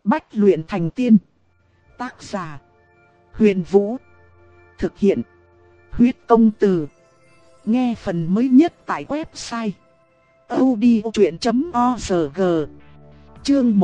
Bách luyện thành tiên. Tác giả: Huyền Vũ. Thực hiện: Huyết Công Từ. Nghe phần mới nhất tại website audiochuyện.org. Chương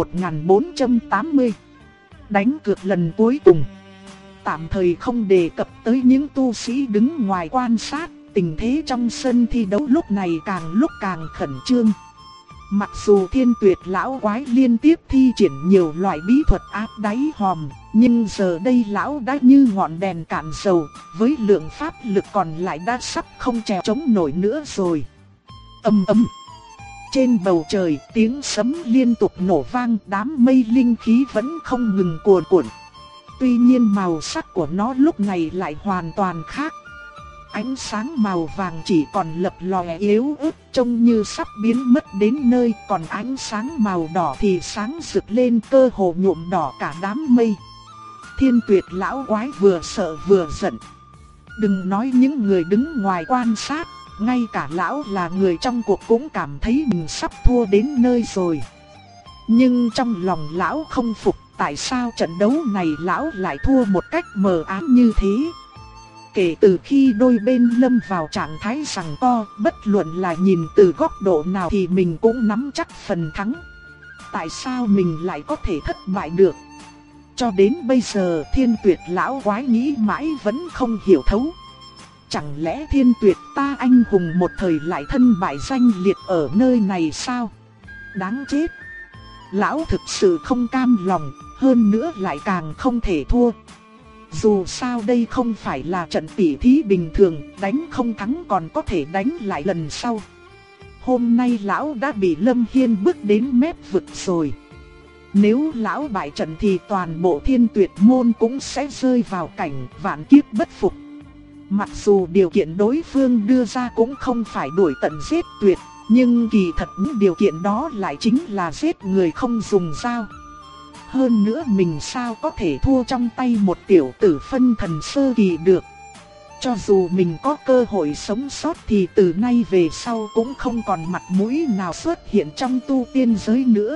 1480. Đánh cược lần cuối cùng. Tạm thời không đề cập tới những tu sĩ đứng ngoài quan sát, tình thế trong sân thi đấu lúc này càng lúc càng khẩn trương. Mặc dù Thiên Tuyệt lão quái liên tiếp thi triển nhiều loại bí thuật áp đáy hòm, nhưng giờ đây lão đã như ngọn đèn cạn dầu, với lượng pháp lực còn lại đã sắp không trèo chống nổi nữa rồi. Ầm ầm. Trên bầu trời, tiếng sấm liên tục nổ vang, đám mây linh khí vẫn không ngừng cuồn cuộn. Tuy nhiên màu sắc của nó lúc này lại hoàn toàn khác. Ánh sáng màu vàng chỉ còn lập lòe yếu ớt, trông như sắp biến mất đến nơi, còn ánh sáng màu đỏ thì sáng rực lên, cơ hồ nhuộm đỏ cả đám mây. Thiên Tuyệt lão quái vừa sợ vừa giận. Đừng nói những người đứng ngoài quan sát, ngay cả lão là người trong cuộc cũng cảm thấy mình sắp thua đến nơi rồi. Nhưng trong lòng lão không phục, tại sao trận đấu này lão lại thua một cách mờ ám như thế. Kể từ khi đôi bên lâm vào trạng thái giằng co, bất luận là nhìn từ góc độ nào thì mình cũng nắm chắc phần thắng. Tại sao mình lại có thể thất bại được? Cho đến bây giờ Thiên Tuyệt lão quái nghĩ mãi vẫn không hiểu thấu. Chẳng lẽ Thiên Tuyệt ta anh hùng một thời lại thân bại danh liệt ở nơi này sao? Đáng chết! Lão thực sự không cam lòng, hơn nữa lại càng không thể thua. Dù sao đây không phải là trận tỉ thí bình thường, đánh không thắng còn có thể đánh lại lần sau. Hôm nay lão đã bị Lâm Hiên bước đến mép vực rồi. Nếu lão bại trận thì toàn bộ Thiên Tuyệt môn cũng sẽ rơi vào cảnh vạn kiếp bất phục. Mặc dù điều kiện đối phương đưa ra cũng không phải đuổi tận giết tuyệt, nhưng kỳ thật những điều kiện đó lại chính là giết người không dùng dao. Hơn nữa mình sao có thể thua trong tay một tiểu tử phân thần sơ kỳ được. Cho dù mình có cơ hội sống sót thì từ nay về sau cũng không còn mặt mũi nào xuất hiện trong tu tiên giới nữa.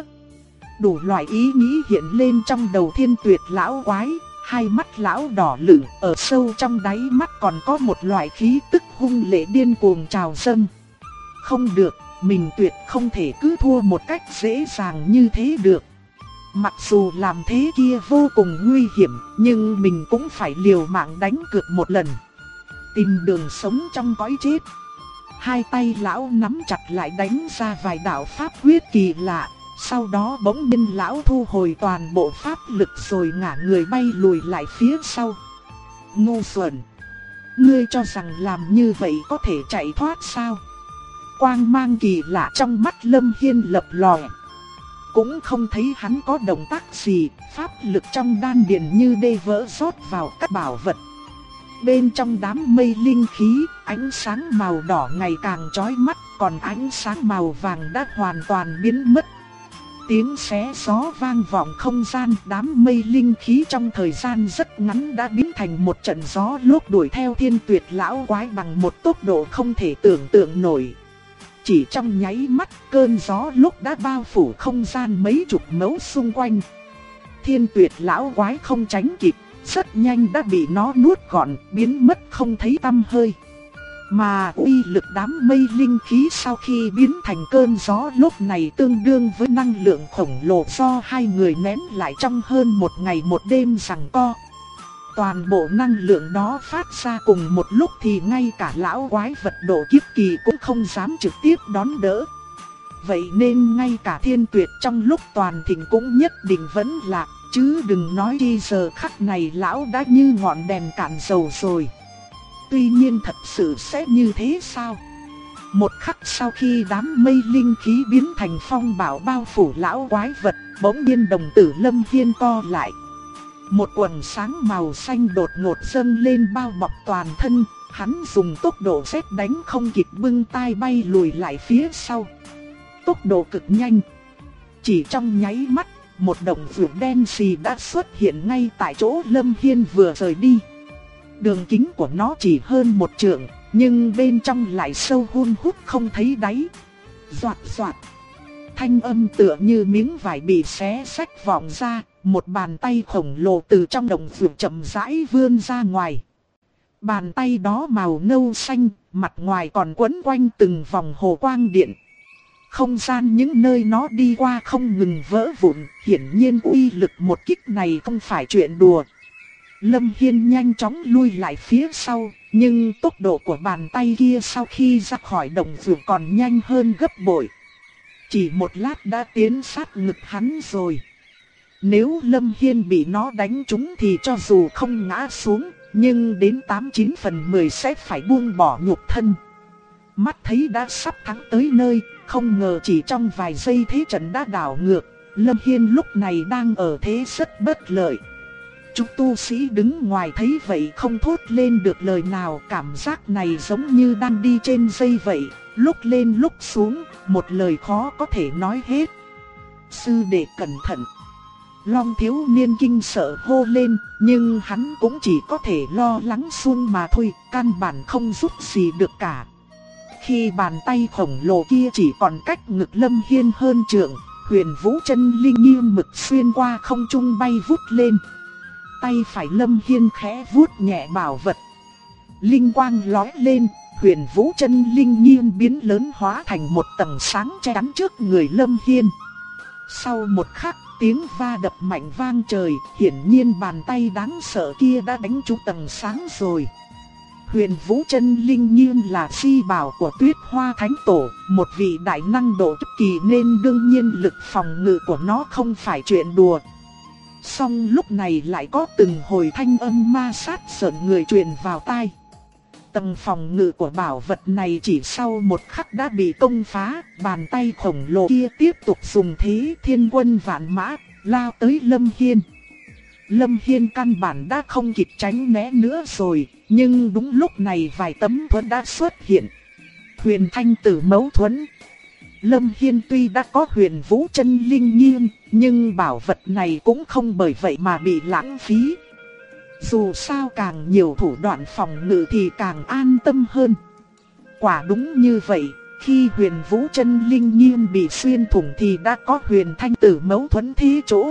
Đủ loại ý nghĩ hiện lên trong đầu Thiên Tuyệt lão quái, hai mắt lão đỏ lửng, ở sâu trong đáy mắt còn có một loại khí tức hung lệ điên cuồng trào dâng. Không được, mình tuyệt không thể cứ thua một cách dễ dàng như thế được. Mặc dù làm thế kia vô cùng nguy hiểm, nhưng mình cũng phải liều mạng đánh cược một lần. Tìm đường sống trong cõi chết. Hai tay lão nắm chặt lại đánh ra vài đạo pháp quyết kỳ lạ. Sau đó bỗng nhiên lão thu hồi toàn bộ pháp lực rồi ngả người bay lùi lại phía sau. Ngu xuẩn! Ngươi cho rằng làm như vậy có thể chạy thoát sao? Quang mang kỳ lạ trong mắt Lâm Hiên lập lòe. Cũng không thấy hắn có động tác gì, pháp lực trong đan điền như đê vỡ rót vào các bảo vật. Bên trong đám mây linh khí, ánh sáng màu đỏ ngày càng chói mắt, còn ánh sáng màu vàng đã hoàn toàn biến mất. Tiếng xé gió vang vọng không gian, đám mây linh khí trong thời gian rất ngắn đã biến thành một trận gió lốc đuổi theo Thiên Tuyệt lão quái bằng một tốc độ không thể tưởng tượng nổi. Chỉ trong nháy mắt, cơn gió lúc đã bao phủ không gian mấy chục mẫu xung quanh. Thiên Tuyệt lão quái không tránh kịp, rất nhanh đã bị nó nuốt gọn, biến mất không thấy tăm hơi. Mà uy lực đám mây linh khí sau khi biến thành cơn gió lúc này tương đương với năng lượng khổng lồ do hai người nén lại trong hơn một ngày một đêm giằng co. Toàn bộ năng lượng đó phát ra cùng một lúc thì ngay cả lão quái vật độ kiếp kỳ cũng không dám trực tiếp đón đỡ. Vậy nên ngay cả Thiên Tuyệt trong lúc toàn thịnh cũng nhất định vẫn lạc, chứ đừng nói chi giờ khắc này lão đã như ngọn đèn cạn dầu rồi. Tuy nhiên thật sự sẽ như thế sao? Một khắc sau khi đám mây linh khí biến thành phong bão bao phủ lão quái vật, bỗng nhiên đồng tử Lâm Hiên co lại. Một quầng sáng màu xanh đột ngột dâng lên bao bọc toàn thân, hắn dùng tốc độ sét đánh không kịp bưng tay bay lùi lại phía sau. Tốc độ cực nhanh. Chỉ trong nháy mắt, một động vượt đen xì đã xuất hiện ngay tại chỗ Lâm Hiên vừa rời đi. Đường kính của nó chỉ hơn một trượng, nhưng bên trong lại sâu hun hút không thấy đáy. Soạt soạt. thanh âm tựa như miếng vải bị xé xách vọng ra, một bàn tay khổng lồ từ trong động phủ chậm rãi vươn ra ngoài. Bàn tay đó màu nâu xanh, mặt ngoài còn quấn quanh từng vòng hồ quang điện. Không gian những nơi nó đi qua không ngừng vỡ vụn, hiển nhiên uy lực một kích này không phải chuyện đùa. Lâm Hiên nhanh chóng lui lại phía sau, nhưng tốc độ của bàn tay kia sau khi ra khỏi động phủ còn nhanh hơn gấp bội. Chỉ một lát đã tiến sát ngực hắn rồi. Nếu Lâm Hiên bị nó đánh trúng thì cho dù không ngã xuống, nhưng đến 89 phần 10 sẽ phải buông bỏ nhục thân. Mắt thấy đã sắp thắng tới nơi, không ngờ chỉ trong vài giây thế trận đã đảo ngược. Lâm Hiên lúc này đang ở thế rất bất lợi. Chúng tu sĩ đứng ngoài thấy vậy không thốt lên được lời nào, cảm giác này giống như đang đi trên dây vậy, lúc lên lúc xuống, một lời khó có thể nói hết. Sư đệ cẩn thận. Long thiếu niên kinh sợ hô lên, nhưng hắn cũng chỉ có thể lo lắng xuông mà thôi, căn bản không giúp gì được cả. Khi bàn tay khổng lồ kia chỉ còn cách ngực Lâm Hiên hơn trượng, Huyền Vũ chân linh nghiêng mực xuyên qua không trung bay vút lên. Tay phải Lâm Hiên khẽ vuốt nhẹ bảo vật. Linh quang lóe lên, Huyền Vũ chân linh nghiêng biến lớn hóa thành một tầng sáng che chắn trước người Lâm Hiên. Sau một khắc, tiếng va đập mạnh vang trời, hiển nhiên bàn tay đáng sợ kia đã đánh trúng tầng sáng rồi. Huyền Vũ chân linh nghiêng là phi bảo của Tuyết Hoa Thánh Tổ, một vị đại năng độ cấp kỳ nên đương nhiên lực phòng ngự của nó không phải chuyện đùa. Song lúc này lại có từng hồi thanh âm ma sát sợn người truyền vào tai. Tầng phòng ngự của bảo vật này chỉ sau một khắc đã bị công phá, bàn tay khổng lồ kia tiếp tục dùng thế thiên quân vạn mã, lao tới Lâm Hiên. Lâm Hiên căn bản đã không kịp tránh né nữa rồi, nhưng đúng lúc này vài tấm thuẫn đã xuất hiện. Huyền Thanh Tử Mấu Thuẫn. Lâm Hiên tuy đã có Huyền Vũ chân linh nghiêng, nhưng bảo vật này cũng không bởi vậy mà bị lãng phí. Dù sao càng nhiều thủ đoạn phòng ngự thì càng an tâm hơn. Quả đúng như vậy, khi Huyền Vũ chân linh nghiêng bị xuyên thủng thì đã có Huyền Thanh Tử Mấu Thuẫn thế chỗ.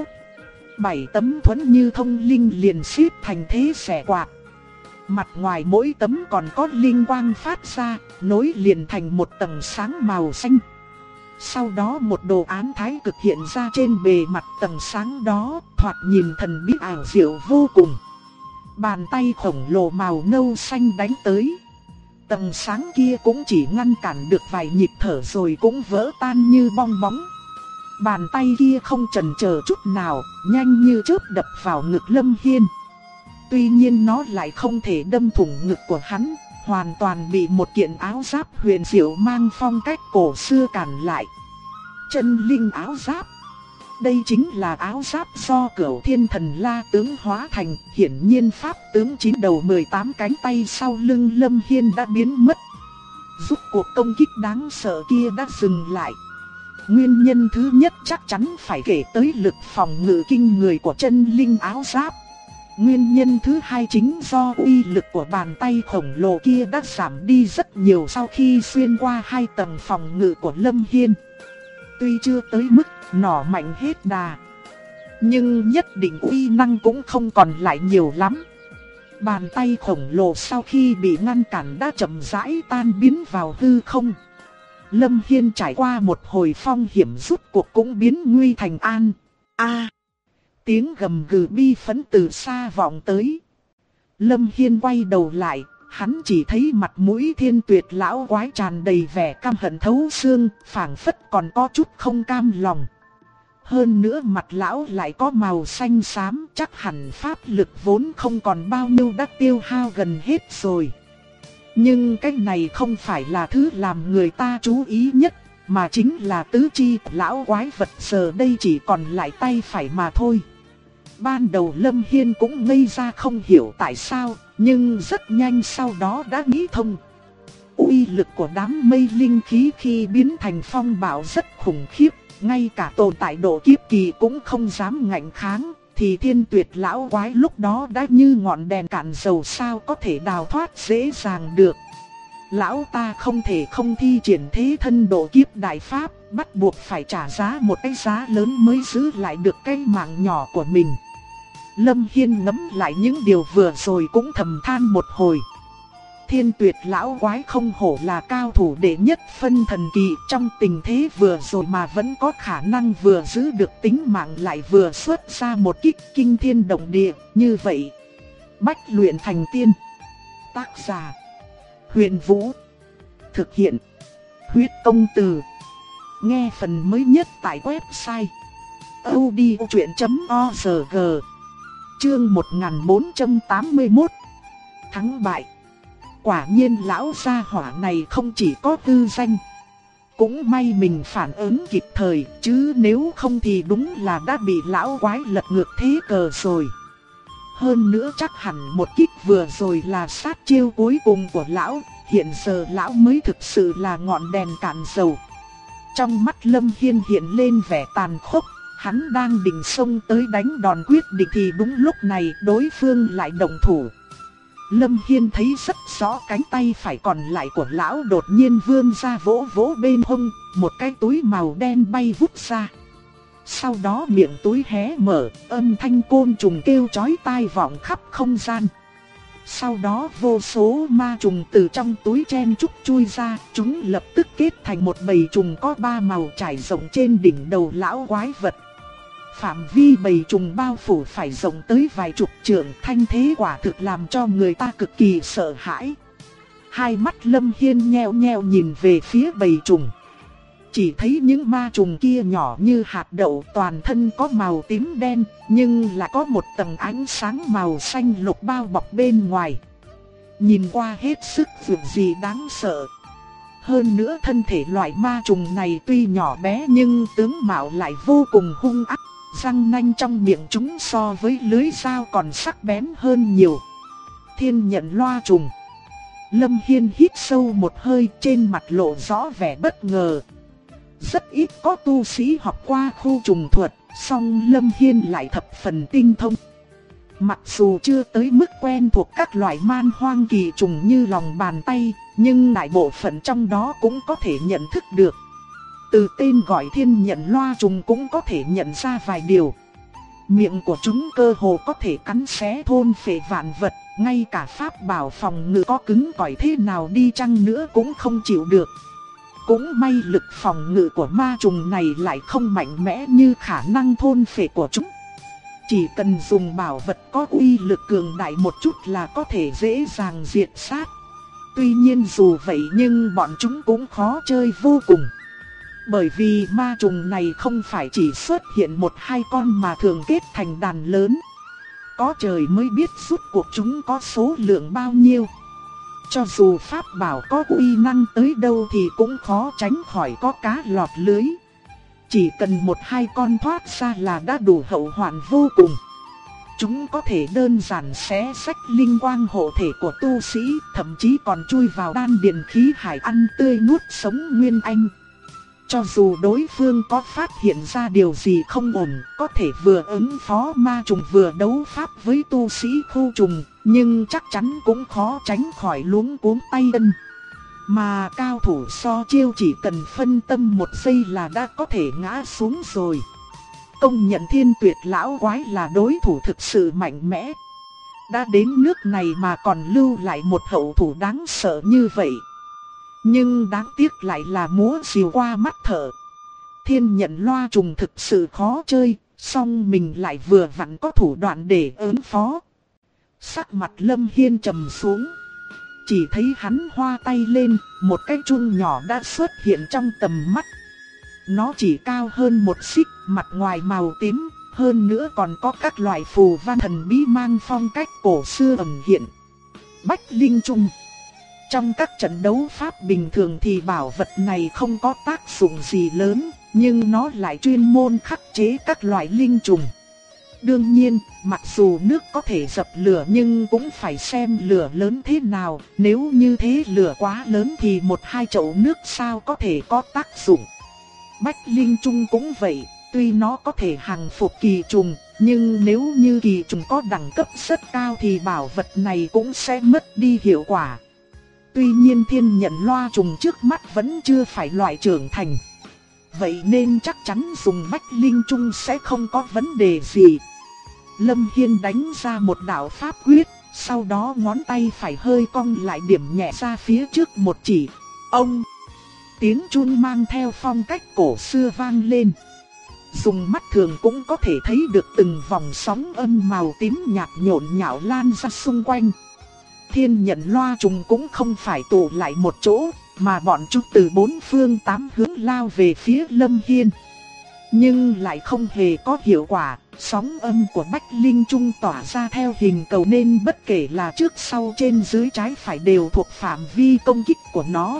7 tấm thuẫn như thông linh liền xếp thành thế xẻ quạt. Mặt ngoài mỗi tấm còn có linh quang phát ra, nối liền thành một tầng sáng màu xanh. Sau đó một đồ án thái cực hiện ra trên bề mặt tầng sáng đó, thoạt nhìn thần bí ảo diệu vô cùng. Bàn tay khổng lồ màu nâu xanh đánh tới. Tầng sáng kia cũng chỉ ngăn cản được vài nhịp thở rồi cũng vỡ tan như bong bóng. Bàn tay kia không chần chờ chút nào, nhanh như chớp đập vào ngực Lâm Hiên. Tuy nhiên nó lại không thể đâm thủng ngực của hắn, hoàn toàn bị một kiện áo giáp huyền diệu mang phong cách cổ xưa cản lại. Chân linh áo giáp. Đây chính là áo giáp do Cửu Thiên Thần La tướng hóa thành, hiển nhiên pháp tướng 9 đầu 18 cánh tay sau lưng Lâm Hiên đã biến mất. Giúp cuộc công kích đáng sợ kia đã dừng lại. Nguyên nhân thứ nhất chắc chắn phải kể tới lực phòng ngự kinh người của chân linh áo giáp. Nguyên nhân thứ hai chính do uy lực của bàn tay khổng lồ kia đã giảm đi rất nhiều sau khi xuyên qua 2 tầng phòng ngự của Lâm Hiên. Tuy chưa tới mức nỏ mạnh hết đà, nhưng nhất định uy năng cũng không còn lại nhiều lắm. Bàn tay khổng lồ sau khi bị ngăn cản đã chậm rãi tan biến vào hư không. Lâm Hiên trải qua một hồi phong hiểm rút cuộc cũng biến nguy thành an. Tiếng gầm gừ bi phẫn từ xa vọng tới. Lâm Hiên quay đầu lại, hắn chỉ thấy mặt mũi Thiên Tuyệt lão quái tràn đầy vẻ căm hận thấu xương, phảng phất còn có chút không cam lòng. Hơn nữa mặt lão lại có màu xanh xám, chắc hẳn pháp lực vốn không còn bao nhiêu đã tiêu hao gần hết rồi. Nhưng cái này không phải là thứ làm người ta chú ý nhất, mà chính là tứ chi lão quái vật giờ đây chỉ còn lại tay phải mà thôi. Ban đầu Lâm Hiên cũng ngây ra không hiểu tại sao, nhưng rất nhanh sau đó đã nghĩ thông. Uy lực của đám mây linh khí khi biến thành phong bạo rất khủng khiếp, ngay cả tồn tại độ kiếp kỳ cũng không dám ngạnh kháng, thì Thiên Tuyệt lão quái lúc đó đã như ngọn đèn cạn dầu, sao có thể đào thoát dễ dàng được. Lão ta không thể không thi triển thế thân độ kiếp đại pháp, bắt buộc phải trả giá một cái giá lớn mới giữ lại được cái mạng nhỏ của mình. Lâm Hiên ngẫm lại những điều vừa rồi cũng thầm than một hồi. Thiên Tuyệt lão quái không hổ là cao thủ đệ nhất phân thần kỳ, trong tình thế vừa rồi mà vẫn có khả năng vừa giữ được tính mạng lại vừa xuất ra một kích kinh thiên động địa, như vậy. Bách luyện thành tiên. Tác giả: Huyền Vũ. Thực hiện: Huyết Công Từ. Nghe phần mới nhất tại website audiochuyện.org. Chương 1481. Thắng bại. Quả nhiên lão gia hỏa này không chỉ có tư danh. Cũng may mình phản ứng kịp thời, chứ nếu không thì đúng là đã bị lão quái lật ngược thế cờ rồi. Hơn nữa chắc hẳn một kích vừa rồi là sát chiêu cuối cùng của lão, hiện giờ lão mới thực sự là ngọn đèn cạn dầu. Trong mắt Lâm Hiên hiện lên vẻ tàn khốc, hắn đang định xông tới đánh đòn quyết định thì đúng lúc này đối phương lại động thủ. Lâm Hiên thấy rất rõ cánh tay phải còn lại của lão đột nhiên vươn ra vỗ vỗ bên hông, một cái túi màu đen bay vút ra. Sau đó miệng túi hé mở, âm thanh côn trùng kêu chói tai vọng khắp không gian. Sau đó vô số ma trùng từ trong túi chen chúc chui ra, chúng lập tức kết thành một bầy trùng có 3 màu trải rộng trên đỉnh đầu lão quái vật. Phạm vi bầy trùng bao phủ phải rộng tới vài chục trượng, thanh thế quả thực làm cho người ta cực kỳ sợ hãi. Hai mắt Lâm Hiên nheo nheo nhìn về phía bầy trùng. Chỉ thấy những ma trùng kia nhỏ như hạt đậu, toàn thân có màu tím đen, nhưng lại có một tầng ánh sáng màu xanh lục bao bọc bên ngoài. Nhìn qua hết sức dường gì đáng sợ. Hơn nữa thân thể loại ma trùng này tuy nhỏ bé nhưng tướng mạo lại vô cùng hung ác. Răng nanh trong miệng chúng so với lưới dao còn sắc bén hơn nhiều. Thiên nhận loa trùng. Lâm Hiên hít sâu một hơi, trên mặt lộ rõ vẻ bất ngờ. Rất ít có tu sĩ học qua khu trùng thuật, song Lâm Hiên lại thập phần tinh thông. Mặc dù chưa tới mức quen thuộc các loại man hoang kỳ trùng như lòng bàn tay, nhưng đại bộ phận trong đó cũng có thể nhận thức được. Từ tên gọi thiên nhận loa trùng cũng có thể nhận ra vài điều. Miệng của chúng cơ hồ có thể cắn xé thôn phệ vạn vật, ngay cả pháp bảo phòng ngự có cứng cỏi thế nào đi chăng nữa cũng không chịu được. Cũng may lực phòng ngự của ma trùng này lại không mạnh mẽ như khả năng thôn phệ của chúng. Chỉ cần dùng bảo vật có uy lực cường đại một chút là có thể dễ dàng diệt sát. Tuy nhiên dù vậy nhưng bọn chúng cũng khó chơi vô cùng. Bởi vì ma trùng này không phải chỉ xuất hiện một hai con mà thường kết thành đàn lớn. Có trời mới biết rốt cuộc chúng có số lượng bao nhiêu. Cho dù pháp bảo có uy năng tới đâu thì cũng khó tránh khỏi có cá lọt lưới. Chỉ cần một hai con thoát ra là đã đủ hậu hoạn vô cùng. Chúng có thể đơn giản xé rách linh quang hộ thể của tu sĩ, thậm chí còn chui vào đan điền khí hải ăn tươi nuốt sống nguyên anh. Cho dù đối phương có phát hiện ra điều gì không ổn, có thể vừa ứng phó ma trùng vừa đấu pháp với tu sĩ khu trùng, nhưng chắc chắn cũng khó tránh khỏi luống cuống tay chân. Mà cao thủ so chiêu chỉ cần phân tâm một giây là đã có thể ngã xuống rồi. Công nhận Thiên Tuyệt lão quái là đối thủ thực sự mạnh mẽ. Đã đến nước này mà còn lưu lại một hậu thủ đáng sợ như vậy. Nhưng đáng tiếc lại là múa rìu qua mắt thợ. Thiên nhận loa trùng thực sự khó chơi, song mình lại vừa vặn có thủ đoạn để ứng phó. Sắc mặt Lâm Hiên trầm xuống. Chỉ thấy hắn hoa tay lên, một cái chuông nhỏ đã xuất hiện trong tầm mắt. Nó chỉ cao hơn một xích, mặt ngoài màu tím, hơn nữa còn có các loại phù văn thần bí mang phong cách cổ xưa ẩn hiện. Bách Linh Trung. Trong các trận đấu pháp bình thường thì bảo vật này không có tác dụng gì lớn, nhưng nó lại chuyên môn khắc chế các loại linh trùng. Đương nhiên, mặc dù nước có thể dập lửa nhưng cũng phải xem lửa lớn thế nào, nếu như thế lửa quá lớn thì một hai chậu nước sao có thể có tác dụng. Bách Linh Trung cũng vậy, tuy nó có thể hàng phục kỳ trùng, nhưng nếu như kỳ trùng có đẳng cấp rất cao thì bảo vật này cũng sẽ mất đi hiệu quả. Tuy nhiên thiên nhận loa trùng trước mắt vẫn chưa phải loại trưởng thành. Vậy nên chắc chắn dùng Bách Linh Trung sẽ không có vấn đề gì. Lâm Hiên đánh ra một đạo pháp quyết, sau đó ngón tay phải hơi cong lại điểm nhẹ ra phía trước một chỉ. Ông! Tiếng chun mang theo phong cách cổ xưa vang lên. Dùng mắt thường cũng có thể thấy được từng vòng sóng âm màu tím nhạt nhộn nhạo lan ra xung quanh. Thiên nhận loa trùng cũng không phải tụ lại một chỗ, mà bọn chúng từ bốn phương tám hướng lao về phía Lâm Hiên. Nhưng lại không hề có hiệu quả, sóng âm của Bách Linh Trung tỏa ra theo hình cầu nên bất kể là trước sau trên dưới trái phải đều thuộc phạm vi công kích của nó.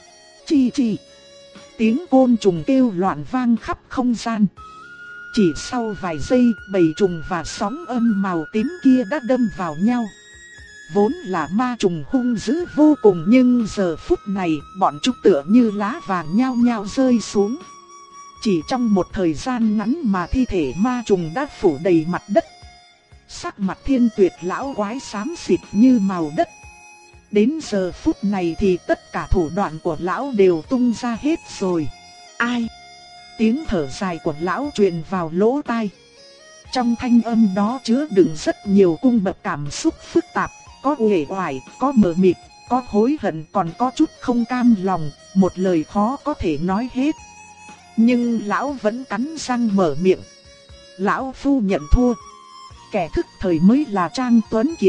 Chi chi! Tiếng côn trùng kêu loạn vang khắp không gian. Chỉ sau vài giây, bầy trùng và sóng âm màu tím kia đã đâm vào nhau. Vốn là ma trùng hung dữ vô cùng nhưng giờ phút này bọn chúng tựa như lá vàng nhao nhao rơi xuống. Chỉ trong một thời gian ngắn mà thi thể ma trùng đã phủ đầy mặt đất. Sắc mặt Thiên Tuyệt lão quái xám xịt như màu đất. Đến giờ phút này thì tất cả thủ đoạn của lão đều tung ra hết rồi. Ai? Tiếng thở dài của lão truyền vào lỗ tai. Trong thanh âm đó chứa đựng rất nhiều cung bậc cảm xúc phức tạp. Có uể oải, có mờ mịt, có hối hận, còn có chút không cam lòng, một lời khó có thể nói hết. Nhưng lão vẫn cắn răng mở miệng. Lão phu nhận thua. Kẻ thức thời mới là Trang Tuấn Kiệt.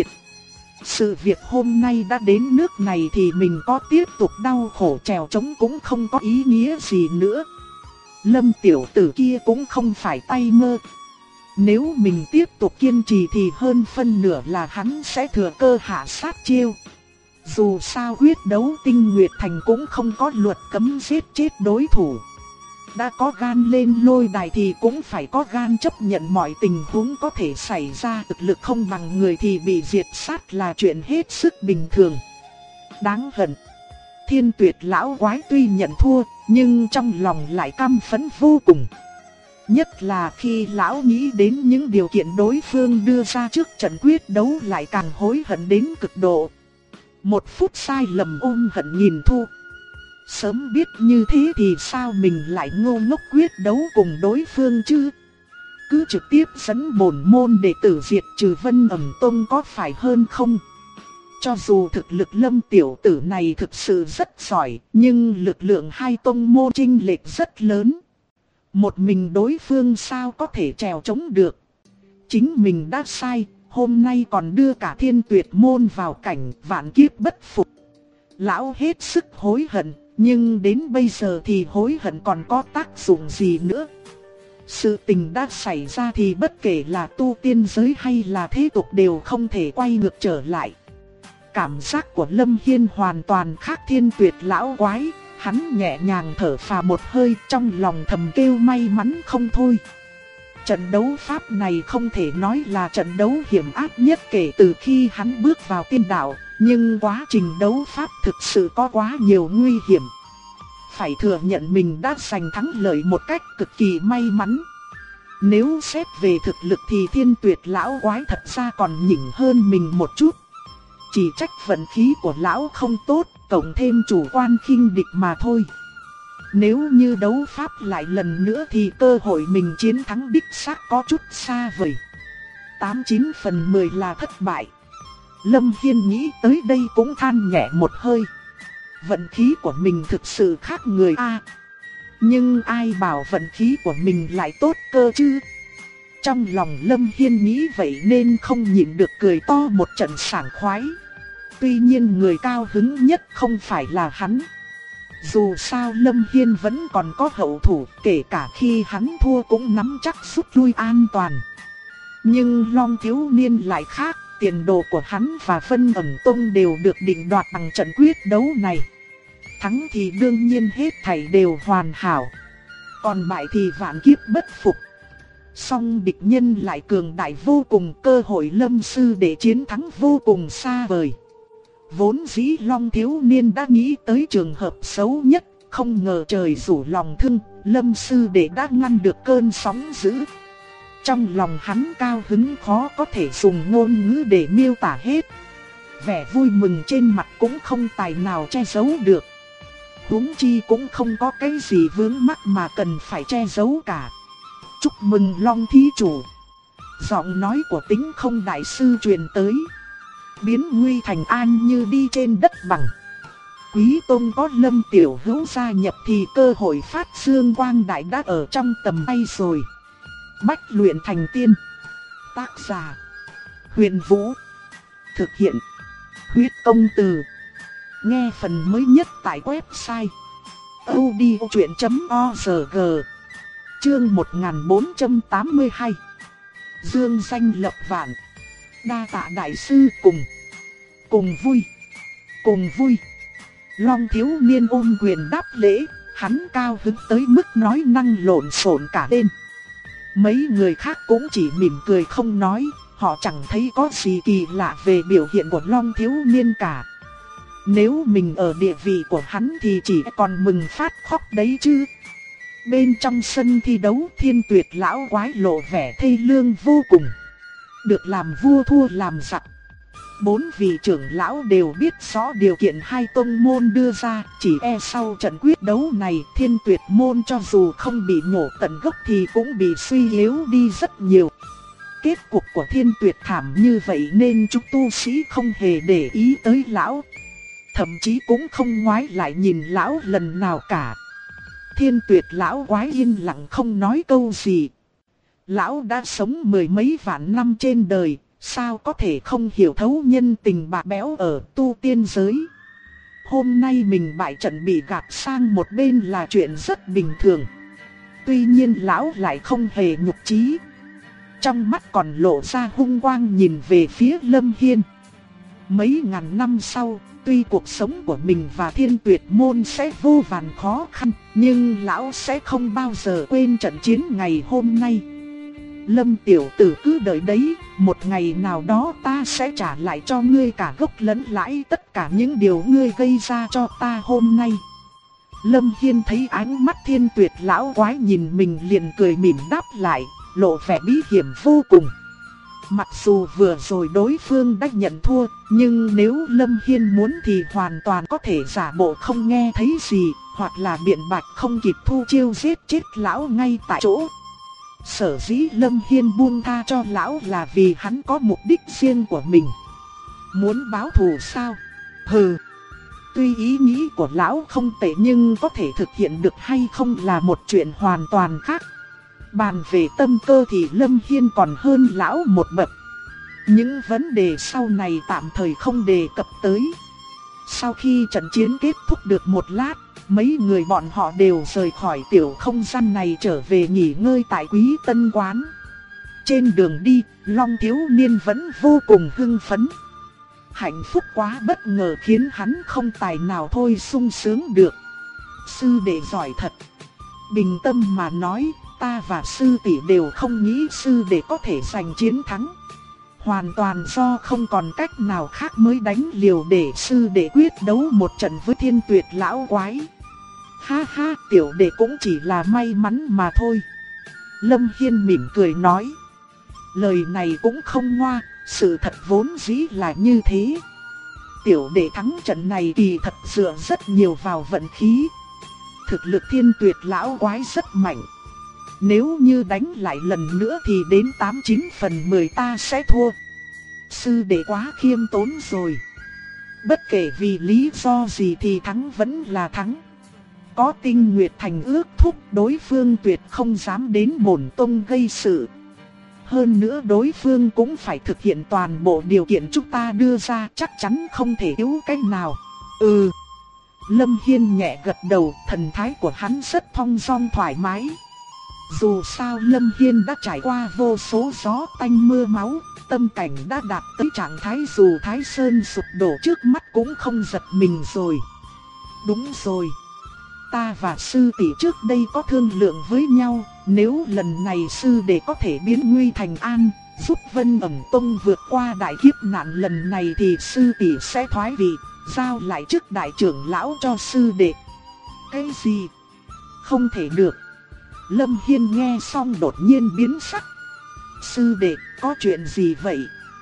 Sự việc hôm nay đã đến nước này thì mình có tiếp tục đau khổ trèo trống cũng không có ý nghĩa gì nữa. Lâm tiểu tử kia cũng không phải tay mơ. Nếu mình tiếp tục kiên trì thì hơn phân nửa là hắn sẽ thừa cơ hạ sát chiêu. Dù sao quyết đấu Tinh Nguyệt Thành cũng không có luật cấm giết chết đối thủ. Đã có gan lên lôi đài thì cũng phải có gan chấp nhận mọi tình huống có thể xảy ra. Thực lực không bằng người thì bị diệt sát là chuyện hết sức bình thường. Đáng hận. Thiên Tuyệt lão quái tuy nhận thua, nhưng trong lòng lại căm phẫn vô cùng. Nhất là khi lão nghĩ đến những điều kiện đối phương đưa ra trước trận quyết đấu lại càng hối hận đến cực độ. Một phút sai lầm ôm hận nghìn thu. Sớm biết như thế thì sao mình lại ngô ngốc quyết đấu cùng đối phương chứ? Cứ trực tiếp dẫn bổn môn đệ tử diệt trừ Vân Ẩm Tông có phải hơn không? Cho dù thực lực Lâm tiểu tử này thực sự rất giỏi, nhưng lực lượng hai tông môn chênh lệch rất lớn. Một mình đối phương sao có thể trèo chống được? Chính mình đã sai, hôm nay còn đưa cả Thiên Tuyệt môn vào cảnh vạn kiếp bất phục. Lão hết sức hối hận, nhưng đến bây giờ thì hối hận còn có tác dụng gì nữa? Sự tình đã xảy ra thì bất kể là tu tiên giới hay là thế tục đều không thể quay ngược trở lại. Cảm giác của Lâm Hiên hoàn toàn khác Thiên Tuyệt lão quái. Hắn nhẹ nhàng thở phào một hơi, trong lòng thầm kêu may mắn không thôi. Trận đấu pháp này không thể nói là trận đấu hiểm ác nhất kể từ khi hắn bước vào tiên đạo, nhưng quá trình đấu pháp thực sự có quá nhiều nguy hiểm. Phải thừa nhận mình đã giành thắng lợi một cách cực kỳ may mắn. Nếu xét về thực lực thì Thiên Tuyệt lão quái thật ra còn nhỉnh hơn mình một chút. Chỉ trách vận khí của lão không tốt, cộng thêm chủ quan khinh địch mà thôi. Nếu như đấu pháp lại lần nữa thì cơ hội mình chiến thắng đích xác có chút xa vời. 89 phần 10 là thất bại. Lâm Hiên nghĩ tới đây cũng than nhẹ một hơi. Vận khí của mình thực sự khác người a. Nhưng ai bảo vận khí của mình lại tốt cơ chứ? Trong lòng Lâm Hiên nghĩ vậy nên không nhịn được cười to một trận sảng khoái. Tuy nhiên người cao hứng nhất không phải là hắn. Dù sao Lâm Hiên vẫn còn có hậu thủ, kể cả khi hắn thua cũng nắm chắc rút lui an toàn. Nhưng Long thiếu niên lại khác, tiền đồ của hắn và Vân Ẩm Tông đều được định đoạt bằng trận quyết đấu này. Thắng thì đương nhiên hết thảy đều hoàn hảo, còn bại thì vạn kiếp bất phục. Song địch nhân lại cường đại vô cùng, cơ hội Lâm sư để chiến thắng vô cùng xa vời. Vốn dĩ Long thiếu niên đã nghĩ tới trường hợp xấu nhất, không ngờ trời rủ lòng thương, Lâm sư đệ đã ngăn được cơn sóng dữ. Trong lòng hắn cao hứng khó có thể dùng ngôn ngữ để miêu tả hết. vẻ vui mừng trên mặt cũng không tài nào che giấu được. Huống chi cũng không có cái gì vướng mắc mà cần phải che giấu cả. Chúc mừng Long thí chủ. Giọng nói của Tính Không đại sư truyền tới. Biến nguy thành an như đi trên đất bằng. Quý tông có Lâm tiểu hữu gia nhập thì cơ hội phát dương quang đại đã ở trong tầm tay rồi. Bách luyện thành tiên. Tác giả Huyền Vũ. Thực hiện Huyết Công Từ. Nghe phần mới nhất tại website audiochuyện.org. Chương 1482. Dương danh lập vạn. Đa tạ đại sư. Cùng vui. Long thiếu niên ôm quyền đáp lễ, hắn cao hứng tới mức nói năng lộn xộn cả lên. Mấy người khác cũng chỉ mỉm cười không nói, họ chẳng thấy có gì kỳ lạ về biểu hiện của Long thiếu niên cả. Nếu mình ở địa vị của hắn thì chỉ còn mừng phát khóc đấy chứ. Bên trong sân thi đấu, Thiên Tuyệt lão quái lộ vẻ thê lương vô cùng. Được làm vua thua làm giặc. 4 vị trưởng lão đều biết rõ điều kiện hai tông môn đưa ra, chỉ e sau trận quyết đấu này Thiên Tuyệt môn cho dù không bị nhổ tận gốc thì cũng bị suy yếu đi rất nhiều. Kết cục của Thiên Tuyệt thảm như vậy nên chúng tu sĩ không hề để ý tới lão. Thậm chí cũng không ngoái lại nhìn lão lần nào cả. Thiên Tuyệt lão quái yên lặng không nói câu gì. Lão đã sống mười mấy vạn năm trên đời, sao có thể không hiểu thấu nhân tình bạc bẽo ở tu tiên giới. Hôm nay mình bại trận bị gạt sang một bên là chuyện rất bình thường. Tuy nhiên lão lại không hề nhục chí. Trong mắt còn lộ ra hung quang nhìn về phía Lâm Hiên. Mấy ngàn năm sau, tuy cuộc sống của mình và Thiên Tuyệt môn sẽ vô vàn khó khăn, nhưng lão sẽ không bao giờ quên trận chiến ngày hôm nay. Lâm tiểu tử cứ đợi đấy, một ngày nào đó ta sẽ trả lại cho ngươi cả gốc lẫn lãi tất cả những điều ngươi gây ra cho ta hôm nay. Lâm Hiên thấy ánh mắt Thiên Tuyệt lão quái nhìn mình liền cười mỉm đáp lại, lộ vẻ bí hiểm vô cùng. Mặc dù vừa rồi đối phương đã nhận thua, nhưng nếu Lâm Hiên muốn thì hoàn toàn có thể giả bộ không nghe thấy gì, hoặc là biện bạch không kịp thu chiêu giết chết lão ngay tại chỗ. Sở dĩ Lâm Hiên buông tha cho lão là vì hắn có mục đích riêng của mình. Muốn báo thù sao? Hừ. Tuy ý nghĩ của lão không tệ nhưng có thể thực hiện được hay không là một chuyện hoàn toàn khác. Bàn về tâm cơ thì Lâm Hiên còn hơn lão một bậc. Những vấn đề sau này tạm thời không đề cập tới. Sau khi trận chiến kết thúc được một lát, mấy người bọn họ đều rời khỏi tiểu không gian này trở về nghỉ ngơi tại Quý Tân Quán. Trên đường đi, Long thiếu niên vẫn vô cùng hưng phấn. Hạnh phúc quá bất ngờ khiến hắn không tài nào thôi sung sướng được. Sư đệ giỏi thật. Bình tâm mà nói, ta và sư tỷ đều không nghĩ sư đệ có thể giành chiến thắng. Hoàn toàn do không còn cách nào khác mới đánh liều để sư đệ quyết đấu một trận với Thiên Tuyệt lão quái. Ha ha, tiểu đệ cũng chỉ là may mắn mà thôi. Lâm Hiên mỉm cười nói. Lời này cũng không ngoa, sự thật vốn dĩ là như thế. Tiểu đệ thắng trận này kỳ thật dựa rất nhiều vào vận khí. Thực lực Thiên Tuyệt lão quái rất mạnh. Nếu như đánh lại lần nữa thì đến 89 phần 10 ta sẽ thua. Sư đệ quá khiêm tốn rồi. Bất kể vì lý do gì thì thắng vẫn là thắng. Có Tinh Nguyệt Thành ước thúc, đối phương tuyệt không dám đến bổn tông gây sự. Hơn nữa đối phương cũng phải thực hiện toàn bộ điều kiện chúng ta đưa ra, chắc chắn không thể yếu cách nào. Lâm Hiên nhẹ gật đầu, thần thái của hắn rất thong dong thoải mái. Dù sao Lâm Hiên đã trải qua vô số gió tanh mưa máu, tâm cảnh đã đạt tới trạng thái dù Thái Sơn sụp đổ trước mắt cũng không giật mình rồi. Đúng rồi. Ta và sư tỷ trước đây có thương lượng với nhau, nếu lần này sư đệ có thể biến nguy thành an, giúp Vân Ẩm Tông vượt qua đại kiếp nạn lần này thì sư tỷ sẽ thoái vị, giao lại chức đại trưởng lão cho sư đệ. Cái gì? Không thể được. Lâm Hiên nghe xong đột nhiên biến sắc. Sư đệ, có chuyện gì vậy?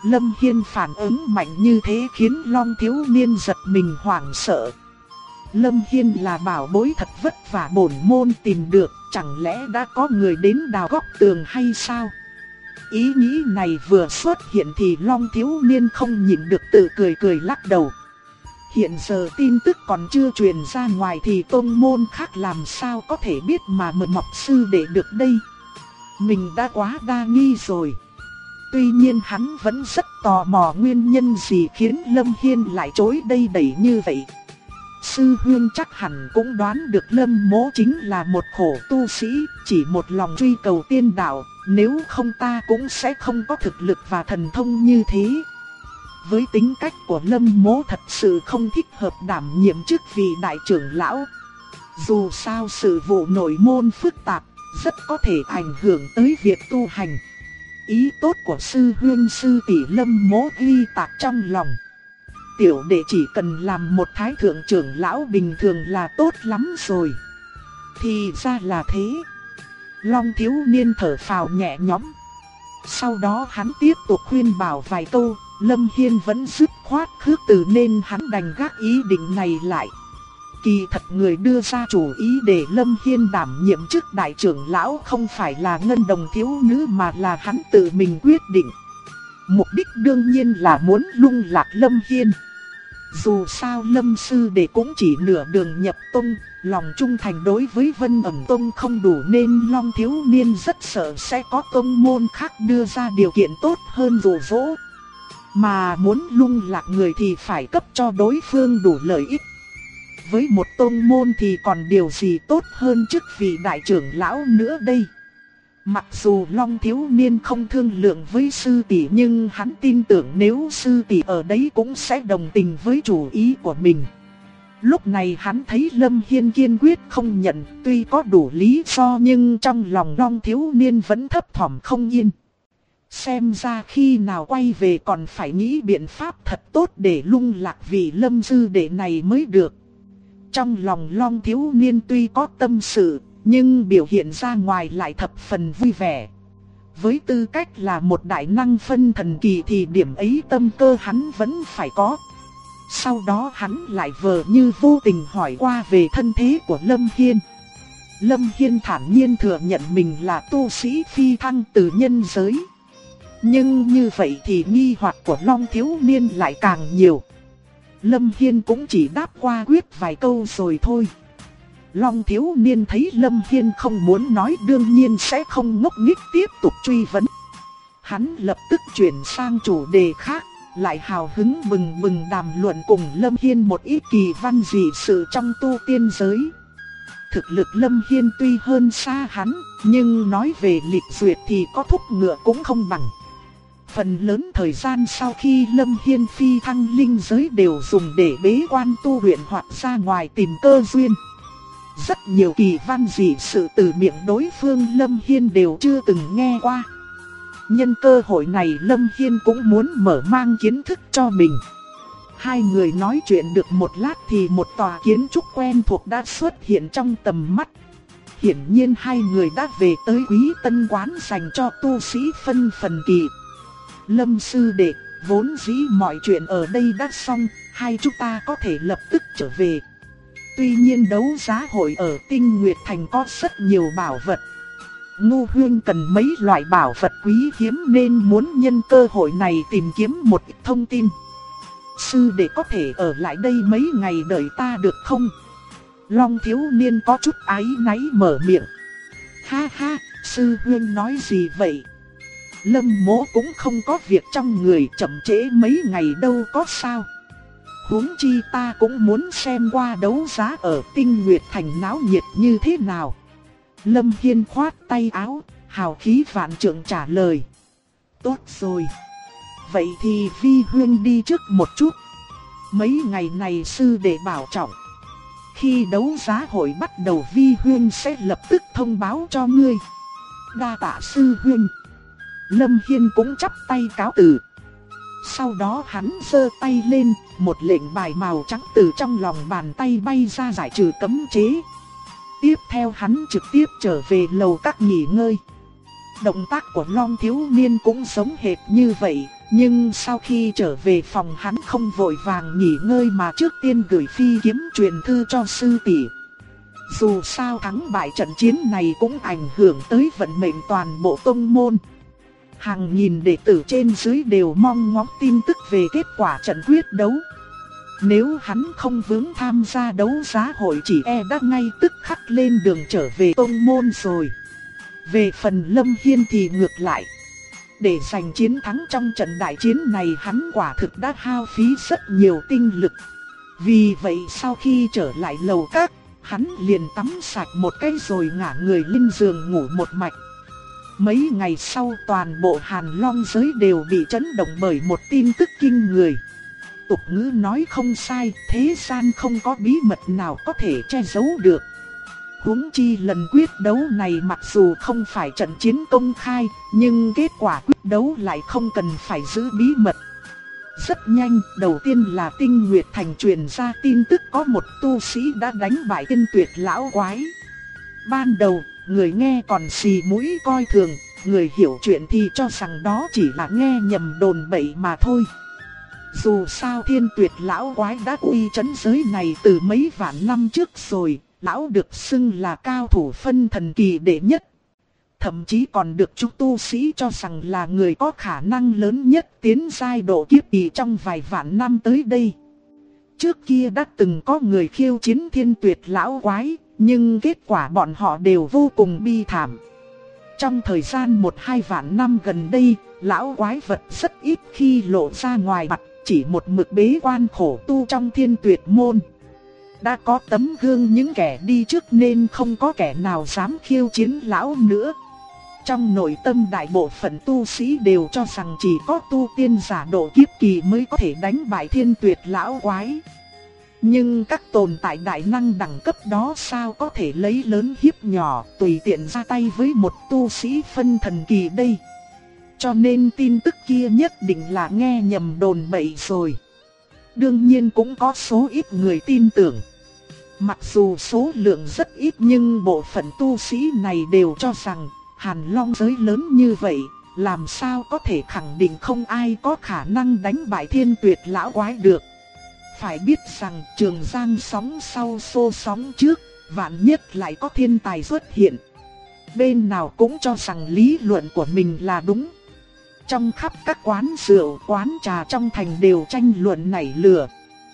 Lâm Hiên phản ứng mạnh như thế khiến Long thiếu niên giật mình hoảng sợ. Lâm Hiên là bảo bối thật vất vả bổn môn tìm được, chẳng lẽ đã có người đến đào góc tường hay sao? Ý nghĩ này vừa xuất hiện thì Long thiếu niên không nhịn được tự cười lắc đầu. Hiện giờ tin tức còn chưa truyền ra ngoài thì tông môn khác làm sao có thể biết mà mời mọc sư đệ được đây. Mình đã quá đa nghi rồi. Tuy nhiên hắn vẫn rất tò mò nguyên nhân gì khiến Lâm Hiên lại chối đây đẩy như vậy. Sư huynh chắc hẳn cũng đoán được Lâm Mỗ chính là một khổ tu sĩ, chỉ một lòng truy cầu tiên đạo, nếu không ta cũng sẽ không có thực lực và thần thông như thế. Với tính cách của Lâm Mỗ thật sự không thích hợp đảm nhiệm chức vị đại trưởng lão. Dù sao sự vụ nội môn phức tạp, rất có thể ảnh hưởng tới việc tu hành. Ý tốt của sư huynh sư tỷ Lâm Mỗ ghi tạc trong lòng. Tiểu đệ chỉ cần làm một thái thượng trưởng lão bình thường là tốt lắm rồi. Thì ra là thế. Long thiếu niên thở phào nhẹ nhõm. Sau đó hắn tiếp tục khuyên bảo vài câu, Lâm Hiên vẫn dứt khoát khước từ nên hắn đành gác ý định này lại. Kỳ thật người đưa ra chủ ý để Lâm Hiên đảm nhiệm chức đại trưởng lão không phải là Ngân Đồng thiếu nữ mà là hắn tự mình quyết định. Mục đích đương nhiên là muốn lung lạc Lâm Hiên. Dù sao Lâm sư đệ cũng chỉ nửa đường nhập tông, lòng trung thành đối với Vân Ẩm Tông không đủ nên Long thiếu niên rất sợ sẽ có tông môn khác đưa ra điều kiện tốt hơn dụ dỗ. Mà muốn lung lạc người thì phải cấp cho đối phương đủ lợi ích. Với một tông môn thì còn điều gì tốt hơn chức vị đại trưởng lão nữa đây. Mặc dù Long thiếu niên không thương lượng với sư tỷ nhưng hắn tin tưởng nếu sư tỷ ở đấy cũng sẽ đồng tình với chủ ý của mình. Lúc này hắn thấy Lâm Hiên kiên quyết không nhận, tuy có đủ lý do nhưng trong lòng Long thiếu niên vẫn thấp thỏm không yên. Xem ra khi nào quay về còn phải nghĩ biện pháp thật tốt để lung lạc vị Lâm sư đệ này mới được. Trong lòng Long thiếu niên tuy có tâm sự, nhưng biểu hiện ra ngoài lại thập phần vui vẻ. Với tư cách là một đại năng phân thần kỳ thì điểm ấy tâm cơ hắn vẫn phải có. Sau đó hắn lại vờ như vô tình hỏi qua về thân thế của Lâm Hiên. Lâm Hiên thản nhiên thừa nhận mình là tu sĩ phi thăng từ nhân giới. Nhưng như vậy thì nghi hoặc của Long thiếu niên lại càng nhiều. Lâm Hiên cũng chỉ đáp qua quyết vài câu rồi thôi. Long thiếu niên thấy Lâm Hiên không muốn nói đương nhiên sẽ không ngốc nghếch tiếp tục truy vấn. Hắn lập tức chuyển sang chủ đề khác, lại hào hứng bừng bừng đàm luận cùng Lâm Hiên một ít kỳ văn dị sự trong tu tiên giới. Thực lực Lâm Hiên tuy hơn xa hắn, nhưng nói về lịch duyệt thì có thúc ngựa cũng không bằng. Phần lớn thời gian sau khi Lâm Hiên phi thăng linh giới đều dùng để bế quan tu luyện hoặc ra ngoài tìm cơ duyên. Rất nhiều kỳ văn dị sự từ miệng đối phương Lâm Hiên đều chưa từng nghe qua. Nhân cơ hội này Lâm Hiên cũng muốn mở mang kiến thức cho mình. Hai người nói chuyện được một lát thì một tòa kiến trúc quen thuộc đã xuất hiện trong tầm mắt. Hiển nhiên hai người đã về tới Quý Tân Quán dành cho tu sĩ phân phần kỳ. Lâm sư đệ, vốn dĩ mọi chuyện ở đây đã xong, hai chúng ta có thể lập tức trở về. Tuy nhiên đấu giá hội ở Tinh Nguyệt Thành có rất nhiều bảo vật. Ngô Huyên cần mấy loại bảo vật quý hiếm nên muốn nhân cơ hội này tìm kiếm một ít thông tin. Sư đệ có thể ở lại đây mấy ngày đợi ta được không? Long thiếu niên có chút áy náy mở miệng. Ha ha, sư huynh nói gì vậy? Lâm Mỗ cũng không có việc trong người, chậm trễ mấy ngày đâu có sao. Huống chi ta cũng muốn xem qua đấu giá ở Tinh Nguyệt Thành náo nhiệt như thế nào. Lâm Hiên khoát tay áo, hào khí vạn trượng trả lời. Tốt rồi. Vậy thì Vi Huyên đi trước một chút. Mấy ngày này sư đệ bảo trọng. Khi đấu giá hội bắt đầu Vi Huyên sẽ lập tức thông báo cho ngươi. Đa tạ sư huynh. Lâm Hiên cũng chắp tay cáo từ. Sau đó hắn giơ tay lên, một lệnh bài màu trắng từ trong lòng bàn tay bay ra giải trừ cấm chế. Tiếp theo hắn trực tiếp trở về lầu các nghỉ ngơi. Động tác của Long thiếu niên cũng giống hệt như vậy, nhưng sau khi trở về phòng hắn không vội vàng nghỉ ngơi mà trước tiên gửi phi kiếm truyền thư cho sư tỷ. Dù sao thắng bại trận chiến này cũng ảnh hưởng tới vận mệnh toàn bộ tông môn. Hàng nghìn đệ tử trên dưới đều mong ngóng tin tức về kết quả trận quyết đấu. Nếu hắn không vướng tham gia đấu giá hội chỉ e đã ngay tức khắc lên đường trở về tông môn rồi. Về phần Lâm Hiên thì ngược lại. Để giành chiến thắng trong trận đại chiến này hắn quả thực đã hao phí rất nhiều tinh lực. Vì vậy sau khi trở lại lầu các, hắn liền tắm sạch một cái rồi ngả người lên giường ngủ một mạch. Mấy ngày sau toàn bộ Hàn Long giới đều bị chấn động bởi một tin tức kinh người. Tục ngữ nói không sai, thế gian không có bí mật nào có thể che giấu được. Huống chi lần quyết đấu này mặc dù không phải trận chiến công khai, nhưng kết quả quyết đấu lại không cần phải giữ bí mật. Rất nhanh, đầu tiên là Tinh Nguyệt Thành truyền ra tin tức có một tu sĩ đã đánh bại Thiên Tuyệt lão quái. Ban đầu, người nghe còn xì mũi coi thường, người hiểu chuyện thì cho rằng đó chỉ là nghe nhầm đồn bậy mà thôi. Dù sao Thiên Tuyệt lão quái đã uy chấn giới này từ mấy vạn năm trước rồi, lão được xưng là cao thủ phân thần kỳ đệ nhất. Thậm chí còn được chúng tu sĩ cho rằng là người có khả năng lớn nhất tiến giai độ kiếp kỳ trong vài vạn năm tới đây. Trước kia đã từng có người khiêu chiến Thiên Tuyệt lão quái, nhưng kết quả bọn họ đều vô cùng bi thảm. Trong thời gian 1-2 vạn năm gần đây, lão quái vật rất ít khi lộ ra ngoài mặt, chỉ một mực bế quan khổ tu trong Thiên Tuyệt môn. Đã có tấm gương những kẻ đi trước nên không có kẻ nào dám khiêu chiến lão nữa. Trong nội tâm đại bộ phận tu sĩ đều cho rằng chỉ có tu tiên giả độ kiếp kỳ mới có thể đánh bại Thiên Tuyệt lão quái. Nhưng các tồn tại đại năng đẳng cấp đó sao có thể lấy lớn hiếp nhỏ tùy tiện ra tay với một tu sĩ phân thần kỳ đây. Cho nên tin tức kia nhất định là nghe nhầm đồn bậy rồi. Đương nhiên cũng có số ít người tin tưởng. Mặc dù số lượng rất ít nhưng bộ phận tu sĩ này đều cho rằng Hàn Long giới lớn như vậy, làm sao có thể khẳng định không ai có khả năng đánh bại Thiên Tuyệt lão quái được. Phải biết rằng Trường Giang sóng sau xô sóng trước, vạn nhất lại có thiên tài xuất hiện. Bên nào cũng cho rằng lý luận của mình là đúng. Trong khắp các quán rượu, quán trà trong thành đều tranh luận nảy lửa.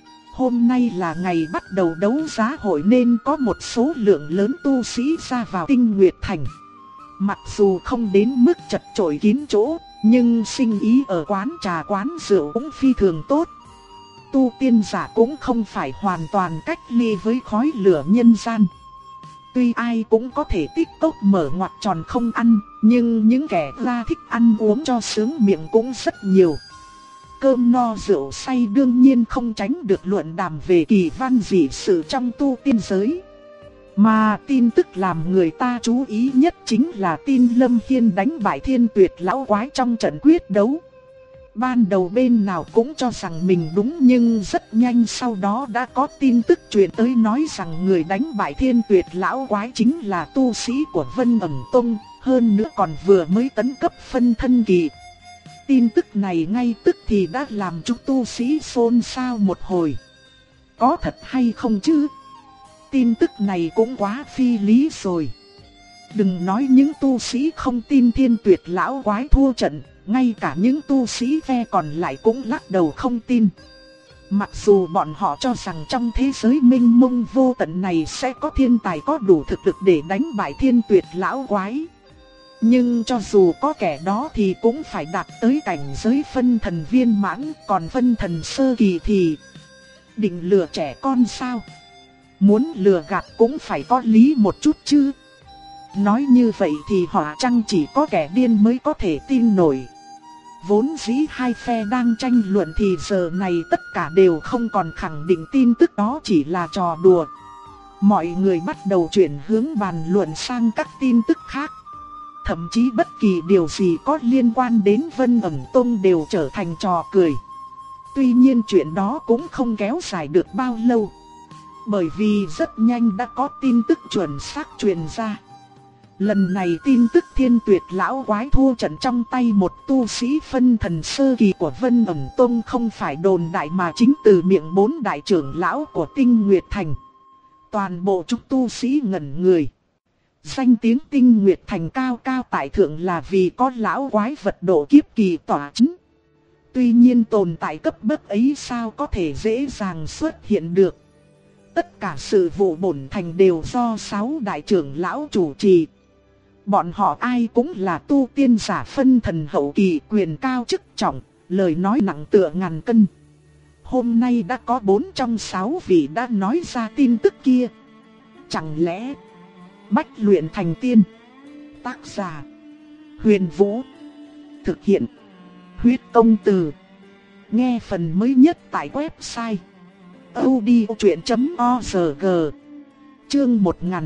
Hôm nay là ngày bắt đầu đấu giá hội nên có một số lượng lớn tu sĩ ra vào Tinh Nguyệt Thành. Mặc dù không đến mức chật chội kín chỗ, nhưng sinh ý ở quán trà quán rượu cũng phi thường tốt. Tu tiên giả cũng không phải hoàn toàn cách ly với khói lửa nhân gian. Tuy ai cũng có thể tích cốc mở ngoặt tròn không ăn, nhưng những kẻ ra thích ăn uống cho sướng miệng cũng rất nhiều. Cơm no rượu say đương nhiên không tránh được luận đàm về kỳ văn dị sự trong tu tiên giới. Mà tin tức làm người ta chú ý nhất chính là tin Lâm Hiên đánh bại Thiên Tuyệt lão quái trong trận quyết đấu. Ban đầu bên nào cũng cho rằng mình đúng nhưng rất nhanh sau đó đã có tin tức truyền tới nói rằng người đánh bại Thiên Tuyệt lão quái chính là tu sĩ của Vân Ẩn Tông, hơn nữa còn vừa mới tấn cấp phân thân kỳ. Tin tức này ngay tức thì đã làm chúng tu sĩ xôn xao một hồi. Có thật hay không chứ? Tin tức này cũng quá phi lý rồi. Đừng nói những tu sĩ không tin Thiên Tuyệt lão quái thua trận, ngay cả những tu sĩ phe còn lại cũng lắc đầu không tin. Mặc dù bọn họ cho rằng trong thế giới mênh mông vô tận này sẽ có thiên tài có đủ thực lực để đánh bại Thiên Tuyệt lão quái. Nhưng cho dù có kẻ đó thì cũng phải đạt tới cảnh giới phân thần viên mãn, còn phân thần sơ kỳ thì định lừa trẻ con sao? Muốn lừa gạt cũng phải có lý một chút chứ. Nói như vậy thì họ chăng chỉ có kẻ điên mới có thể tin nổi. Vốn dĩ hai phe đang tranh luận thì giờ này tất cả đều không còn khẳng định tin tức đó chỉ là trò đùa. Mọi người bắt đầu chuyển hướng bàn luận sang các tin tức khác. Thậm chí bất kỳ điều gì có liên quan đến Vân Ẩn Tông đều trở thành trò cười. Tuy nhiên chuyện đó cũng không kéo dài được bao lâu. Bởi vì rất nhanh đã có tin tức chuẩn xác truyền ra. Lần này tin tức Thiên Tuyệt lão quái thua trận trong tay một tu sĩ phân thần sơ kỳ của Vân Ẩm Tông không phải đồn đại mà chính từ miệng 4 đại trưởng lão của Tinh Nguyệt Thành. Toàn bộ chúng tu sĩ ngẩn người. Danh tiếng Tinh Nguyệt Thành cao cao tại thượng là vì có lão quái vật độ kiếp kỳ tỏa chấn. Tuy nhiên tồn tại cấp bậc ấy sao có thể dễ dàng xuất hiện được. Tất cả sự vụ bổn thành đều do 6 đại trưởng lão chủ trì. Bọn họ ai cũng là tu tiên giả phân thần hậu kỳ, quyền cao chức trọng, lời nói nặng tựa ngàn cân. Hôm nay đã có 4 trong 6 vị đã nói ra tin tức kia. Chẳng lẽ Bách Luyện Thành Tiên? Tác giả Huyền Vũ. Thực hiện Huyết Công Từ. Nghe phần mới nhất tại website audiochuyện.org. Chương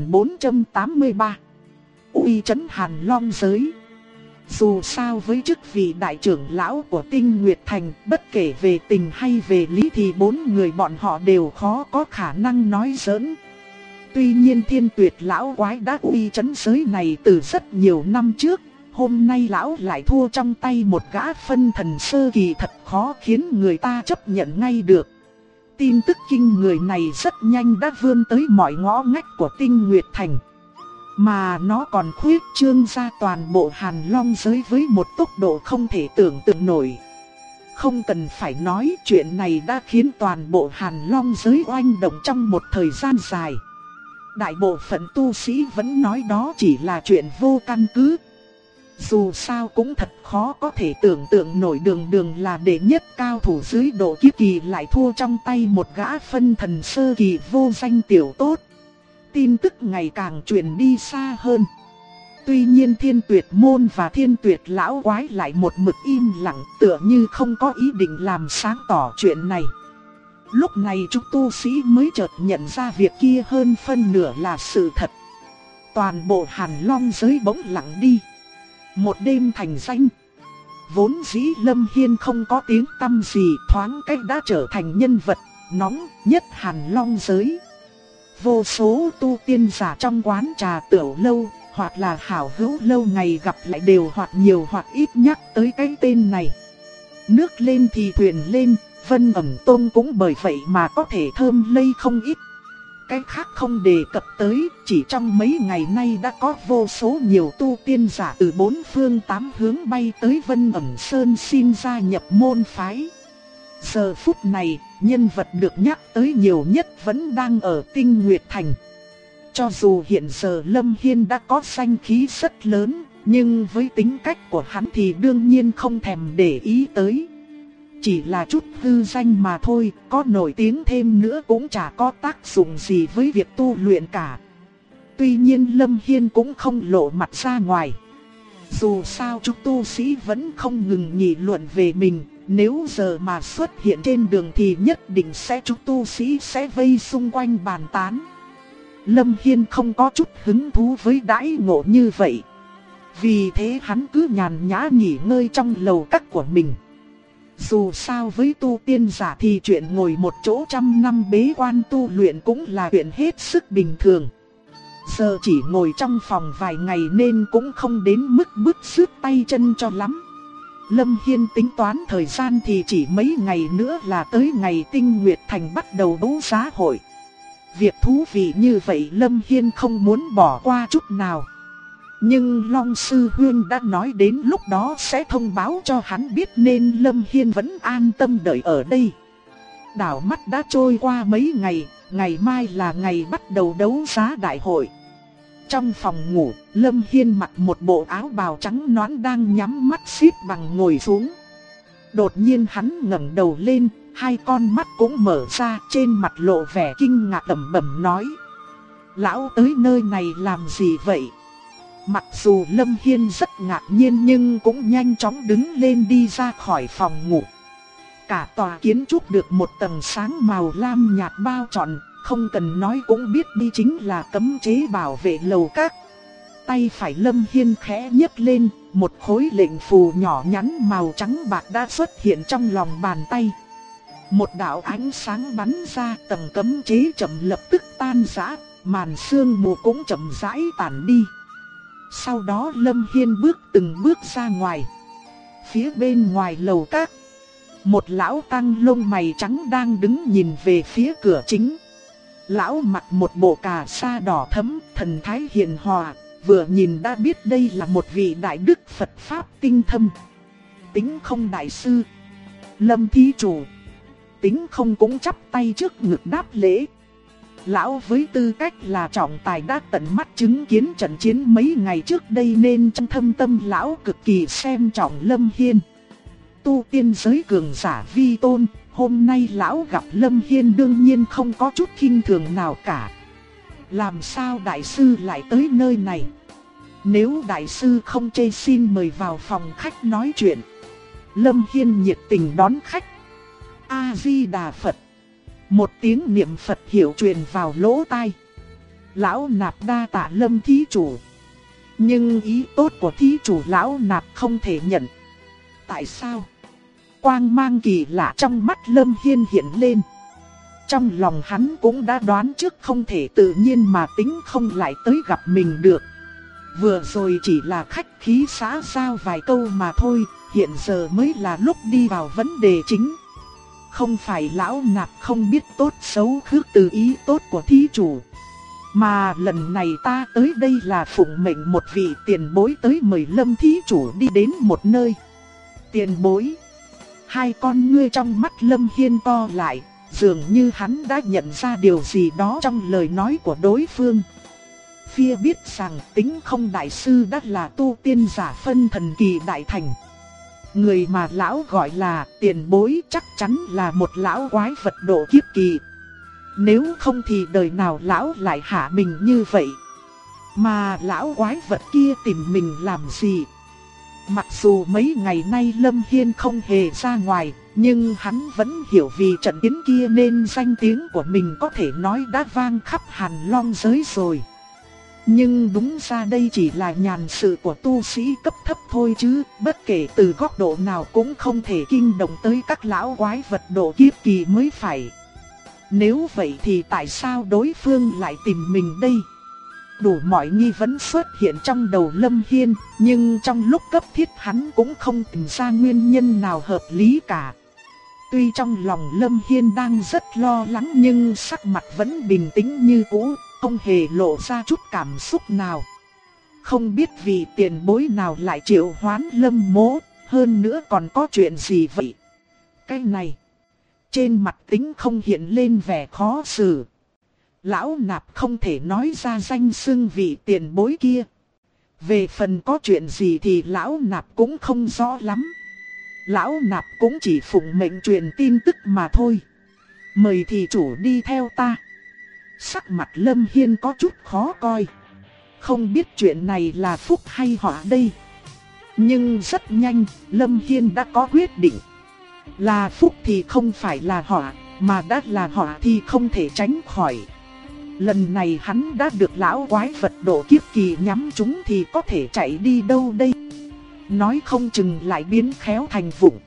1483. Uy chấn Hàn Long giới. Dù sao với chức vị đại trưởng lão của Tinh Nguyệt Thành, bất kể về tình hay về lý thì 4 người bọn họ đều khó có khả năng nói giỡn. Tuy nhiên Thiên Tuyệt lão quái đã uy chấn giới này từ rất nhiều năm trước, hôm nay lão lại thua trong tay một gã phân thần sơ kỳ thật khó khiến người ta chấp nhận ngay được. Tin tức kinh người này rất nhanh đã vươn tới mọi ngõ ngách của Tinh Nguyệt Thành. Mà nó còn khuyết trương ra toàn bộ Hàn Long giới với một tốc độ không thể tưởng tượng nổi. Không cần phải nói, chuyện này đã khiến toàn bộ Hàn Long giới oanh động trong một thời gian dài. Đại bộ phận tu sĩ vẫn nói đó chỉ là chuyện vô căn cứ. Dù sao cũng thật khó có thể tưởng tượng nổi Đường là đệ nhất cao thủ dưới độ kiếp kỳ lại thua trong tay một gã phân thần sơ kỳ vô danh tiểu tốt. Tin tức ngày càng truyền đi xa hơn. Tuy nhiên Thiên Tuyệt môn và Thiên Tuyệt lão quái lại một mực im lặng, tựa như không có ý định làm sáng tỏ chuyện này. Lúc này chúng tu sĩ mới chợt nhận ra việc kia hơn phân nửa là sự thật. Toàn bộ Hàn Long giới bỗng lặng đi. Một đêm thành danh. Vốn dĩ Lâm Hiên không có tiếng tăm gì, thoáng cách đã trở thành nhân vật nóng nhất Hàn Long giới. Vô số tu tiên giả trong quán trà tiểu lâu, hoặc là hảo hữu lâu ngày gặp lại đều hoặc nhiều hoặc ít nhắc tới cái tên này. Nước lên thì thuyền lên, Vân Ẩm Tông cũng bởi vậy mà có thể thơm lây không ít. Cái khác không đề cập tới, chỉ trong mấy ngày nay đã có vô số nhiều tu tiên giả từ 4 phương 8 hướng bay tới Vân Ẩm Sơn xin gia nhập môn phái. Giờ phút này, nhân vật được nhắc tới nhiều nhất vẫn đang ở Tinh Nguyệt Thành. Cho dù hiện giờ Lâm Hiên đã có danh khí rất lớn, nhưng với tính cách của hắn thì đương nhiên không thèm để ý tới. Chỉ là chút hư danh mà thôi, có nổi tiếng thêm nữa cũng chả có tác dụng gì với việc tu luyện cả. Tuy nhiên Lâm Hiên cũng không lộ mặt ra ngoài. Dù sao chúng tu sĩ vẫn không ngừng nghị luận về mình, nếu giờ mà xuất hiện trên đường thì nhất định sẽ chúng tu sĩ sẽ vây xung quanh bàn tán. Lâm Hiên không có chút hứng thú với đãi ngộ như vậy. Vì thế hắn cứ nhàn nhã nghỉ ngơi trong lầu các của mình. Dù sao với tu tiên giả thì chuyện ngồi một chỗ trăm năm bế quan tu luyện cũng là chuyện hết sức bình thường. Giờ chỉ ngồi trong phòng vài ngày nên cũng không đến mức bứt rứt tay chân cho lắm. Lâm Hiên tính toán thời gian thì chỉ mấy ngày nữa là tới ngày Tinh Nguyệt Thành bắt đầu đấu giá hội. Việc thú vị như vậy Lâm Hiên không muốn bỏ qua chút nào. Nhưng Long Sư Huyên đã nói đến lúc đó sẽ thông báo cho hắn biết nên Lâm Hiên vẫn an tâm đợi ở đây. Đảo mắt đã trôi qua mấy ngày, ngày mai là ngày bắt đầu đấu giá đại hội. Trong phòng ngủ, Lâm Hiên mặc một bộ áo bào trắng nõn đang nhắm mắt xếp bằng ngồi xuống. Đột nhiên hắn ngẩng đầu lên, hai con mắt cũng mở ra, trên mặt lộ vẻ kinh ngạc lẩm bẩm nói: "Lão tới nơi này làm gì vậy?" Mặc dù Lâm Hiên rất ngạc nhiên nhưng cũng nhanh chóng đứng lên đi ra khỏi phòng ngủ. Cả tòa kiến trúc được một tầng sáng màu lam nhạt bao trọn, không cần nói cũng biết đi chính là cấm chế bảo vệ lầu các. Tay phải Lâm Hiên khẽ nhấc lên, một khối lệnh phù nhỏ nhắn màu trắng bạc đã xuất hiện trong lòng bàn tay. Một đạo ánh sáng bắn ra, tầng cấm chế chậm lập tức tan rã, màn sương mù cũng chậm rãi tản đi. Sau đó Lâm Hiên từng bước ra ngoài. Phía bên ngoài lầu các, một lão tăng lông mày trắng đang đứng nhìn về phía cửa chính. Lão mặc một bộ cà sa đỏ thẫm, thần thái hiền hòa, vừa nhìn đã biết đây là một vị đại đức Phật Pháp tinh thâm. Tính không đại sư. Lâm thí chủ. Tính không cũng chắp tay trước ngực đáp lễ. Lão với tư cách là trọng tài đã tận mắt chứng kiến trận chiến mấy ngày trước đây nên trong thâm tâm lão cực kỳ xem trọng Lâm Hiên. Tu tiên giới cường giả vi tôn, hôm nay lão gặp Lâm Hiên đương nhiên không có chút khinh thường nào cả. Làm sao đại sư lại tới nơi này? Nếu đại sư không chê xin mời vào phòng khách nói chuyện. Lâm Hiên nhiệt tình đón khách. A-di-đà Phật. Một tiếng niệm Phật hiểu truyền vào lỗ tai. Lão nạp đa tạ Lâm thí chủ. Nhưng ý tốt của thí chủ lão nạp không thể nhận. Tại sao? Quang mang kỳ lạ trong mắt Lâm Hiên hiện lên. Trong lòng hắn cũng đã đoán trước không thể tự nhiên mà Tính không lại tới gặp mình được. Vừa rồi chỉ là khách khí xã giao vài câu mà thôi, hiện giờ mới là lúc đi vào vấn đề chính. Không phải lão nạp không biết tốt xấu khước từ ý tốt của thí chủ, mà lần này ta tới đây là phụng mệnh một vị tiền bối tới mời Lâm thí chủ đi đến một nơi. Tiền bối. Hai con ngươi trong mắt Lâm Hiên co lại, dường như hắn đã nhận ra điều gì đó trong lời nói của đối phương. Phia biết rằng Tính không đại sư đã là tu tiên giả phân thần kỳ đại thành. Người mà lão gọi là tiền bối chắc chắn là một lão quái vật độ kiếp kỳ. Nếu không thì đời nào lão lại hạ mình như vậy. Mà lão quái vật kia tìm mình làm gì? Mặc dù mấy ngày nay Lâm Hiên không hề ra ngoài, nhưng hắn vẫn hiểu vì trận chiến kia nên danh tiếng của mình có thể nói đã vang khắp Hàn Long giới rồi. Nhưng đúng ra đây chỉ là nhàn sự của tu sĩ cấp thấp thôi chứ, bất kể từ góc độ nào cũng không thể kinh động tới các lão quái vật độ kiếp kỳ mới phải. Nếu vậy thì tại sao đối phương lại tìm mình đây? Đủ mọi nghi vấn xuất hiện trong đầu Lâm Hiên, nhưng trong lúc cấp thiết hắn cũng không tìm ra nguyên nhân nào hợp lý cả. Tuy trong lòng Lâm Hiên đang rất lo lắng nhưng sắc mặt vẫn bình tĩnh như cũ, không hề lộ ra chút cảm xúc nào. Không biết vì tiền bối nào lại triệu hoán Lâm Mỗ, hơn nữa còn có chuyện gì vậy? Cái này, trên mặt Tính không hiện lên vẻ khó xử. Lão nạp không thể nói ra danh xưng vị tiền bối kia. Về phần có chuyện gì thì lão nạp cũng không rõ lắm. Lão nạp cũng chỉ phụng mệnh truyền tin tức mà thôi. Mời thị chủ đi theo ta. Sắc mặt Lâm Hiên có chút khó coi. Không biết chuyện này là phúc hay họa đây. Nhưng rất nhanh, Lâm Hiên đã có quyết định. Là phúc thì không phải là họa, mà đã là họa thì không thể tránh khỏi. Lần này hắn đã được lão quái vật độ kiếp kỳ nhắm chúng thì có thể chạy đi đâu đây? Nói không chừng lại biến khéo thành vụng.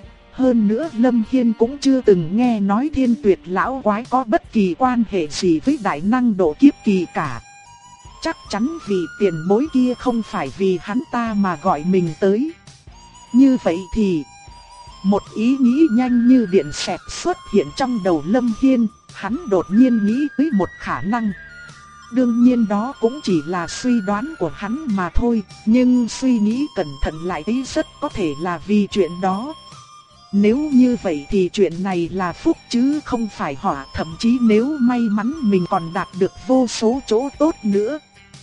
Hơn nữa Lâm Hiên cũng chưa từng nghe nói Thiên Tuyệt lão quái có bất kỳ quan hệ gì với đại năng độ kiếp kỳ cả. Chắc chắn vì tiền bối kia không phải vì hắn ta mà gọi mình tới. Như vậy thì, một ý nghĩ nhanh như điện xẹt xuất hiện trong đầu Lâm Hiên. Hắn đột nhiên nghĩ tới một khả năng. Đương nhiên đó cũng chỉ là suy đoán của hắn mà thôi, nhưng suy nghĩ cẩn thận lại thấy rất có thể là vì chuyện đó. Nếu như vậy thì chuyện này là phúc chứ không phải họa, thậm chí nếu may mắn mình còn đạt được vô số chỗ tốt nữa.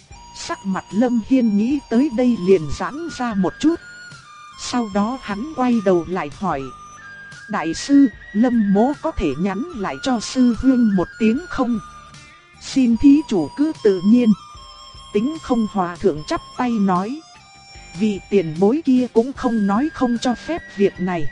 Sắc mặt Lâm Hiên nghĩ tới đây liền giãn ra một chút. Sau đó hắn quay đầu lại hỏi: đại sư, Lâm Mỗ có thể nhắn lại cho sư huynh một tiếng không? Xin thí chủ cứ tự nhiên. Tính không hòa thượng chắp tay nói: vị tiền bối kia cũng không nói không cho phép việc này.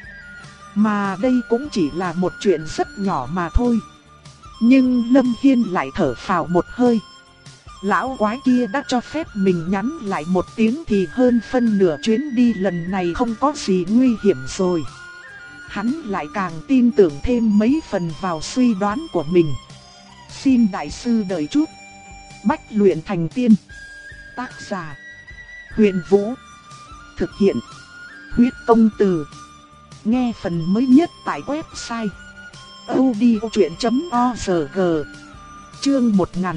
Mà đây cũng chỉ là một chuyện rất nhỏ mà thôi. Nhưng Lâm Hiên lại thở phào một hơi. Lão quái kia đã cho phép mình nhắn lại một tiếng thì hơn phân nửa chuyến đi lần này không có gì nguy hiểm rồi. Hắn lại càng tin tưởng thêm mấy phần vào suy đoán của mình. Xin đại sư đợi chút. Bách luyện thành tiên. Tác giả: Huyền Vũ. Thực hiện. Huyết Công Từ. Nghe phần mới nhất tại website audiochuyện.org. Chương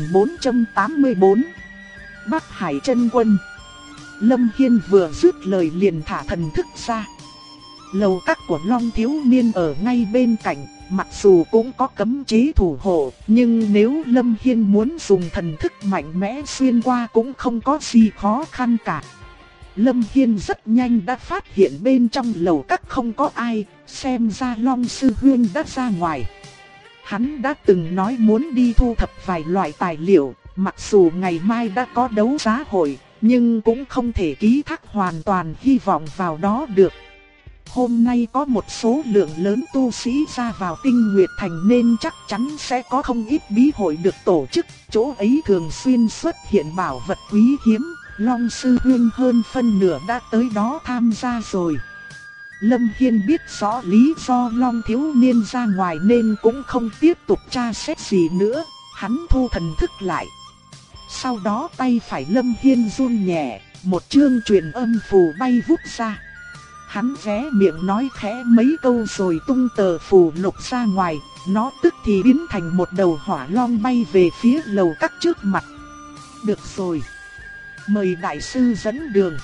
1484. Bắc Hải Chân Quân. Lâm Hiên vừa dứt lời liền thả thần thức ra. Lầu các của Long thiếu niên ở ngay bên cạnh, mặc dù cũng có cấm chế thủ hộ, nhưng nếu Lâm Hiên muốn dùng thần thức mạnh mẽ xuyên qua cũng không có gì khó khăn cả. Lâm Hiên rất nhanh đã phát hiện bên trong lầu các không có ai, xem ra Long Sư Huynh đã ra ngoài. Hắn đã từng nói muốn đi thu thập vài loại tài liệu, mặc dù ngày mai đã có đấu giá hội, nhưng cũng không thể ký thác hoàn toàn hy vọng vào đó được. Hôm nay có một số lượng lớn tu sĩ ra vào Tinh Nguyệt Thành nên chắc chắn sẽ có không ít bí hội được tổ chức, chỗ ấy thường xuyên xuất hiện bảo vật quý hiếm, Long Sư Huynh hơn phân nửa đã tới đó tham gia rồi. Lâm Hiên biết rõ lý do Long thiếu niên ra ngoài nên cũng không tiếp tục tra xét gì nữa, hắn thu thần thức lại. Sau đó tay phải Lâm Hiên run nhẹ, một chương truyền âm phù bay vút ra. Hắn ghé miệng nói khẽ mấy câu rồi tung tờ phù lục ra ngoài, nó tức thì biến thành một đầu hỏa long bay về phía lầu các trước mặt. Được rồi, mời đại sư dẫn đường.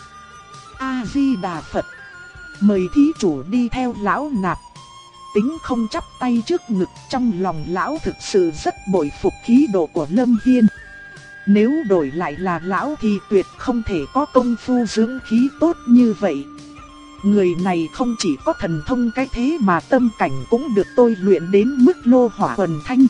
A Di Đà Phật. Mời thí chủ đi theo lão nạp. Tính không chắp tay trước ngực, trong lòng lão thực sự rất bội phục khí độ của Lâm Hiên. Nếu đổi lại là lão thì tuyệt không thể có công phu dưỡng khí tốt như vậy. Người này không chỉ có thần thông cái thế mà tâm cảnh cũng được tôi luyện đến mức lô hỏa thuần thanh.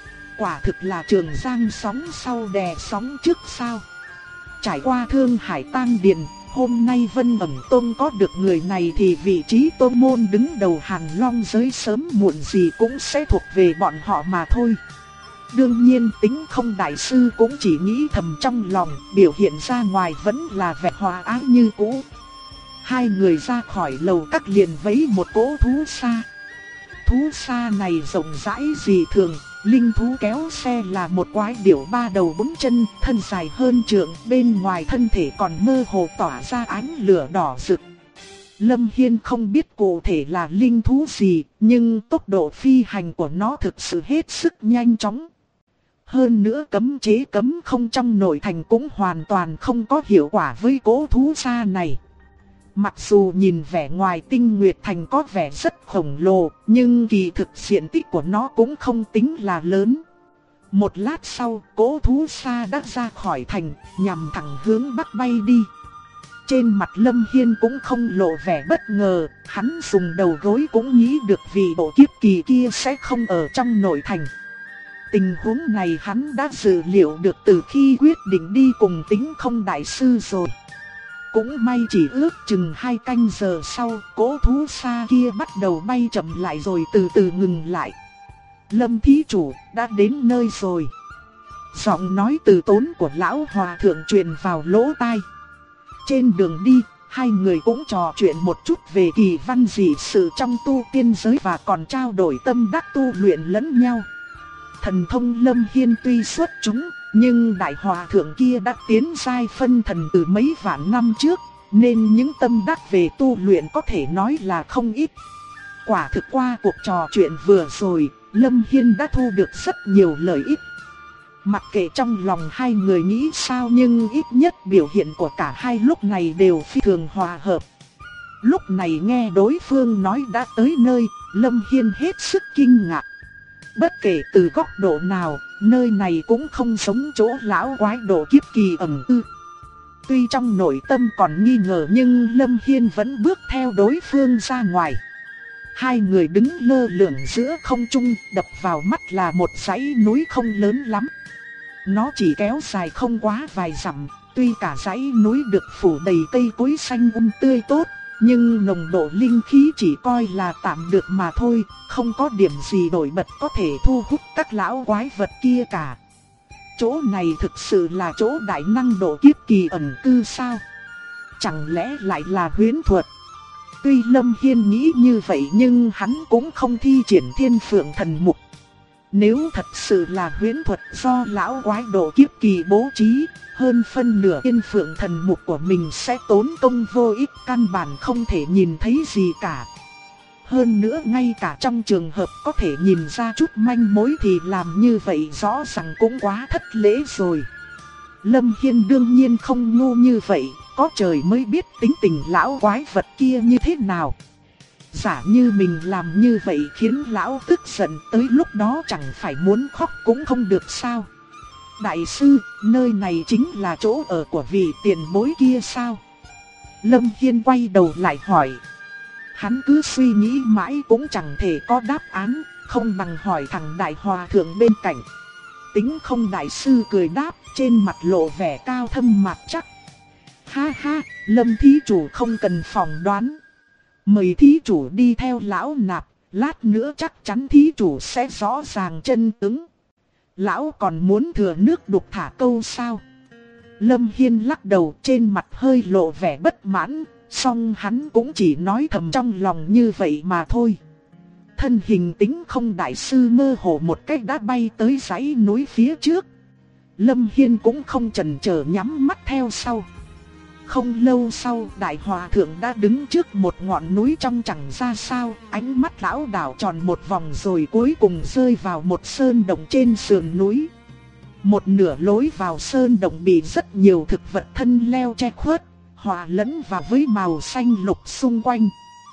Quả thực là trường giang sóng sau đè sóng trước sao. Trải qua Thương Hải Tang Điền, hôm nay Vân Ẩm Tông có được người này thì vị trí tôn môn đứng đầu Hàn Long giới sớm muộn gì cũng sẽ thuộc về bọn họ mà thôi. Đương nhiên Tính Không đại sư cũng chỉ nghĩ thầm trong lòng, biểu hiện ra ngoài vẫn là vẻ hòa ái như cũ. Hai người ra khỏi lầu các liền vấy một cỗ thú xa. Thú xa này rộng rãi dị thường, linh thú kéo xe là một quái điểu ba đầu bốn chân, thân dài hơn trượng, bên ngoài thân thể còn mơ hồ tỏa ra ánh lửa đỏ rực. Lâm Hiên không biết cụ thể là linh thú gì, nhưng tốc độ phi hành của nó thực sự hết sức nhanh chóng. Hơn nữa cấm chế cấm không trong nội thành cũng hoàn toàn không có hiệu quả với cỗ thú xa này. Mặc dù nhìn vẻ ngoài Tinh Nguyệt Thành có vẻ rất khổng lồ, nhưng kỳ thực diện tích của nó cũng không tính là lớn. Một lát sau, cỗ thú xa đã ra khỏi thành, nhằm thẳng hướng bắc bay đi. Trên mặt Lâm Hiên cũng không lộ vẻ bất ngờ, hắn dùng đầu gối cũng nghĩ được vì bộ kiếp kỳ kia sẽ không ở trong nội thành. Tình huống này hắn đã dự liệu được từ khi quyết định đi cùng Tính Không đại sư rồi. Cũng may chỉ ước chừng 2 canh giờ sau, cỗ thú xa kia bắt đầu bay chậm lại rồi từ từ ngừng lại. Lâm thí chủ đã đến nơi rồi. Giọng nói từ tốn của lão hòa thượng truyền vào lỗ tai. Trên đường đi, hai người cũng trò chuyện một chút về kỳ văn dị sự trong tu tiên giới và còn trao đổi tâm đắc tu luyện lẫn nhau. Thần thông Lâm Hiên tuy xuất chúng, nhưng đại hòa thượng kia đã tiến giai phân thần từ mấy vạn năm trước, nên những tâm đắc về tu luyện có thể nói là không ít. Quả thực qua cuộc trò chuyện vừa rồi, Lâm Hiên đã thu được rất nhiều lợi ích. Mặc kệ trong lòng hai người nghĩ sao nhưng ít nhất biểu hiện của cả hai lúc này đều phi thường hòa hợp. Lúc này nghe đối phương nói đã tới nơi, Lâm Hiên hết sức kinh ngạc. Bất kể từ góc độ nào, nơi này cũng không giống chỗ lão quái độ kiếp kỳ ẩn cư. Tuy trong nội tâm còn nghi ngờ nhưng Lâm Hiên vẫn bước theo đối phương ra ngoài. Hai người đứng lơ lửng giữa không trung, đập vào mắt là một dãy núi không lớn lắm. Nó chỉ kéo dài không quá vài dặm, tuy cả dãy núi được phủ đầy cây cối xanh tươi tốt, nhưng nồng độ linh khí chỉ coi là tạm được mà thôi, không có điểm gì nổi bật có thể thu hút các lão quái vật kia cả. Chỗ này thực sự là chỗ đại năng độ kiếp kỳ ẩn cư sao? Chẳng lẽ lại là huyễn thuật? Tuy Lâm Hiên nghĩ như vậy nhưng hắn cũng không thi triển Thiên Phượng Thần Mục. Nếu thật sự là huyễn thuật do lão quái độ kiếp kỳ bố trí, hơn phân nửa Yên Phượng thần mục của mình sẽ tốn công vô ích, căn bản không thể nhìn thấy gì cả. Hơn nữa ngay cả trong trường hợp có thể nhìn ra chút manh mối thì làm như vậy rõ ràng cũng quá thất lễ rồi. Lâm Hiên đương nhiên không ngu như vậy, có trời mới biết tính tình lão quái vật kia như thế nào. Giả như mình làm như vậy khiến lão tức giận, tới lúc đó chẳng phải muốn khóc cũng không được sao. Đại sư, nơi này chính là chỗ ở của vị tiền bối kia sao? Lâm Hiên quay đầu lại hỏi. Hắn cứ suy nghĩ mãi cũng chẳng thể có đáp án, không bằng hỏi thằng đại hòa thượng bên cạnh. Tính không đại sư cười đáp, trên mặt lộ vẻ cao thâm mạc chắc. Ha ha, Lâm thí chủ không cần phỏng đoán. Mời thí chủ đi theo lão nạp, lát nữa chắc chắn thí chủ sẽ rõ ràng chân tướng. Lão còn muốn thừa nước đục thả câu sao? Lâm Hiên lắc đầu, trên mặt hơi lộ vẻ bất mãn, song hắn cũng chỉ nói thầm trong lòng như vậy mà thôi. Thân hình Tính không đại sư mơ hồ một cách đã bay tới dãy núi phía trước. Lâm Hiên cũng không chần chờ nhắm mắt theo sau. Không lâu sau, đại hòa thượng đã đứng trước một ngọn núi trong chẳng ra sao, ánh mắt lão đảo tròn một vòng rồi cuối cùng rơi vào một sơn động trên sườn núi. Một nửa lối vào sơn động bị rất nhiều thực vật thân leo che khuất, hòa lẫn vào với màu xanh lục xung quanh.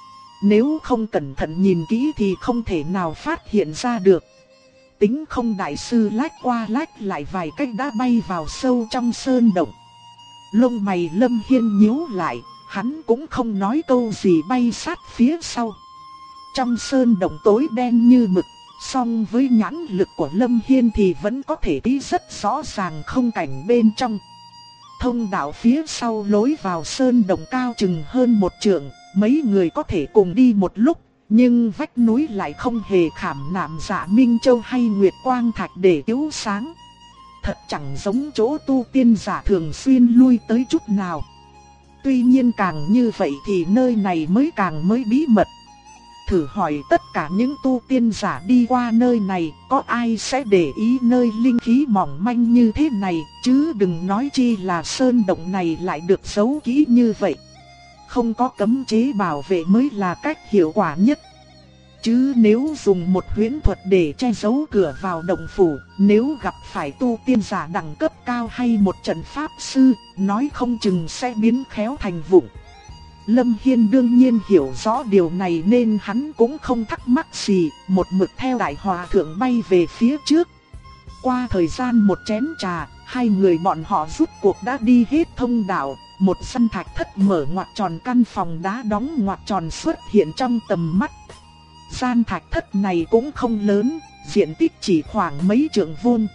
Nếu không cẩn thận nhìn kỹ thì không thể nào phát hiện ra được. Tính không đại sư lách qua lách lại vài cách đã bay vào sâu trong sơn động. Lông mày Lâm Hiên nhíu lại, hắn cũng không nói câu gì bay sát phía sau. Trong sơn động tối đen như mực, song với nhãn lực của Lâm Hiên thì vẫn có thể thấy rất rõ ràng không cảnh bên trong. Thông đạo phía sau lối vào sơn động cao chừng hơn một trượng, mấy người có thể cùng đi một lúc, nhưng vách núi lại không hề khảm nạm Dạ Minh Châu hay Nguyệt Quang Thạch để chiếu sáng. Thật chẳng giống chỗ tu tiên giả thường xuyên lui tới chút nào. Tuy nhiên càng như vậy thì nơi này mới càng bí mật. Thử hỏi tất cả những tu tiên giả đi qua nơi này, có ai sẽ để ý nơi linh khí mỏng manh như thế này, chứ đừng nói chi là sơn động này lại được giấu kỹ như vậy. Không có cấm chế bảo vệ mới là cách hiệu quả nhất. Chứ nếu dùng một huyễn thuật để che giấu cửa vào động phủ, nếu gặp phải tu tiên giả đẳng cấp cao hay một trận pháp sư, nói không chừng sẽ biến khéo thành vụng. Lâm Hiên đương nhiên hiểu rõ điều này nên hắn cũng không thắc mắc gì, một mực theo đại hòa thượng bay về phía trước. Qua thời gian một chén trà, hai người bọn họ rút cuộc đã đi hết thông đạo. Một sân thạch thất mở ngoặt tròn, căn phòng đá đóng ngoặt tròn xuất hiện trong tầm mắt. Gian thạch thất này cũng không lớn, diện tích chỉ khoảng mấy trượng vuông.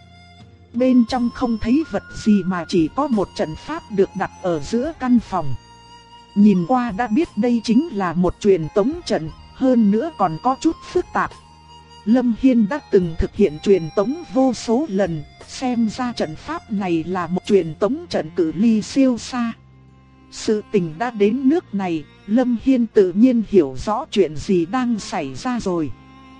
Bên trong không thấy vật gì mà chỉ có một trận pháp được đặt ở giữa căn phòng. Nhìn qua đã biết đây chính là một truyền tống trận, hơn nữa còn có chút phức tạp. Lâm Hiên đã từng thực hiện truyền tống vô số lần, xem ra trận pháp này là một truyền tống trận cự ly siêu xa. Sự tình đã đến nước này, Lâm Hiên tự nhiên hiểu rõ chuyện gì đang xảy ra rồi.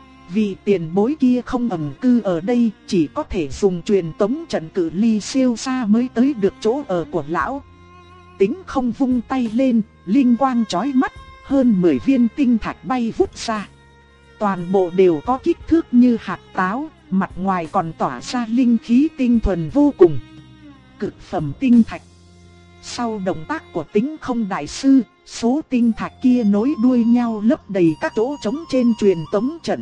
Vì tiền bối kia không ẩn cư ở đây, chỉ có thể dùng truyền tống trận cự ly siêu xa mới tới được chỗ ở của lão. Tính không vung tay lên, linh quang chói mắt, hơn 10 viên tinh thạch bay vút ra. Toàn bộ đều có kích thước như hạt táo, mặt ngoài còn tỏa ra linh khí tinh thuần vô cùng. Cực phẩm tinh thạch. Sau động tác của Tính không đại sư, số tinh thạch kia nối đuôi nhau lấp đầy các chỗ trống trên truyền tống trận.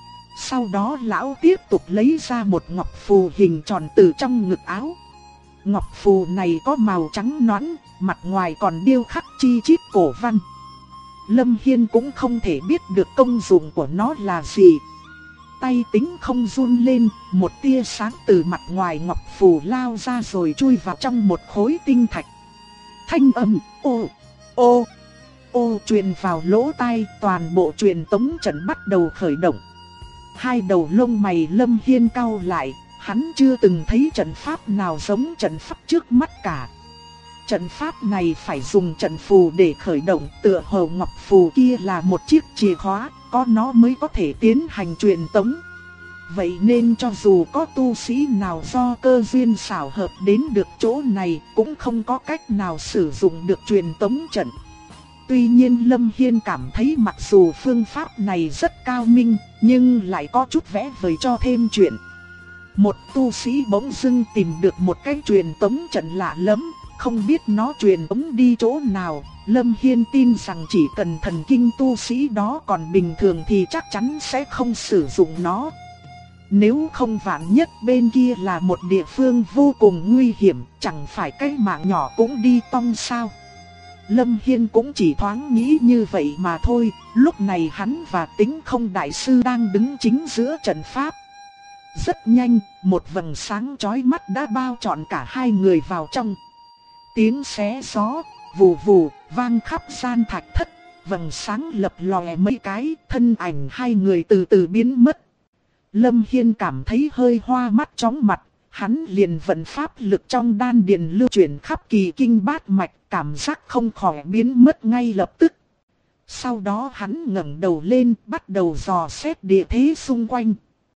Sau đó lão tiếp tục lấy ra một ngọc phù hình tròn từ trong ngực áo. Ngọc phù này có màu trắng nõn, mặt ngoài còn điêu khắc chi chít cổ văn. Lâm Hiên cũng không thể biết được công dụng của nó là gì. Tay Tính không run lên, một tia sáng từ mặt ngoài ngọc phù lao ra rồi chui vào trong một khối tinh thạch. Thanh âm ô truyền vào lỗ tai, toàn bộ truyền tống trận bắt đầu khởi động. Hai đầu lông mày Lâm Hiên cau lại, hắn chưa từng thấy trận pháp nào giống trận pháp trước mắt cả. Trận pháp này phải dùng trận phù để khởi động, tựa hồ ngọc phù kia là một chiếc chìa khóa, có nó mới có thể tiến hành truyền tống. Vậy nên cho dù có tu sĩ nào do cơ duyên xảo hợp đến được chỗ này cũng không có cách nào sử dụng được truyền tống trận. Tuy nhiên Lâm Hiên cảm thấy mặc dù phương pháp này rất cao minh, nhưng lại có chút vẽ vời cho thêm chuyện. Một tu sĩ bỗng dưng tìm được một cái truyền tống trận lạ lắm, không biết nó truyền tống đi chỗ nào. Lâm Hiên tin rằng chỉ cần thần kinh tu sĩ đó còn bình thường thì chắc chắn sẽ không sử dụng nó. Nếu không vạn nhất bên kia là một địa phương vô cùng nguy hiểm, chẳng phải cái mạng nhỏ cũng đi tong sao. Lâm Hiên cũng chỉ thoáng nghĩ như vậy mà thôi. Lúc này hắn và Tính Không đại sư đang đứng chính giữa trận pháp. Rất nhanh, một vầng sáng chói mắt đã bao trọn cả hai người vào trong. Tiếng xé gió, vù vù, vang khắp gian thạch thất. Vầng sáng lập lòe mấy cái, thân ảnh hai người từ từ biến mất. Lâm Hiên cảm thấy hơi hoa mắt chóng mặt. Hắn liền vận pháp lực trong đan điền lưu chuyển khắp kỳ kinh bát mạch, cảm giác không khỏi biến mất ngay lập tức. Sau đó hắn ngẩng đầu lên, bắt đầu dò xét địa thế xung quanh.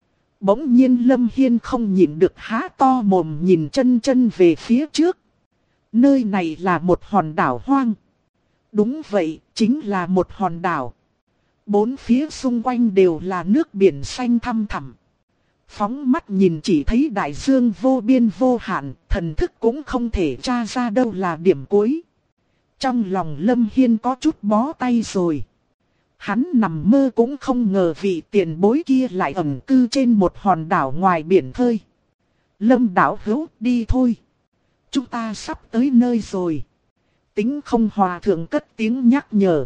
Bỗng nhiên Lâm Hiên không nhịn được há to mồm nhìn chân chân về phía trước. Nơi này là một hòn đảo hoang. Đúng vậy, chính là một hòn đảo. Bốn phía xung quanh đều là nước biển xanh thăm thẳm. Phóng mắt nhìn chỉ thấy đại dương vô biên vô hạn, thần thức cũng không thể tra ra đâu là điểm cuối. Trong lòng Lâm Hiên có chút bó tay rồi. Hắn nằm mơ cũng không ngờ vị tiền bối kia lại ẩn cư trên một hòn đảo ngoài biển khơi. Lâm đạo hữu, đi thôi. Chúng ta sắp tới nơi rồi. Tính Không hòa thượng cất tiếng nhắc nhở.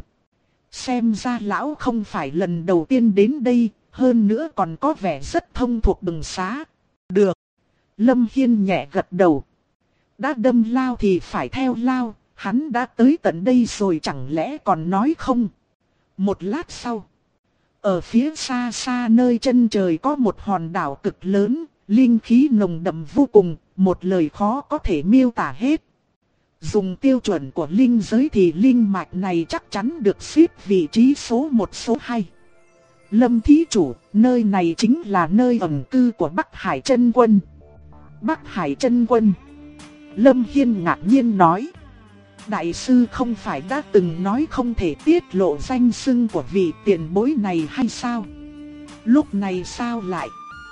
Xem ra lão không phải lần đầu tiên đến đây, hơn nữa còn có vẻ rất thông thuộc đường xá. Được. Lâm Hiên nhẹ gật đầu. Đã đâm lao thì phải theo lao, hắn đã tới tận đây rồi chẳng lẽ còn nói không. Một lát sau, ở phía xa xa nơi chân trời có một hòn đảo cực lớn, linh khí nồng đậm vô cùng, một lời khó có thể miêu tả hết. Dùng tiêu chuẩn của linh giới thì linh mạch này chắc chắn được xếp vị trí số 1 số 2. Lâm thí chủ, nơi này chính là nơi ẩn cư của Bắc Hải Chân Quân. Bắc Hải Chân Quân. Lâm Hiên ngạc nhiên nói. Đại sư không phải đã từng nói không thể tiết lộ danh xưng của vị tiền bối này hay sao? Lúc này sao lại?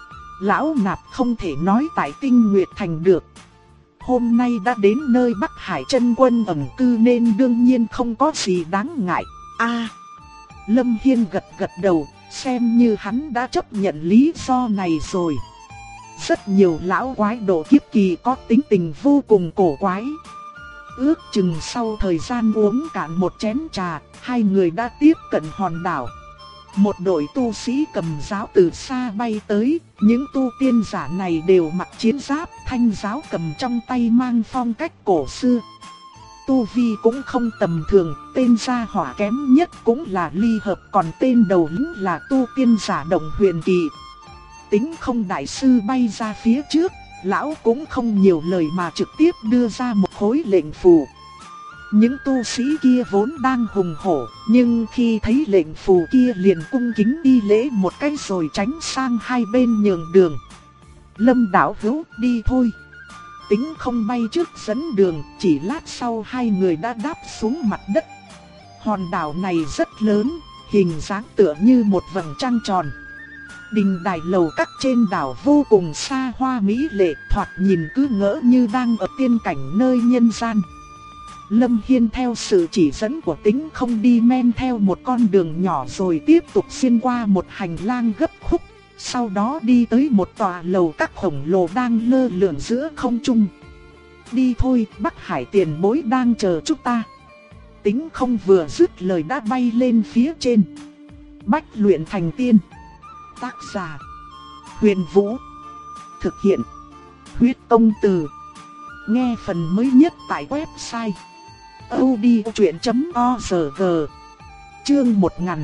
Lão nạp không thể nói tại Tinh Nguyệt Thành được. Hôm nay đã đến nơi Bắc Hải Chân Quân ẩn cư nên đương nhiên không có gì đáng ngại. Lâm Hiên gật gật đầu, xem như hắn đã chấp nhận lý do này rồi. Rất nhiều lão quái độ kiếp kỳ có tính tình vô cùng cổ quái. Ước chừng sau thời gian uống cạn một chén trà, hai người đã tiếp cận hòn đảo. Một đội tu sĩ cầm giáo từ xa bay tới, những tu tiên giả này đều mặc chiến giáp, thanh giáo cầm trong tay mang phong cách cổ xưa. Tu vi cũng không tầm thường, tên gia hỏa kém nhất cũng là ly hợp, còn tên đầu lĩnh là tu tiên giả Động Huyền Kỳ. Tính Không đại sư bay ra phía trước, lão cũng không nhiều lời mà trực tiếp đưa ra một khối lệnh phù. Những tu sĩ kia vốn đang hùng hổ, nhưng khi thấy lệnh phù kia liền cung kính đi lễ một cái rồi tránh sang hai bên nhường đường. Lâm đạo hữu, đi thôi. Tính Không bay trước dẫn đường, chỉ lát sau hai người đã đáp xuống mặt đất. Hòn đảo này rất lớn, hình dáng tựa như một vầng trăng tròn. Đình đài lầu các trên đảo vô cùng xa hoa mỹ lệ, thoạt nhìn cứ ngỡ như đang ở tiên cảnh nơi nhân gian. Lâm Hiên theo sự chỉ dẫn của Tính Không đi men theo một con đường nhỏ rồi tiếp tục xuyên qua một hành lang gấp khúc. Sau đó đi tới một tòa lầu các khổng lồ đang lơ lửng giữa không trung. Đi thôi, Bắc Hải tiền bối đang chờ chúng ta. Tính Không vừa dứt lời đã bay lên phía trên. Bách luyện thành tiên. Tác giả Huyền Vũ. Thực hiện Huyết Công Từ. Nghe phần mới nhất tại website audiochuyện.org. Chương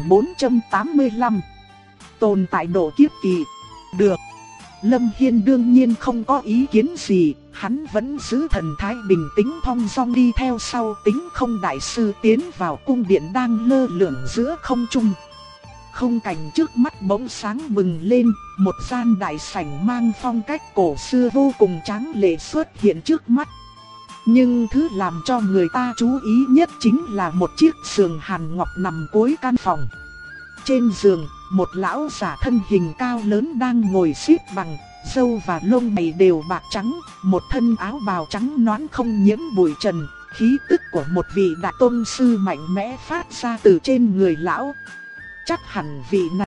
1485. Tồn tại độ kiếp kỳ. Được. Lâm Hiên đương nhiên không có ý kiến gì, hắn vẫn giữ thần thái bình tĩnh thong dong đi theo sau Tính Không đại sư tiến vào cung điện đang lơ lửng giữa không trung. Không cảnh trước mắt bỗng sáng bừng lên, một gian đại sảnh mang phong cách cổ xưa vô cùng tráng lệ xuất hiện trước mắt. Nhưng thứ làm cho người ta chú ý nhất chính là một chiếc giường hàn ngọc nằm cuối căn phòng. Trên giường, một lão giả thân hình cao lớn đang ngồi xếp bằng, râu và lông mày đều bạc trắng, một thân áo bào trắng nõn không nhiễm bụi trần, khí tức của một vị đại tôn sư mạnh mẽ phát ra từ trên người lão. Chắc hẳn vị này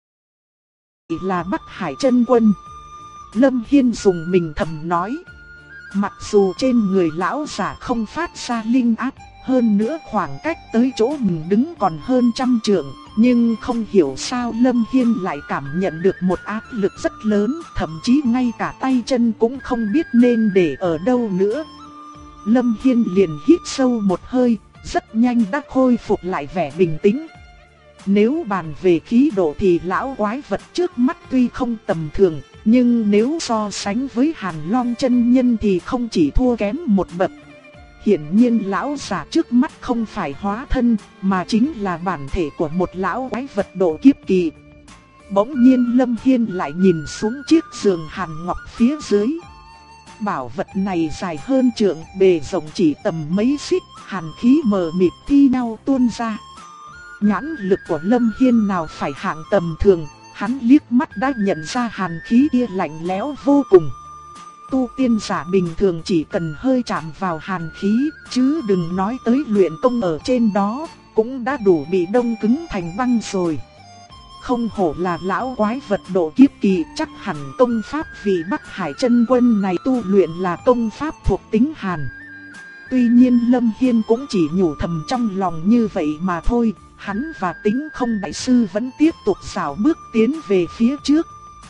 là Bắc Hải Chân Quân. Lâm Hiên dùng mình thầm nói. Mặc dù trên người lão giả không phát ra linh áp, hơn nữa khoảng cách tới chỗ mình đứng còn hơn 100 trượng, nhưng không hiểu sao Lâm Hiên lại cảm nhận được một áp lực rất lớn, thậm chí ngay cả tay chân cũng không biết nên để ở đâu nữa. Lâm Hiên liền hít sâu một hơi, rất nhanh đã khôi phục lại vẻ bình tĩnh. Nếu bàn về khí độ thì lão quái vật trước mắt tuy không tầm thường, nhưng nếu so sánh với Hàn Long chân nhân thì không chỉ thua kém một bậc. Hiển nhiên lão giả trước mắt không phải hóa thân, mà chính là bản thể của một lão quái vật độ kiếp kỳ. Bỗng nhiên Lâm Hiên lại nhìn xuống chiếc giường hàn ngọc phía dưới. Bảo vật này dài hơn trượng, bề rộng chỉ tầm mấy xích, hàn khí mờ mịt thi nhau tuôn ra. Nhãn lực của Lâm Hiên nào phải hạng tầm thường, hắn liếc mắt đã nhận ra hàn khí kia lạnh lẽo vô cùng. Tu tiên giả bình thường chỉ cần hơi chạm vào hàn khí, chứ đừng nói tới luyện công ở trên đó, cũng đã đủ bị đông cứng thành băng rồi. Không hổ là lão quái vật độ kiếp kỳ, chắc hẳn công pháp vị Bắc Hải Chân Quân này tu luyện là công pháp thuộc tính hàn. Tuy nhiên Lâm Hiên cũng chỉ nhủ thầm trong lòng như vậy mà thôi, hắn và Tính Không đại sư vẫn tiếp tục rảo bước tiến về phía trước.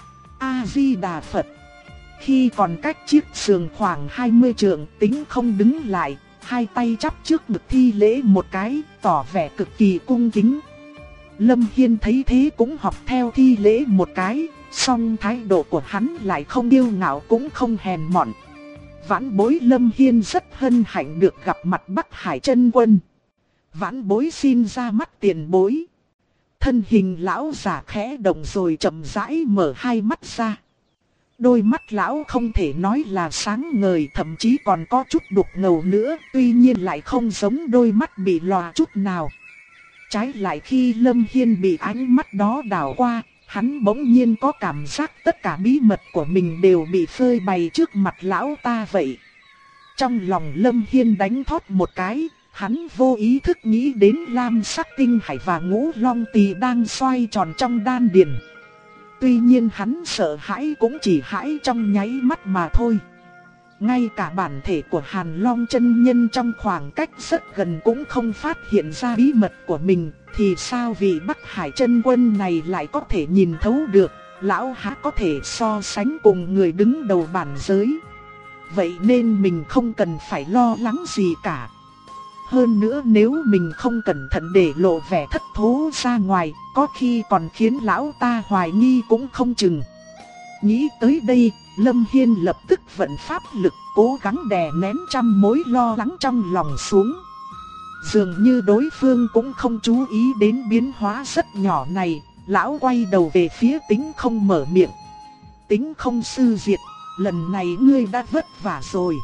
A-di-đà Phật. Khi còn cách chiếc giường khoảng 20 trượng, Tính Không đứng lại, hai tay chắp trước ngực thi lễ một cái, tỏ vẻ cực kỳ cung kính. Lâm Hiên thấy thế cũng học theo thi lễ một cái, song thái độ của hắn lại không kiêu ngạo cũng không hèn mọn. Vãn bối Lâm Hiên rất hân hạnh được gặp mặt Bắc Hải Chân Quân. Vãn bối xin ra mắt tiền bối. Thân hình lão giả khẽ động rồi chậm rãi mở hai mắt ra. Đôi mắt lão không thể nói là sáng ngời, thậm chí còn có chút đục ngầu nữa, tuy nhiên lại không giống đôi mắt bị lòa chút nào. Trái lại khi Lâm Hiên bị ánh mắt đó đảo qua, hắn bỗng nhiên có cảm giác tất cả bí mật của mình đều bị phơi bày trước mặt lão ta vậy. Trong lòng Lâm Hiên đánh thót một cái, hắn vô ý thức nghĩ đến lam sắc tinh hải và ngũ long tỳ đang xoay tròn trong đan điền. Tuy nhiên hắn sợ hãi cũng chỉ hãi trong nháy mắt mà thôi. Ngay cả bản thể của Hàn Long chân nhân trong khoảng cách rất gần cũng không phát hiện ra bí mật của mình, thì sao vị Bắc Hải Chân Quân này lại có thể nhìn thấu được, lão há có thể so sánh cùng người đứng đầu bản giới. Vậy nên mình không cần phải lo lắng gì cả. Hơn nữa nếu mình không cẩn thận để lộ vẻ thất thố ra ngoài, có khi còn khiến lão ta hoài nghi cũng không chừng. Nghĩ tới đây, Lâm Hiên lập tức vận pháp lực, cố gắng đè nén trăm mối lo lắng trong lòng xuống. Dường như đối phương cũng không chú ý đến biến hóa rất nhỏ này, lão quay đầu về phía Tính Không mở miệng. Tính Không sư diệt, lần này ngươi đã vất vả rồi.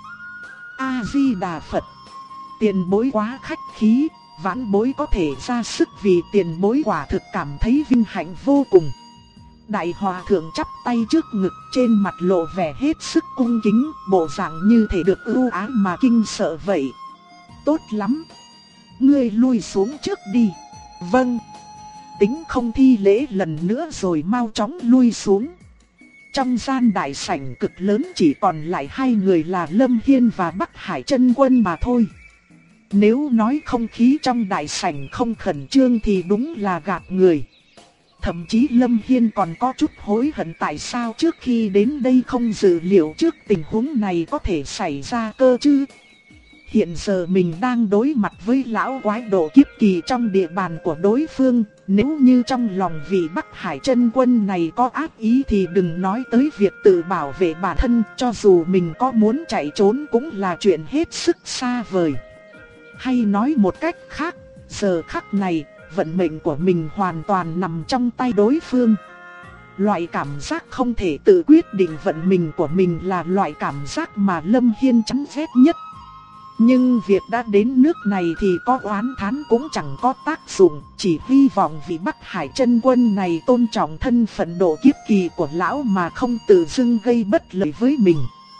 A-di-đà Phật. Tiền bối quá khách khí, vãn bối có thể ra sức vì tiền bối quả thực cảm thấy vinh hạnh vô cùng. Đại hòa thượng chắp tay trước ngực, trên mặt lộ vẻ hết sức cung kính, bộ dạng như thể được ưu ái mà kinh sợ vậy. Tốt lắm, ngươi lui xuống trước đi. Vâng. Tính Không thi lễ lần nữa rồi mau chóng lui xuống. Trong gian đại sảnh cực lớn chỉ còn lại hai người là Lâm Hiên và Bắc Hải Chân Quân mà thôi. Nếu nói không khí trong đại sảnh không khẩn trương thì đúng là gạt người. Thậm chí Lâm Hiên còn có chút hối hận tại sao trước khi đến đây không dự liệu trước tình huống này có thể xảy ra cơ chứ. Hiện giờ mình đang đối mặt với lão quái độ kiếp kỳ trong địa bàn của đối phương, nếu như trong lòng vị Bắc Hải Chân Quân này có ác ý thì đừng nói tới việc tự bảo vệ bản thân, cho dù mình có muốn chạy trốn cũng là chuyện hết sức xa vời. Hay nói một cách khác, giờ khắc này, vận mệnh của mình hoàn toàn nằm trong tay đối phương. Loại cảm giác không thể tự quyết định vận mệnh của mình là loại cảm giác mà Lâm Hiên chán ghét nhất. Nhưng việc đã đến nước này thì có oán thán cũng chẳng có tác dụng, chỉ hy vọng vị Bắc Hải Chân Quân này tôn trọng thân phận độ kiếp kỳ của lão mà không tự dưng gây bất lợi với mình.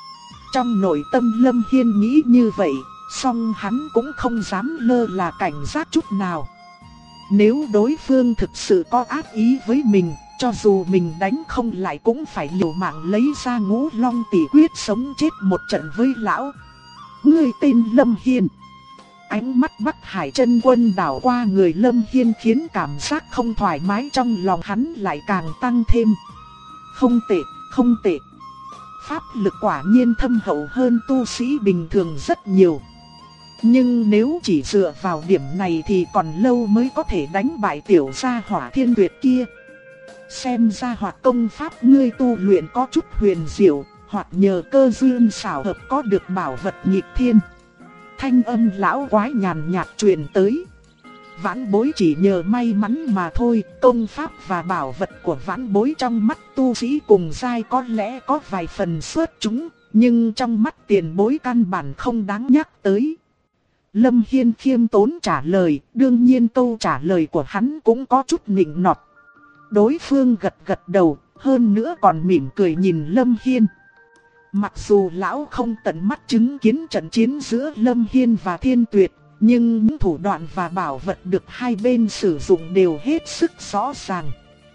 Trong nội tâm Lâm Hiên nghĩ như vậy, song hắn cũng không dám lơ là cảnh giác chút nào. Nếu đối phương thực sự có ác ý với mình, cho dù mình đánh không lại cũng phải liều mạng lấy ra Ngũ Long Tỷ quyết sống chết một trận với lão. Ngươi tên Lâm Hiên. Ánh mắt Bắc Hải Chân Quân đảo qua người Lâm Hiên khiến cảm giác không thoải mái trong lòng hắn lại càng tăng thêm. Không tệ, không tệ. Pháp lực quả nhiên thâm hậu hơn tu sĩ bình thường rất nhiều. Nhưng nếu chỉ dựa vào điểm này thì còn lâu mới có thể đánh bại tiểu gia hỏa Thiên Tuyệt kia. Xem ra hoặc công pháp ngươi tu luyện có chút huyền diệu, hoặc nhờ cơ duyên xảo hợp có được bảo vật nghịch thiên. Thanh âm lão quái nhàn nhạt truyền tới. Vãn bối chỉ nhờ may mắn mà thôi, công pháp và bảo vật của vãn bối trong mắt tu sĩ cùng giai có lẽ có vài phần xuất chúng, nhưng trong mắt tiền bối căn bản không đáng nhắc tới. Lâm Hiên khiêm tốn trả lời, đương nhiên câu trả lời của hắn cũng có chút nịnh nọt. Đối phương gật gật đầu, hơn nữa còn mỉm cười nhìn Lâm Hiên. Mặc dù lão không tận mắt chứng kiến trận chiến giữa Lâm Hiên và Thiên Tuyệt, nhưng những thủ đoạn và bảo vật được hai bên sử dụng đều hết sức rõ ràng.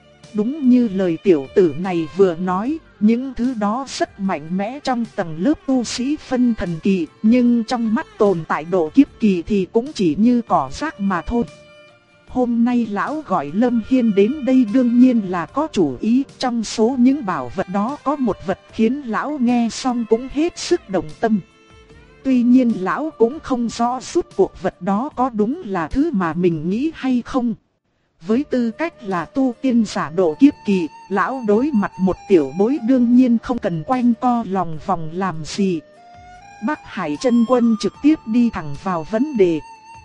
Đúng như lời tiểu tử này vừa nói, những thứ đó rất mạnh mẽ trong tầng lớp tu sĩ phân thần kỳ, nhưng trong mắt tồn tại độ kiếp kỳ thì cũng chỉ như cỏ rác mà thôi. Hôm nay lão gọi Lâm Hiên đến đây đương nhiên là có chủ ý, trong số những bảo vật đó có một vật khiến lão nghe xong cũng hết sức động tâm. Tuy nhiên lão cũng không rõ suốt cuộc vật đó có đúng là thứ mà mình nghĩ hay không. Với tư cách là tu tiên giả độ kiếp kỳ, lão đối mặt một tiểu bối đương nhiên không cần quanh co lòng vòng làm gì. Bắc Hải Chân Quân trực tiếp đi thẳng vào vấn đề.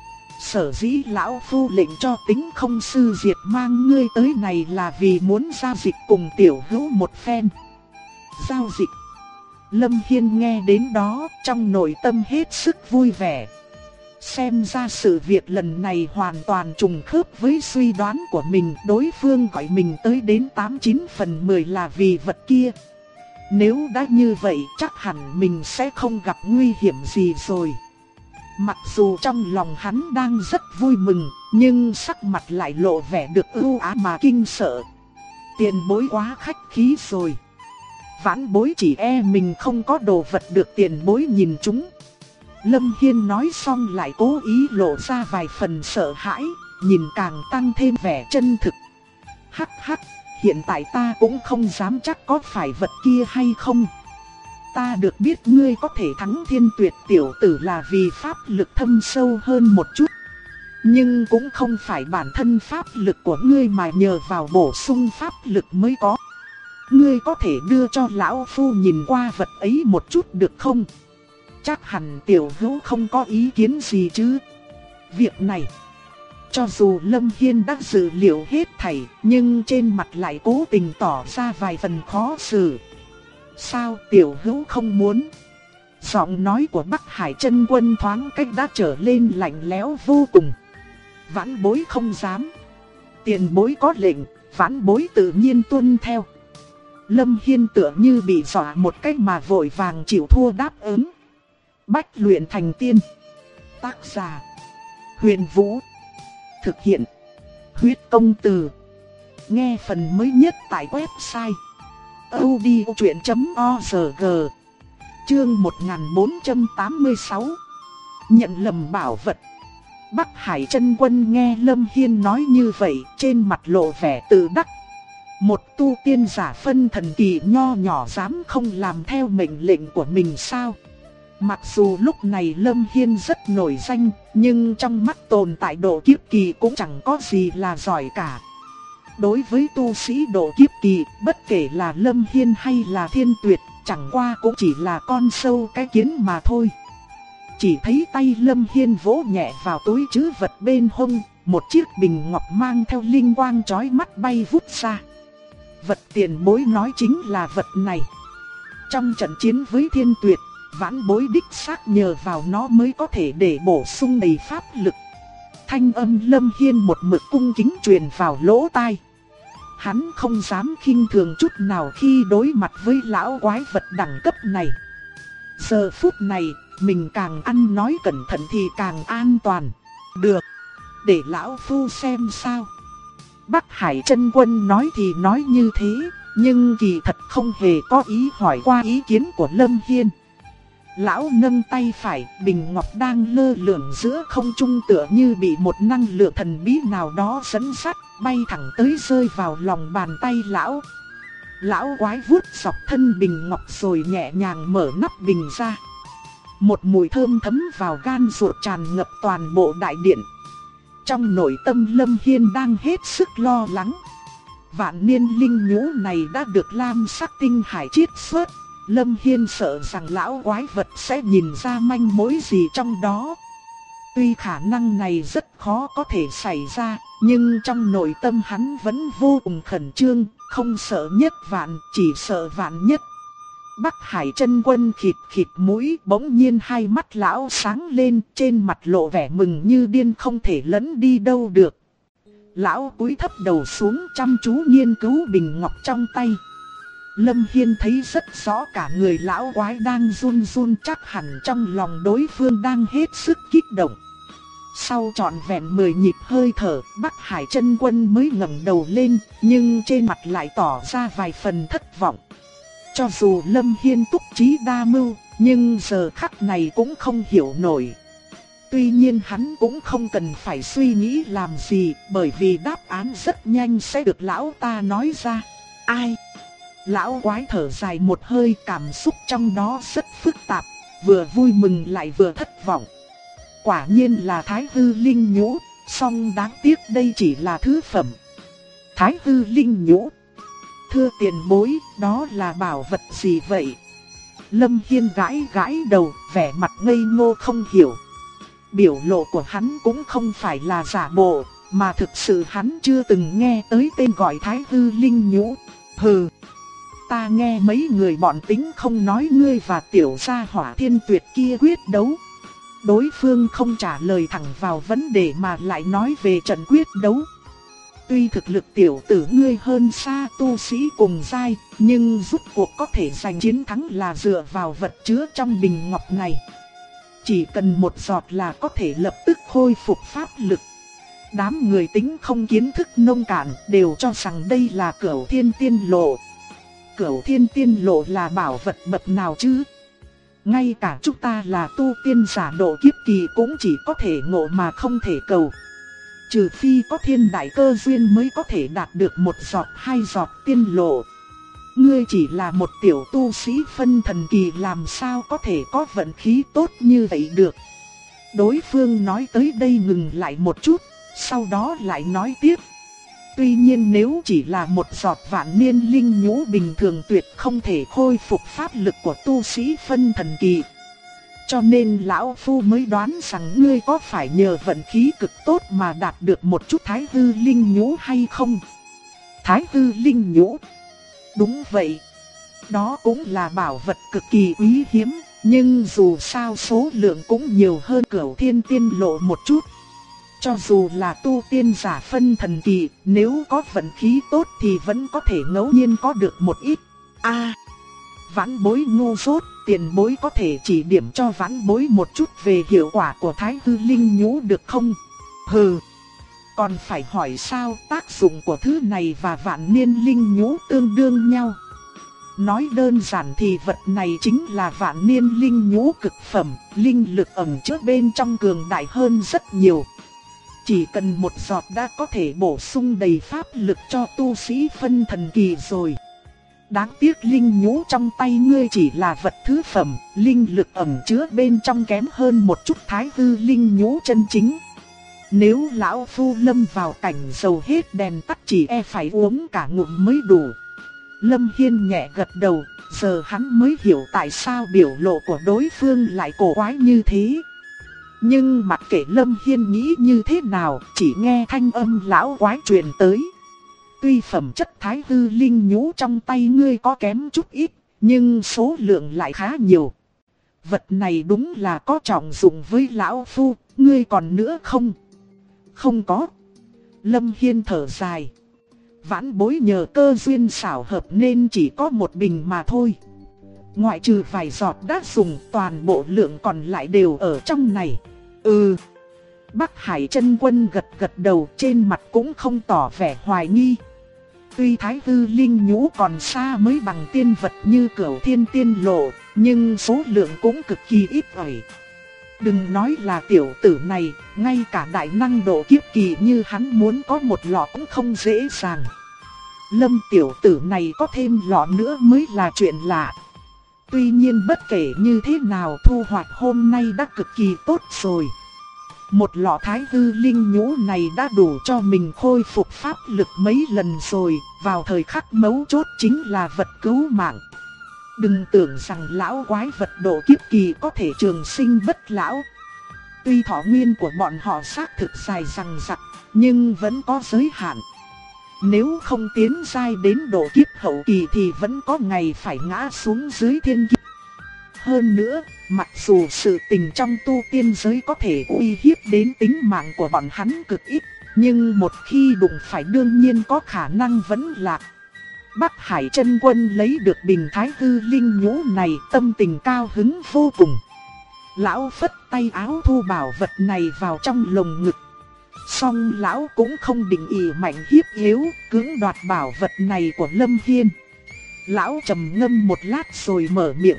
Sở dĩ lão phu lệnh cho Tính Không sư Diệt mang ngươi tới này là vì muốn giao dịch cùng tiểu hữu một phen. Giao dịch? Lâm Hiên nghe đến đó, trong nội tâm hết sức vui vẻ. Xem ra sự việc lần này hoàn toàn trùng khớp với suy đoán của mình, đối phương gọi mình tới đến 89 phần 10 là vì vật kia. Nếu đã như vậy chắc hẳn mình sẽ không gặp nguy hiểm gì rồi. Mặc dù trong lòng hắn đang rất vui mừng, nhưng sắc mặt lại lộ vẻ được ưu ái mà kinh sợ. Tiền bối quá khách khí rồi. Vãn bối chỉ e mình không có đồ vật được tiền bối nhìn chúng. Lâm Hiên nói xong lại cố ý lộ ra vài phần sợ hãi, nhìn càng tăng thêm vẻ chân thực. Hắc hắc, hiện tại ta cũng không dám chắc có phải vật kia hay không. Ta được biết ngươi có thể thắng Thiên Tuyệt tiểu tử là vì pháp lực thâm sâu hơn một chút. Nhưng cũng không phải bản thân pháp lực của ngươi mà nhờ vào bổ sung pháp lực mới có. Ngươi có thể đưa cho lão phu nhìn qua vật ấy một chút được không? Chắc hẳn tiểu hữu không có ý kiến gì chứ. Việc này, cho dù Lâm Hiên đã dự liệu hết thảy, nhưng trên mặt lại cố tình tỏ ra vài phần khó xử. Sao tiểu hữu không muốn? Giọng nói của Bắc Hải Chân Quân thoáng cách đã trở lên lạnh lẽo vô cùng. Vãn bối không dám. Tiền bối có lệnh, vãn bối tự nhiên tuân theo. Lâm Hiên tựa như bị dọa một cách mà vội vàng chịu thua đáp ứng. Bách luyện thành tiên. Tác giả Huyền Vũ. Thực hiện Huyết Công Từ. Nghe phần mới nhất tại website audiochuyện.org. Chương 1486. Nhận lầm bảo vật. Bắc Hải Chân Quân nghe Lâm Hiên nói như vậy, trên mặt lộ vẻ tự đắc. Một tu tiên giả phân thần kỳ nho nhỏ dám không làm theo mệnh lệnh của mình sao? Mặc dù lúc này Lâm Hiên rất nổi danh, nhưng trong mắt tồn tại độ kiếp kỳ cũng chẳng có gì là giỏi cả. Đối với tu sĩ độ kiếp kỳ, bất kể là Lâm Hiên hay là Thiên Tuyệt, chẳng qua cũng chỉ là con sâu cái kiến mà thôi. Chỉ thấy tay Lâm Hiên vỗ nhẹ vào túi trữ vật bên hông, một chiếc bình ngọc mang theo linh quang chói mắt bay vút ra. Vật tiền bối nói chính là vật này. Trong trận chiến với Thiên Tuyệt, vãn bối đích xác nhờ vào nó mới có thể để bổ sung đầy pháp lực. Thanh âm Lâm Hiên một mực cung kính truyền vào lỗ tai. Hắn không dám khinh thường chút nào khi đối mặt với lão quái vật đẳng cấp này. Giờ phút này, mình càng ăn nói cẩn thận thì càng an toàn. Được, để lão phu xem sao. Bắc Hải Chân Quân nói thì nói như thế, nhưng kỳ thật không hề có ý hỏi qua ý kiến của Lâm Hiên. Lão nâng tay phải, bình ngọc đang lơ lửng giữa không trung tựa như bị một năng lượng thần bí nào đó dẫn dắt, bay thẳng tới rơi vào lòng bàn tay lão. Lão quái vuốt dọc thân bình ngọc rồi nhẹ nhàng mở nắp bình ra. Một mùi thơm thấm vào gan ruột tràn ngập toàn bộ đại điện. Trong nội tâm Lâm Hiên đang hết sức lo lắng. Vạn niên linh nhũ này đã được lam sắc tinh hải chiết xuất. Lâm Hiên sợ rằng lão quái vật sẽ nhìn ra manh mối gì trong đó. Tuy khả năng này rất khó có thể xảy ra, nhưng trong nội tâm hắn vẫn vô cùng khẩn trương, không sợ nhất vạn, chỉ sợ vạn nhất. Bắc Hải Chân Quân khịt khịt mũi, bỗng nhiên hai mắt lão sáng lên, trên mặt lộ vẻ mừng như điên không thể lẫn đi đâu được. Lão cúi thấp đầu xuống chăm chú nghiên cứu bình ngọc trong tay. Lâm Hiên thấy rất rõ cả người lão quái đang run run, chắc hẳn trong lòng đối phương đang hết sức kích động. Sau trọn vẹn 10 nhịp hơi thở, Bắc Hải Chân Quân mới ngẩng đầu lên, nhưng trên mặt lại tỏ ra vài phần thất vọng. Cho dù Lâm Hiên túc trí đa mưu, nhưng giờ khắc này cũng không hiểu nổi. Tuy nhiên hắn cũng không cần phải suy nghĩ làm gì, bởi vì đáp án rất nhanh sẽ được lão ta nói ra. Ai? Lão quái thở dài một hơi, cảm xúc trong đó rất phức tạp, vừa vui mừng lại vừa thất vọng. Quả nhiên là Thái Hư Linh Nhũ, song đáng tiếc đây chỉ là thứ phẩm. Thái Hư Linh Nhũ. Thưa tiền bối, đó là bảo vật gì vậy? Lâm Hiên gãi gãi đầu, vẻ mặt ngây ngô không hiểu. Biểu lộ của hắn cũng không phải là giả bộ, mà thực sự hắn chưa từng nghe tới tên gọi Thái Hư Linh Nhũ. Hừ, ta nghe mấy người bọn tính không nói ngươi và tiểu gia hỏa Thiên Tuyệt kia quyết đấu. Đối phương không trả lời thẳng vào vấn đề mà lại nói về trận quyết đấu. Tuy thực lực tiểu tử ngươi hơn xa tu sĩ cùng giai, nhưng rút cuộc có thể giành chiến thắng là dựa vào vật chứa trong bình ngọc này. Chỉ cần một giọt là có thể lập tức khôi phục pháp lực. Đám người tính không kiến thức nông cạn đều cho rằng đây là Cửu Thiên Tiên Lộ. Cửu Thiên Tiên Lộ là bảo vật bậc nào chứ? Ngay cả chúng ta là tu tiên giả độ kiếp kỳ cũng chỉ có thể ngộ mà không thể cầu. Trừ phi có thiên đại cơ duyên mới có thể đạt được một giọt hai giọt tiên lộ. Ngươi chỉ là một tiểu tu sĩ phân thần kỳ, làm sao có thể có vận khí tốt như vậy được. Đối phương nói tới đây ngừng lại một chút, sau đó lại nói tiếp. Tuy nhiên nếu chỉ là một giọt vạn niên linh nhũ bình thường tuyệt không thể khôi phục pháp lực của tu sĩ phân thần kỳ. Cho nên lão phu mới đoán rằng ngươi có phải nhờ vận khí cực tốt mà đạt được một chút Thái Hư Linh Nhũ hay không? Thái Hư Linh Nhũ? Đúng vậy. Đó cũng là bảo vật cực kỳ quý hiếm, nhưng dù sao số lượng cũng nhiều hơn Cửu Thiên Tiên Lộ một chút. Cho dù là tu tiên giả phân thần kỳ, nếu có vận khí tốt thì vẫn có thể ngẫu nhiên có được một ít. Vãn bối ngu dốt, tiền bối có thể chỉ điểm cho vãn bối một chút về hiệu quả của Thái Hư Linh Nhũ được không? Hừ, còn phải hỏi sao, tác dụng của thứ này và vạn niên linh nhũ tương đương nhau. Nói đơn giản thì vật này chính là vạn niên linh nhũ cực phẩm, linh lực ẩn chứa bên trong cường đại hơn rất nhiều. Chỉ cần một giọt đã có thể bổ sung đầy pháp lực cho tu sĩ phân thần kỳ rồi. Đáng tiếc linh nhũ trong tay ngươi chỉ là vật thứ phẩm, linh lực ẩn chứa bên trong kém hơn một chút Thái Hư Linh Nhũ chân chính. Nếu lão phu lâm vào cảnh dầu hết đèn tắt chỉ e phải uống cả ngụm mới đủ. Lâm Hiên nhẹ gật đầu, giờ hắn mới hiểu tại sao biểu lộ của đối phương lại cổ quái như thế. Nhưng mặc kệ Lâm Hiên nghĩ như thế nào, chỉ nghe thanh âm lão quái truyền tới. Tuy phẩm chất thái hư linh nhũ trong tay ngươi có kém chút ít, nhưng số lượng lại khá nhiều. Vật này đúng là có trọng dụng với lão phu, ngươi còn nữa không? Không có. Lâm Hiên thở dài. Vãn bối nhờ cơ duyên xảo hợp nên chỉ có một bình mà thôi. Ngoại trừ vài giọt đã dùng, toàn bộ lượng còn lại đều ở trong này. Ừ. Bắc Hải Chân Quân gật gật đầu, trên mặt cũng không tỏ vẻ hoài nghi. Tuy thái hư linh nhũ còn xa mới bằng tiên vật như Cửu Thiên Tiên Lộ, nhưng số lượng cũng cực kỳ ít ỏi. Đừng nói là tiểu tử này, ngay cả đại năng độ kiếp kỳ như hắn muốn có một lọ cũng không dễ dàng. Lâm tiểu tử này có thêm lọ nữa mới là chuyện lạ. Tuy nhiên bất kể như thế nào, thu hoạch hôm nay đã cực kỳ tốt rồi. Một lọ thái hư linh nhũ này đã đủ cho mình khôi phục pháp lực mấy lần rồi, vào thời khắc mấu chốt chính là vật cứu mạng. Đừng tưởng rằng lão quái vật độ kiếp kỳ có thể trường sinh bất lão. Tuy thọ nguyên của bọn họ xác thực dài dằng dặc, nhưng vẫn có giới hạn. Nếu không tiến giai đến độ kiếp hậu kỳ thì vẫn có ngày phải ngã xuống dưới thiên kiếp. Hơn nữa, mặc dù sự tình trong tu tiên giới có thể uy hiếp đến tính mạng của bọn hắn cực ít, nhưng một khi đụng phải đương nhiên có khả năng vẫn lạc. Bắc Hải Chân Quân lấy được bình thái hư linh nhũ này, tâm tình cao hứng vô cùng. Lão phất tay áo thu bảo vật này vào trong lồng ngực. Song lão cũng không định ỷ mạnh hiếp yếu, cưỡng đoạt bảo vật này của Lâm Hiên. Lão trầm ngâm một lát rồi mở miệng.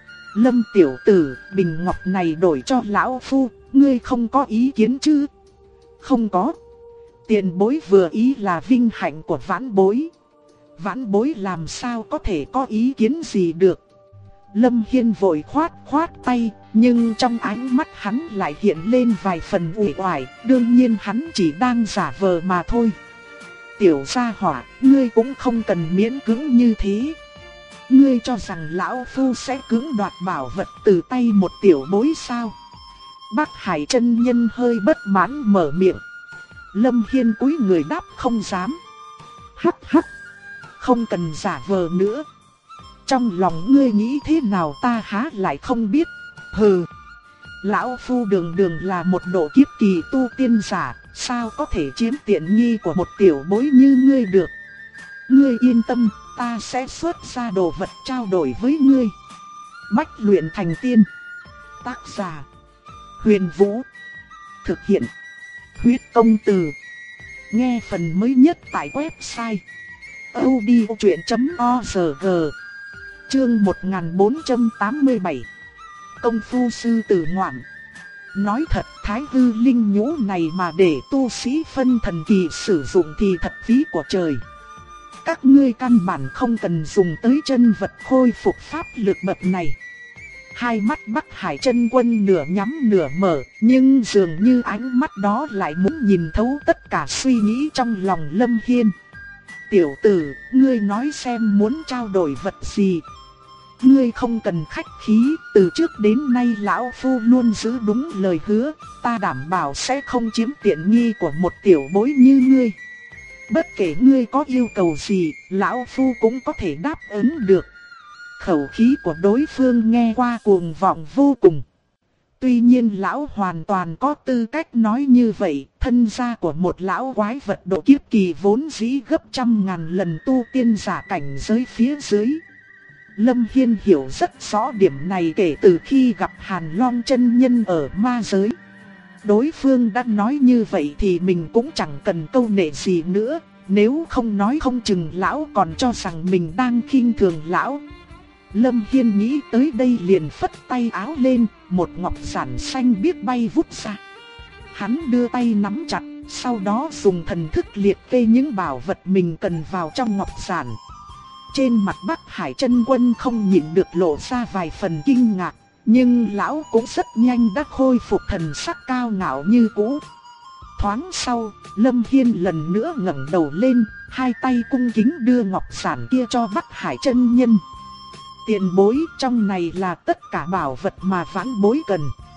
Lâm tiểu tử, bình ngọc này đổi cho lão phu, ngươi không có ý kiến chứ? Không có. Tiền bối vừa ý là vinh hạnh của vãn bối. Vãn bối làm sao có thể có ý kiến gì được. Lâm Hiên vội khoát tay, nhưng trong ánh mắt hắn lại hiện lên vài phần uể oải, đương nhiên hắn chỉ đang giả vờ mà thôi. Tiểu gia hỏa, ngươi cũng không cần miễn cưỡng như thế. Ngươi cho rằng lão phu sẽ cưỡng đoạt bảo vật từ tay một tiểu bối sao? Bắc Hải chân nhân hơi bất mãn mở miệng. Lâm Hiên cúi người đáp không dám. Hắc hắc, không cần giả vờ nữa. Trong lòng ngươi nghĩ thế nào ta há lại không biết. Hừ, lão phu đường là một độ kiếp kỳ tu tiên giả, sao có thể chiếm tiện nghi của một tiểu bối như ngươi được. Ngươi yên tâm, ta sẽ xuất ra đồ vật trao đổi với ngươi. Bách luyện thành tiên. Tác giả Huyền Vũ. Thực hiện Huyết Công Từ. Nghe phần mới nhất tại website audiochuyện.org. Chương 1487. Công phu sư tử ngoạm. Nói thật, thái hư linh nhũ này mà để tu sĩ phân thần kỳ sử dụng thì thật phí của trời. Các ngươi căn bản không cần dùng tới chân vật khôi phục pháp lực bậc này. Hai mắt Bắc Hải Chân Quân nửa nhắm nửa mở, nhưng dường như ánh mắt đó lại muốn nhìn thấu tất cả suy nghĩ trong lòng Lâm Hiên. Tiểu tử, ngươi nói xem muốn trao đổi vật gì? Ngươi không cần khách khí, từ trước đến nay lão phu luôn giữ đúng lời hứa, ta đảm bảo sẽ không chiếm tiện nghi của một tiểu bối như ngươi. Bất kể ngươi có yêu cầu gì, lão phu cũng có thể đáp ứng được. Khẩu khí của đối phương nghe qua cuồng vọng vô cùng. Tuy nhiên lão hoàn toàn có tư cách nói như vậy, thân gia của một lão quái vật độ kiếp kỳ vốn dĩ gấp trăm ngàn lần tu tiên giả cảnh giới phía dưới. Lâm Hiên hiểu rất rõ điểm này kể từ khi gặp Hàn Long chân nhân ở ma giới. Đối phương đã nói như vậy thì mình cũng chẳng cần câu nệ gì nữa, nếu không nói không chừng lão còn cho rằng mình đang khinh thường lão. Lâm Hiên nghĩ tới đây liền phất tay áo lên, một ngọc giản xanh biếc bay vút ra. Hắn đưa tay nắm chặt, sau đó dùng thần thức liệt kê những bảo vật mình cần vào trong ngọc giản. Trên mặt Bắc Hải Chân Quân không nhịn được lộ ra vài phần kinh ngạc, nhưng lão cũng rất nhanh đã khôi phục thần sắc cao ngạo như cũ. Thoáng sau, Lâm Hiên lần nữa ngẩng đầu lên, hai tay cung kính đưa ngọc giản kia cho Bắc Hải chân nhân. Tiền bối, trong này là tất cả bảo vật mà vãn bối cần.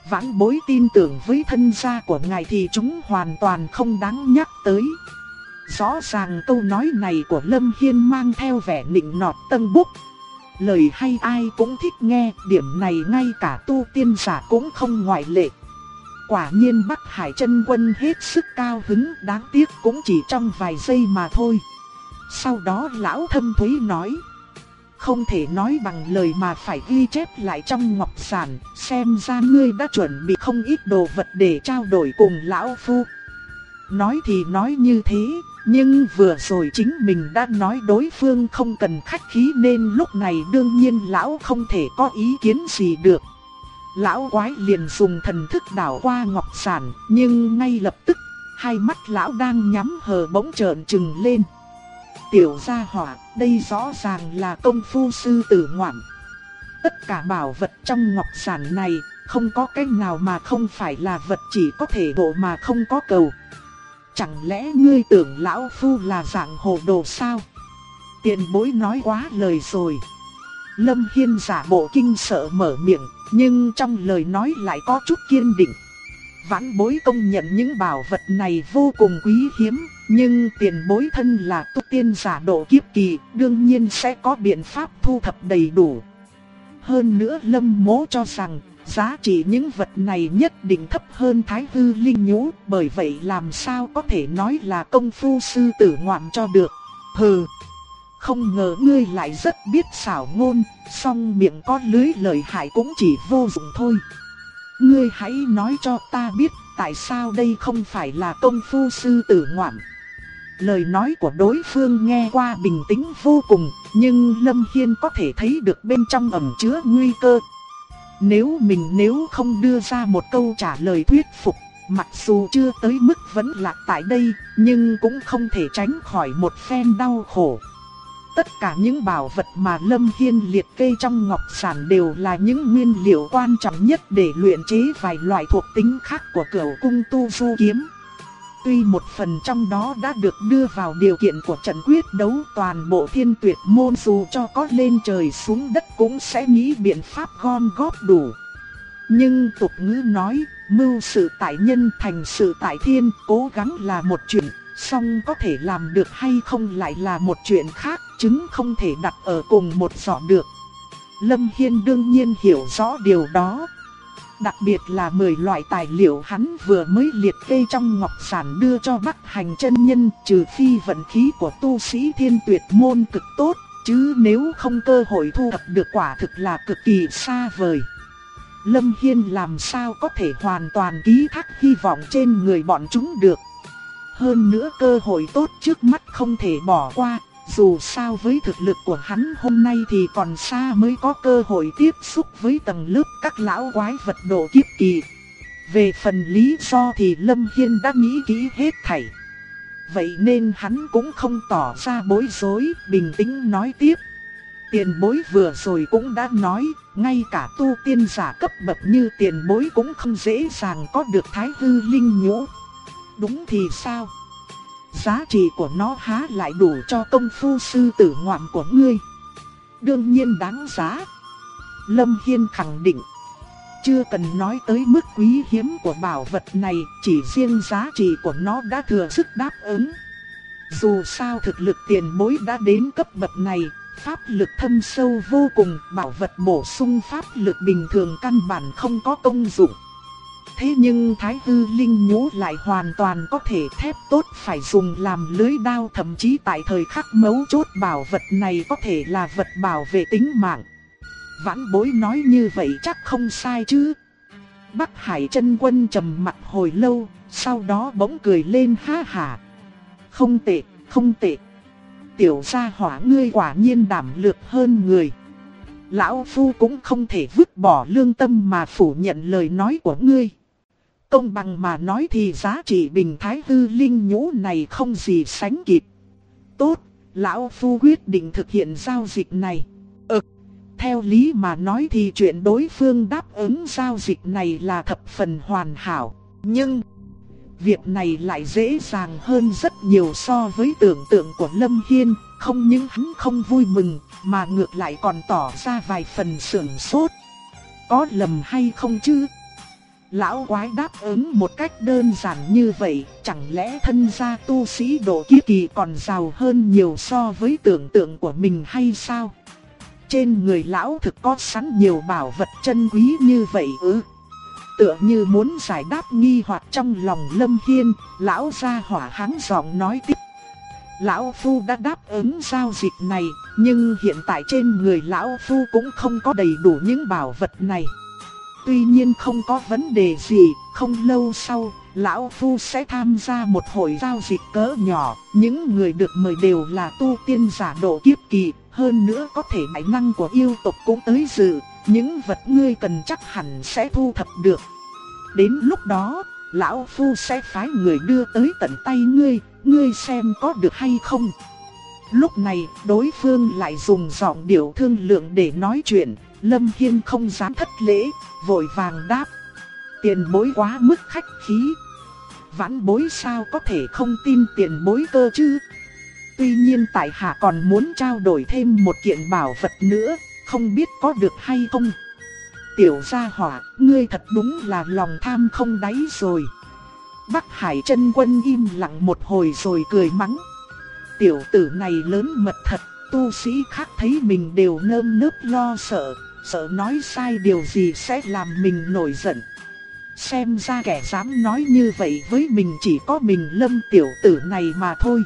Vãn bối tin tưởng với thân gia của ngài thì chúng hoàn toàn không đáng nhắc tới. Rõ ràng câu nói này của Lâm Hiên mang theo vẻ nịnh nọt tân búc. Lời hay ai cũng thích nghe, điểm này ngay cả tu tiên giả cũng không ngoại lệ. Quả nhiên Bắc Hải Chân Quân hết sức cao hứng, đáng tiếc cũng chỉ trong vài giây mà thôi. Sau đó lão thâm thúy nói: không thể nói bằng lời mà phải ghi chép lại trong ngọc giản, xem ra ngươi đã chuẩn bị không ít đồ vật để trao đổi cùng lão phu. Nói thì nói như thế, nhưng vừa rồi chính mình đã nói đối phương không cần khách khí nên lúc này đương nhiên lão không thể có ý kiến gì được. Lão quái liền dùng thần thức đảo qua ngọc giản, nhưng ngay lập tức, hai mắt lão đang nhắm hờ bỗng trợn trừng lên. Tiểu gia hỏa, đây rõ ràng là công phu sư tử ngoạm. Tất cả bảo vật trong ngọc giản này, không có cái nào mà không phải là vật chỉ có thể độ mà không có cầu. Chẳng lẽ ngươi tưởng lão phu là dạng hồ đồ sao? Tiền bối nói quá lời rồi. Lâm Hiên giả bộ kinh sợ mở miệng, nhưng trong lời nói lại có chút kiên định. Vãn bối công nhận những bảo vật này vô cùng quý hiếm, nhưng tiền bối thân là tu tiên giả độ kiếp kỳ, đương nhiên sẽ có biện pháp thu thập đầy đủ. Hơn nữa Lâm Mỗ cho rằng, giá trị những vật này nhất định thấp hơn Thái Hư Linh Nhũ, bởi vậy làm sao có thể nói là công phu sư tử ngoạm cho được. Hừ, không ngờ ngươi lại rất biết xảo ngôn, song miệng có lưới lời hại cũng chỉ vô dụng thôi. Ngươi hãy nói cho ta biết, tại sao đây không phải là công phu sư tử ngoạm. Lời nói của đối phương nghe qua bình tĩnh vô cùng, nhưng Lâm Hiên có thể thấy được bên trong ẩn chứa nguy cơ. Nếu không đưa ra một câu trả lời thuyết phục, mặc dù chưa tới mức vẫn lạc tại đây, nhưng cũng không thể tránh khỏi một phen đau khổ. Tất cả những bảo vật mà Lâm Hiên liệt kê trong ngọc giản đều là những nguyên liệu quan trọng nhất để luyện chế vài loại thuộc tính khác của Cửu Cung Tu Du Kiếm. Tuy một phần trong đó đã được đưa vào điều kiện của trận quyết đấu, toàn bộ Thiên Tuyệt môn dù cho có lên trời xuống đất cũng sẽ nghĩ biện pháp gom góp đủ. Nhưng tục ngữ nói, mưu sự tại nhân thành sự tại thiên, cố gắng là một chuyện, song có thể làm được hay không lại là một chuyện khác, trứng không thể đặt ở cùng một giỏ được. Lâm Hiên đương nhiên hiểu rõ điều đó. Đặc biệt là 10 loại tài liệu hắn vừa mới liệt kê trong ngọc giản đưa cho Bắc Hành chân nhân, trừ phi vận khí của tu sĩ Thiên Tuyệt môn cực tốt, chứ nếu không cơ hội thu thập được quả thực là cực kỳ xa vời. Lâm Hiên làm sao có thể hoàn toàn ký thác hy vọng trên người bọn chúng được. Hơn nữa cơ hội tốt trước mắt không thể bỏ qua, dù sao với thực lực của hắn hôm nay thì còn xa mới có cơ hội tiếp xúc với tầng lớp các lão quái vật độ kiếp kỳ. Về phần lý do thì Lâm Hiên đã nghĩ kỹ hết thảy. Vậy nên hắn cũng không tỏ ra bối rối, bình tĩnh nói tiếp. Tiền bối vừa rồi cũng đã nói, ngay cả tu tiên giả cấp bậc như tiền bối cũng không dễ dàng có được Thái Hư Linh Nhũ. Đúng thì sao? Giá trị của nó há lại đủ cho công phu sư tử ngoạm của ngươi? Đương nhiên đáng giá. Lâm Hiên khẳng định. Chưa cần nói tới mức quý hiếm của bảo vật này, chỉ riêng giá trị của nó đã thừa sức đáp ứng. Dù sao thực lực tiền bối đã đến cấp bậc này, pháp lực thâm sâu vô cùng, bảo vật bổ sung pháp lực bình thường căn bản không có công dụng. Thế nhưng Thái Hư Linh Nhũ lại hoàn toàn có thể thép tốt phải dùng làm lưới đao, thậm chí tại thời khắc mấu chốt bảo vật này có thể là vật bảo vệ tính mạng. Vãn bối nói như vậy chắc không sai chứ? Bắc Hải Chân Quân trầm mặt hồi lâu, sau đó bỗng cười lên ha hả. Không tệ, không tệ. Tiểu gia hỏa ngươi quả nhiên đảm lược hơn người. Lão Phu cũng không thể vứt bỏ lương tâm mà phủ nhận lời nói của ngươi. Công bằng mà nói thì giá trị bình Thái Hư Linh Nhũ này không gì sánh kịp. Tốt, Lão Phu quyết định thực hiện giao dịch này. Theo lý mà nói thì chuyện đối phương đáp ứng giao dịch này là thập phần hoàn hảo. Nhưng việc này lại dễ dàng hơn rất nhiều so với tưởng tượng của Lâm Hiên. Không những hắn không vui mừng, mà ngược lại còn tỏ ra vài phần sửng sốt. Có lầm hay không chứ? Lão quái đáp ứng một cách đơn giản như vậy, chẳng lẽ thân gia tu sĩ độ kiếp kỳ còn giàu hơn nhiều so với tưởng tượng của mình hay sao? Trên người lão thực có sẵn nhiều bảo vật chân quý như vậy ư? Tựa như muốn giải đáp nghi hoặc trong lòng Lâm Hiên, lão gia hỏa hắng giọng nói tiếp. Lão Phu đã đáp ứng giao dịch này, nhưng hiện tại trên người Lão Phu cũng không có đầy đủ những bảo vật này. Tuy nhiên không có vấn đề gì, không lâu sau, Lão Phu sẽ tham gia một hội giao dịch cỡ nhỏ. Những người được mời đều là tu tiên giả độ kiếp kỳ, hơn nữa có thể đại năng của yêu tộc cũng tới dự. Những vật ngươi cần chắc hẳn sẽ thu thập được. Đến lúc đó, Lão Phu sẽ phái người đưa tới tận tay ngươi xem có được hay không. Lúc này, đối phương lại dùng giọng điệu thương lượng để nói chuyện. Lâm Hiên không dám thất lễ, vội vàng đáp. Tiền bối quá mức khách khí. Vãn bối sao có thể không tin tiền bối cơ chứ? Tuy nhiên tại hạ còn muốn trao đổi thêm một kiện bảo vật nữa, không biết có được hay không? Tiểu gia hỏa, ngươi thật đúng là lòng tham không đáy rồi. Bắc Hải Chân Quân im lặng một hồi rồi cười mắng. Tiểu tử này lớn mật thật, tu sĩ khác thấy mình đều nơm nớp lo sợ, sợ nói sai điều gì sẽ làm mình nổi giận. Xem ra kẻ dám nói như vậy với mình chỉ có mình Lâm tiểu tử này mà thôi.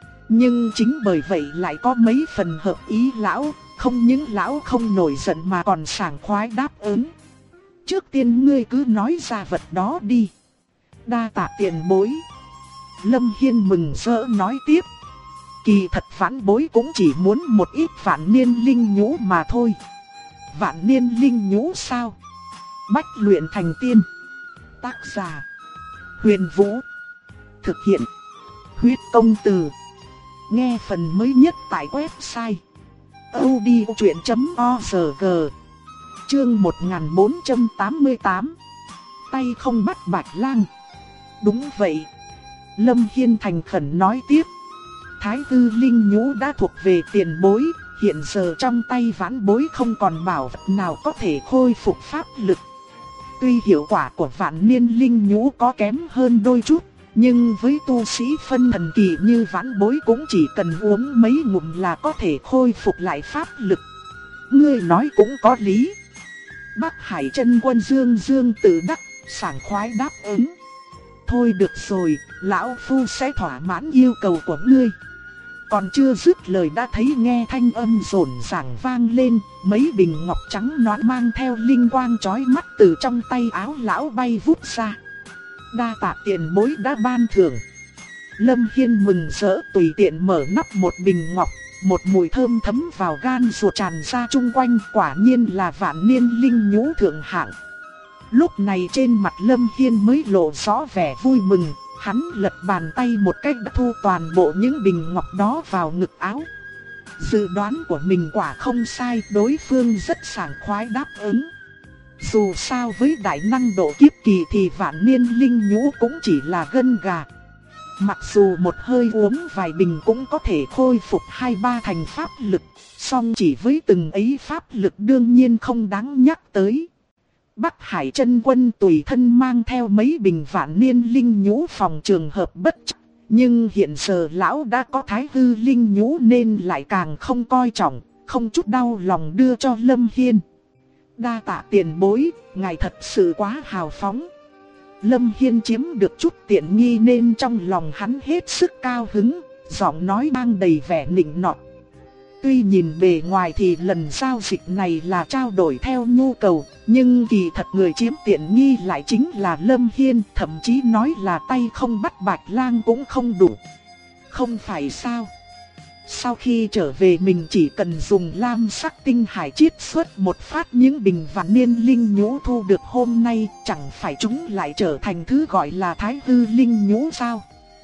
Nhưng chính bởi vậy lại có mấy phần hợp ý lão, không những lão không nổi giận mà còn sảng khoái đáp ứng. Trước tiên ngươi cứ nói ra vật đó đi. Đa tạ tiền bối. Lâm Hiên mừng rỡ nói tiếp. Kỳ thật vãn bối cũng chỉ muốn một ít vạn niên linh nhũ mà thôi. Vạn niên linh nhũ sao? Bách luyện thành tiên. Tác giả Huyền Vũ. Thực hiện Huyết Công Từ. Nghe phần mới nhất tại website audiochuyện.org. Chương 1488. Tay không bắt Bạch Lang. Đúng vậy. Lâm Hiên thành khẩn nói tiếp. Thái Hư linh nhũ đã thuộc về tiền bối, hiện giờ trong tay vãn bối không còn bảo vật nào có thể khôi phục pháp lực. Tuy hiệu quả của vạn niên linh nhũ có kém hơn đôi chút, nhưng với tu sĩ phân thần kỳ như vãn bối cũng chỉ cần uống mấy ngụm là có thể khôi phục lại pháp lực. Ngươi nói cũng có lý. Bắc Hải Chân Quân dương tự đắc, sảng khoái đáp ứng. Thôi được rồi, lão phu sẽ thỏa mãn yêu cầu của ngươi. Còn chưa dứt lời đã thấy nghe thanh âm rộn ràng vang lên, mấy bình ngọc trắng nõn mang theo linh quang chói mắt từ trong tay áo lão bay vút ra. Đa tạ tiền bối đã ban thưởng. Lâm Hiên mừng rỡ tùy tiện mở nắp một bình ngọc, một mùi thơm thấm vào gan ruột tràn ra chung quanh, quả nhiên là vạn niên linh nhũ thượng hạng. Lúc này trên mặt Lâm Hiên mới lộ rõ vẻ vui mừng, hắn lật bàn tay một cách đã thu toàn bộ những bình ngọc đó vào ngực áo. Dự đoán của mình quả không sai, đối phương rất sảng khoái đáp ứng. Dù sao với đại năng độ kiếp kỳ thì vạn niên linh nhũ cũng chỉ là gân gà. Mặc dù một hơi uống vài bình cũng có thể khôi phục 2-3 thành pháp lực, song chỉ với từng ấy pháp lực đương nhiên không đáng nhắc tới. Bắc Hải Chân Quân tùy thân mang theo mấy bình vạn niên linh nhũ phòng trường hợp bất trắc, nhưng hiện giờ lão đã có Thái Hư linh nhũ nên lại càng không coi trọng, không chút đau lòng đưa cho Lâm Hiên. Đa tạ tiền bối, ngài thật sự quá hào phóng. Lâm Hiên chiếm được chút tiện nghi nên trong lòng hắn hết sức cao hứng, giọng nói mang đầy vẻ nịnh nọt. Tuy nhìn bề ngoài thì lần giao dịch này là trao đổi theo nhu cầu, nhưng kỳ thật người chiếm tiện nghi lại chính là Lâm Hiên, thậm chí nói là tay không bắt Bạch Lang cũng không đủ. Không phải sao? Sau khi trở về mình chỉ cần dùng lam sắc tinh hải chiết xuất một phát những bình vạn niên linh nhũ thu được hôm nay, chẳng phải chúng lại trở thành thứ gọi là Thái Hư linh nhũ sao?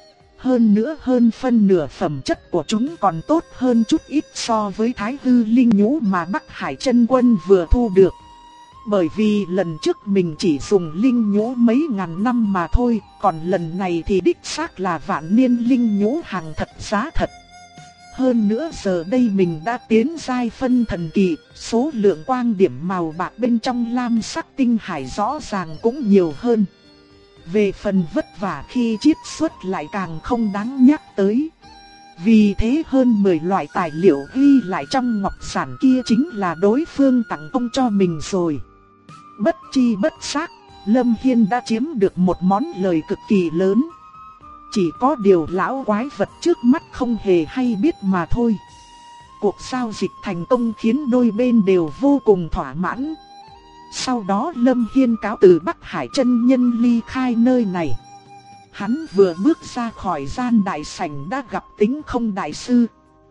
Hơn nữa hơn phân nửa phẩm chất của chúng còn tốt hơn chút ít so với Thái Hư linh nhũ mà Bắc Hải Chân Quân vừa thu được. Bởi vì lần trước mình chỉ dùng linh nhũ mấy ngàn năm mà thôi, còn lần này thì đích xác là vạn niên linh nhũ hàng thật giá thật. Hơn nữa giờ đây mình đã tiến giai phân thần kỳ, số lượng quang điểm màu bạc bên trong lam sắc tinh hải rõ ràng cũng nhiều hơn. Về phần vất vả khi chiết xuất lại càng không đáng nhắc tới. Vì thế hơn 10 loại tài liệu ghi lại trong ngọc giản kia chính là đối phương tặng công cho mình rồi. Bất chi bất giác, Lâm Hiên đã chiếm được một món lời cực kỳ lớn. Chỉ có điều lão quái vật trước mắt không hề hay biết mà thôi. Cuộc giao dịch thành công khiến đôi bên đều vô cùng thỏa mãn. Sau đó Lâm Hiên cáo từ Bắc Hải chân nhân ly khai nơi này. Hắn vừa bước ra khỏi gian đại sảnh đã gặp Tính Không đại sư.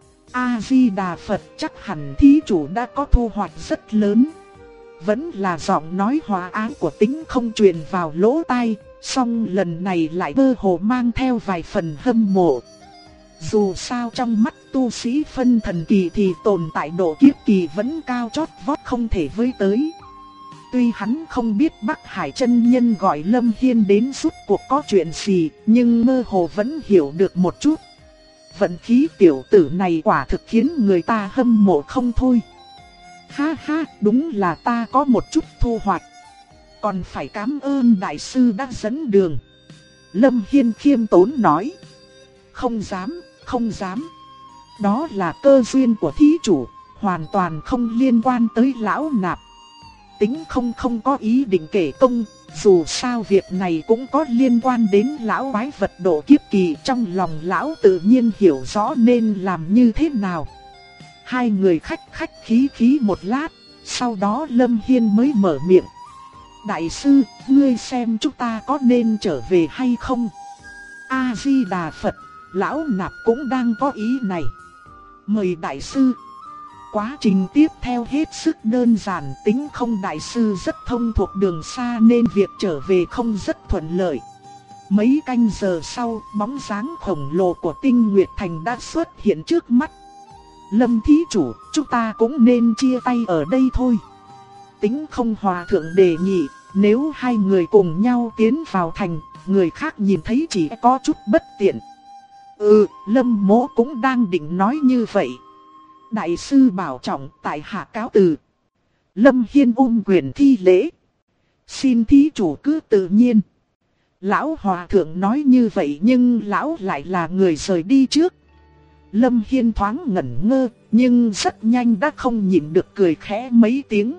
A-di-đà Phật, chắc hẳn thí chủ đã có thu hoạch rất lớn. Vẫn là giọng nói hòa ái của Tính Không truyền vào lỗ tai, song lần này lại mơ hồ mang theo vài phần hâm mộ. Dù sao trong mắt tu sĩ phân thần kỳ thì tồn tại độ kiếp kỳ vẫn cao chót vót không thể với tới. Tuy hắn không biết Bắc Hải chân nhân gọi Lâm Hiên đến rút cuộc có chuyện gì, nhưng mơ hồ vẫn hiểu được một chút. Vận khí tiểu tử này quả thực khiến người ta hâm mộ không thôi. Ha ha, đúng là ta có một chút thu hoạch. Còn phải cảm ơn đại sư đã dẫn đường. Lâm Hiên khiêm tốn nói. Không dám, không dám. Đó là cơ duyên của thí chủ, hoàn toàn không liên quan tới lão nạp. Tính không có ý định kể công, dù sao việc này cũng có liên quan đến lão quái vật độ kiếp kỳ, trong lòng lão tự nhiên hiểu rõ nên làm như thế nào. Hai người khách khí một lát, sau đó Lâm Hiên mới mở miệng. Đại sư, ngươi xem chúng ta có nên trở về hay không? A-di-đà Phật, lão nạp cũng đang có ý này. Mời đại sư. Quá trình tiếp theo hết sức đơn giản, Tính Không đại sư rất thông thuộc đường xa nên việc trở về không rất thuận lợi. Mấy canh giờ sau, bóng dáng khổng lồ của Tinh Nguyệt Thành đã xuất hiện trước mắt. Lâm thí chủ, chúng ta cũng nên chia tay ở đây thôi. Tính Không hòa thượng đề nghị, nếu hai người cùng nhau tiến vào thành, người khác nhìn thấy chỉ có chút bất tiện. Lâm mỗ cũng đang định nói như vậy. Đại sư bảo trọng, tại hạ cáo từ. Lâm Hiên quyền thi lễ. Xin thí chủ cứ tự nhiên. Lão hòa thượng nói như vậy nhưng lão lại là người rời đi trước. Lâm Hiên thoáng ngẩn ngơ, nhưng rất nhanh đã không nhịn được cười khẽ mấy tiếng.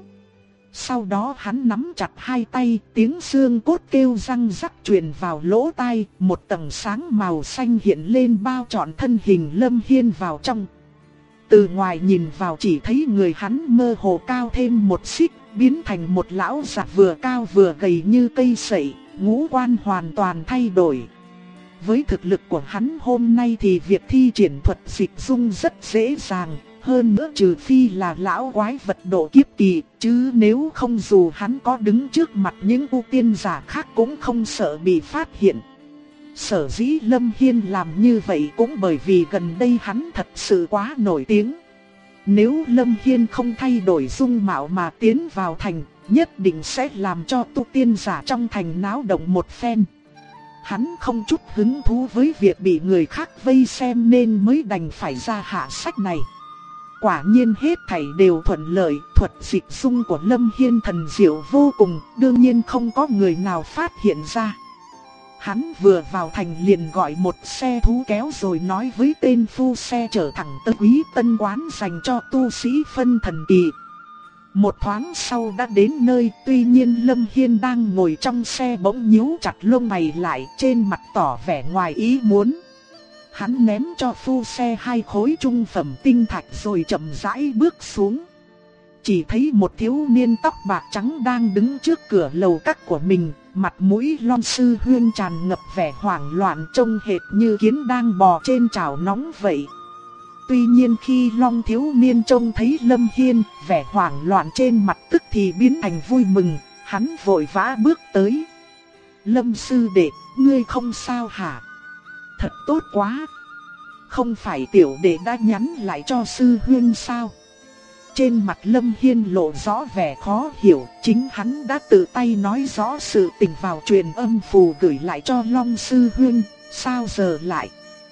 Sau đó hắn nắm chặt hai tay, tiếng xương cốt kêu răng rắc truyền vào lỗ tai, một tầng sáng màu xanh hiện lên bao trọn thân hình Lâm Hiên vào trong. Từ ngoài nhìn vào chỉ thấy người hắn mơ hồ cao thêm một xích, biến thành một lão già vừa cao vừa gầy như cây sậy, ngũ quan hoàn toàn thay đổi. Với thực lực của hắn hôm nay thì việc thi triển thuật dịch dung rất dễ dàng, hơn nữa trừ phi là lão quái vật độ kiếp kỳ, chứ nếu không dù hắn có đứng trước mặt những tu tiên giả khác cũng không sợ bị phát hiện. Sở dĩ Lâm Hiên làm như vậy cũng bởi vì gần đây hắn thật sự quá nổi tiếng. Nếu Lâm Hiên không thay đổi dung mạo mà tiến vào thành, nhất định sẽ làm cho tu tiên giả trong thành náo động một phen. Hắn không chút hứng thú với việc bị người khác vây xem nên mới đành phải ra hạ sách này. Quả nhiên hết thảy đều thuận lợi, thuật dịch dung của Lâm Hiên thần diệu vô cùng, đương nhiên không có người nào phát hiện ra. Hắn vừa vào thành liền gọi một xe thú kéo rồi nói với tên phu xe chở thẳng tới Quý Tân quán dành cho tu sĩ phân thần kỳ. Một thoáng sau đã đến nơi, tuy nhiên Lâm Hiên đang ngồi trong xe bỗng nhíu chặt lông mày lại, trên mặt tỏ vẻ ngoài ý muốn. Hắn ném cho phu xe hai khối trung phẩm tinh thạch rồi chậm rãi bước xuống. Chỉ thấy một thiếu niên tóc bạc trắng đang đứng trước cửa lầu các của mình, mặt mũi Long Sư Huyên tràn ngập vẻ hoảng loạn, trông hệt như kiến đang bò trên chảo nóng vậy. Tuy nhiên khi Long thiếu niên trông thấy Lâm Hiên, vẻ hoảng loạn trên mặt tức thì biến thành vui mừng, hắn vội vã bước tới. Lâm sư đệ, ngươi không sao hả? Thật tốt quá. Không phải tiểu đệ đã nhắn lại cho sư huynh sao? Trên mặt Lâm Hiên lộ rõ vẻ khó hiểu, chính hắn đã tự tay nói rõ sự tình vào truyền âm phù gửi lại cho Long sư huynh, sao giờ lại?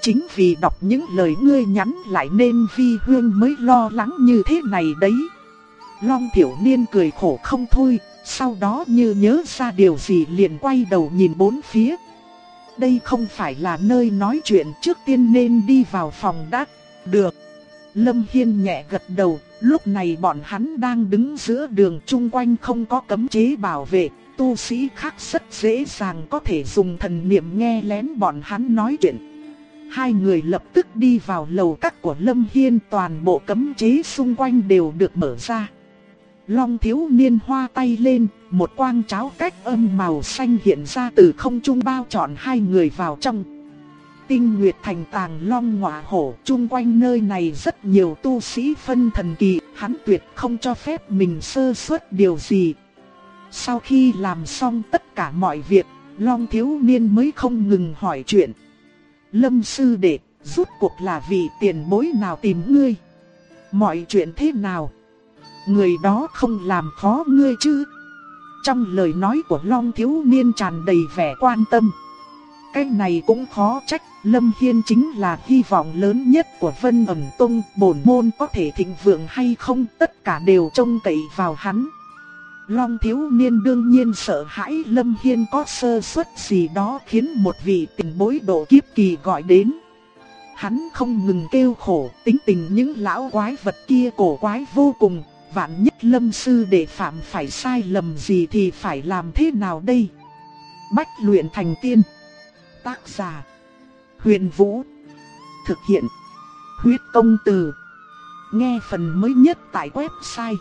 chính vì đọc những lời ngươi nhắn lại nên Vi Huyên mới lo lắng như thế này đấy. Long thiếu niên cười khổ không thôi, sau đó như nhớ ra điều gì liền quay đầu nhìn bốn phía. Đây không phải là nơi nói chuyện, trước tiên nên đi vào phòng đã. Được. Lâm Hiên nhẹ gật đầu, lúc này bọn hắn đang đứng giữa đường, chung quanh không có cấm chế bảo vệ, tu sĩ khác rất dễ dàng có thể dùng thần niệm nghe lén bọn hắn nói chuyện. Hai người lập tức đi vào lầu các của Lâm Hiên, toàn bộ cấm chế xung quanh đều được mở ra. Long thiếu niên hoa tay lên, một quang cháo cách âm màu xanh hiện ra từ không trung bao trọn hai người vào trong. Tinh Nguyệt Thành tàng long ngọa hổ, chung quanh nơi này rất nhiều tu sĩ phân thần kỳ, hắn tuyệt không cho phép mình sơ suất điều gì. Sau khi làm xong tất cả mọi việc, Long thiếu niên mới không ngừng hỏi chuyện. Lâm sư đệ, rốt cuộc là vị tiền bối nào tìm ngươi? Mọi chuyện thế nào? Người đó không làm khó ngươi chứ? Trong lời nói của Long thiếu niên tràn đầy vẻ quan tâm. Cái này cũng khó trách, Lâm Hiên chính là hy vọng lớn nhất của Vân Ẩn Tông, bổn môn có thể thịnh vượng hay không, tất cả đều trông cậy vào hắn. Long thiếu niên đương nhiên sợ hãi Lâm Hiên có sơ suất gì đó khiến một vị tiền bối độ kiếp kỳ gọi đến. Hắn không ngừng kêu khổ, tính tình những lão quái vật kia cổ quái vô cùng, vạn nhất Lâm sư đệ phạm phải sai lầm gì thì phải làm thế nào đây? Bách luyện thành tiên. Tác giả Huyền Vũ. Thực hiện Huyết Công Từ. Nghe phần mới nhất tại website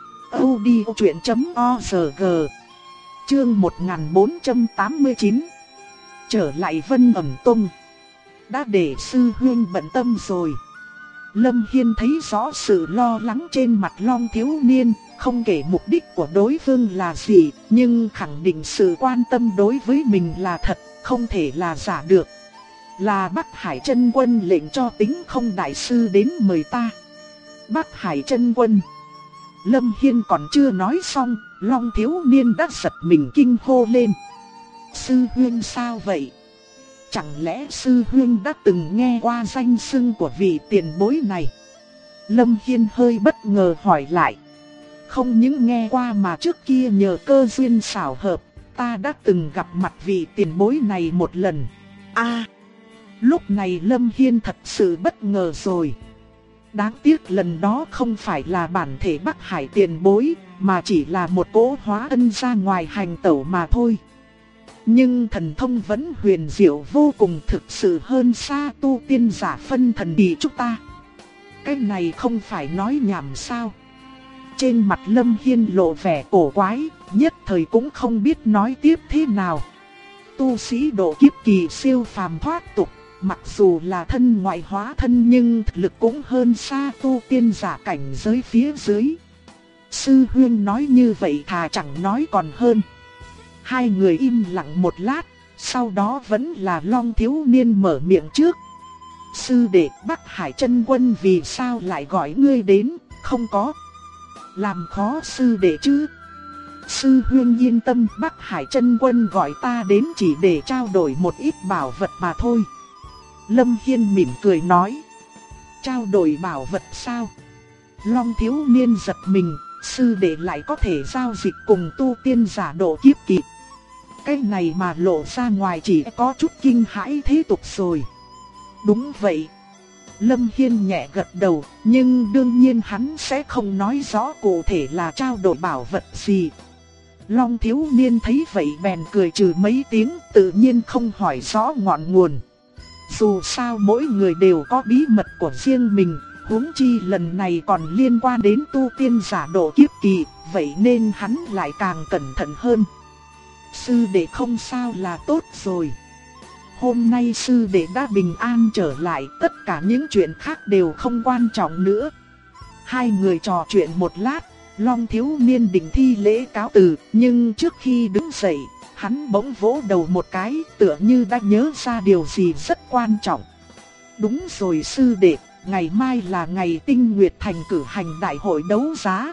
audiochuyện.org. Chương 1489. Trở lại Vân Ẩn Tông. Đã để sư huynh bận tâm rồi. Lâm Hiên thấy rõ sự lo lắng trên mặt Long thiếu niên, không kể mục đích của đối phương là gì, nhưng khẳng định sự quan tâm đối với mình là thật, không thể là giả được. Là Bắc Hải Chân Quân lệnh cho Tính Không đại sư đến mời ta. Bắc Hải Chân Quân. Lâm Hiên còn chưa nói xong, Long thiếu niên đã giật mình kinh hô lên. Sư huynh sao vậy? Chẳng lẽ sư huynh đã từng nghe qua danh xưng của vị tiền bối này? Lâm Hiên hơi bất ngờ hỏi lại. Không những nghe qua mà trước kia nhờ cơ duyên xảo hợp, ta đã từng gặp mặt vị tiền bối này một lần. Lúc này Lâm Hiên thật sự bất ngờ rồi. Đáng tiếc lần đó không phải là bản thể Bắc Hải tiền bối, mà chỉ là một cỗ hóa thân ra ngoài hành tẩu mà thôi. Nhưng thần thông vẫn huyền diệu vô cùng, thực sự hơn xa tu tiên giả phân thần kỳ chúng ta. Cái này không phải nói nhảm sao? Trên mặt Lâm Hiên lộ vẻ cổ quái, nhất thời cũng không biết nói tiếp thế nào. Tu sĩ độ kiếp kỳ siêu phàm thoát tục, mặc dù là thân ngoại hóa thân nhưng thực lực cũng hơn xa tu tiên giả cảnh giới phía dưới. Sư huynh nói như vậy thà chẳng nói còn hơn. Hai người im lặng một lát, sau đó vẫn là Long thiếu niên mở miệng trước. Sư đệ, Bắc Hải Chân Quân vì sao lại gọi ngươi đến? Không có làm khó sư đệ chứ? Sư huynh yên tâm, Bắc Hải Chân Quân gọi ta đến chỉ để trao đổi một ít bảo vật mà thôi. Lâm Hiên mỉm cười nói. Trao đổi bảo vật sao? Long thiếu niên giật mình, sư đệ lại có thể giao dịch cùng tu tiên giả độ kiếp kỳ. Cái này mà lộ ra ngoài chỉ có chút kinh hãi thế tục rồi. Đúng vậy. Lâm Hiên nhẹ gật đầu, nhưng đương nhiên hắn sẽ không nói rõ cụ thể là trao đổi bảo vật gì. Long thiếu niên thấy vậy bèn cười trừ mấy tiếng, tự nhiên không hỏi rõ ngọn nguồn. Dù sao mỗi người đều có bí mật của riêng mình, huống chi lần này còn liên quan đến tu tiên giả độ kiếp kỳ, vậy nên hắn lại càng cẩn thận hơn. Sư đệ không sao là tốt rồi. Hôm nay sư đệ đã bình an trở lại, tất cả những chuyện khác đều không quan trọng nữa. Hai người trò chuyện một lát, Long thiếu niên định thi lễ cáo từ, nhưng trước khi đứng dậy, hắn bỗng vỗ đầu một cái, tựa như đã nhớ ra điều gì rất quan trọng. Đúng rồi sư đệ, ngày mai là ngày Tinh Nguyệt Thành cử hành đại hội đấu giá.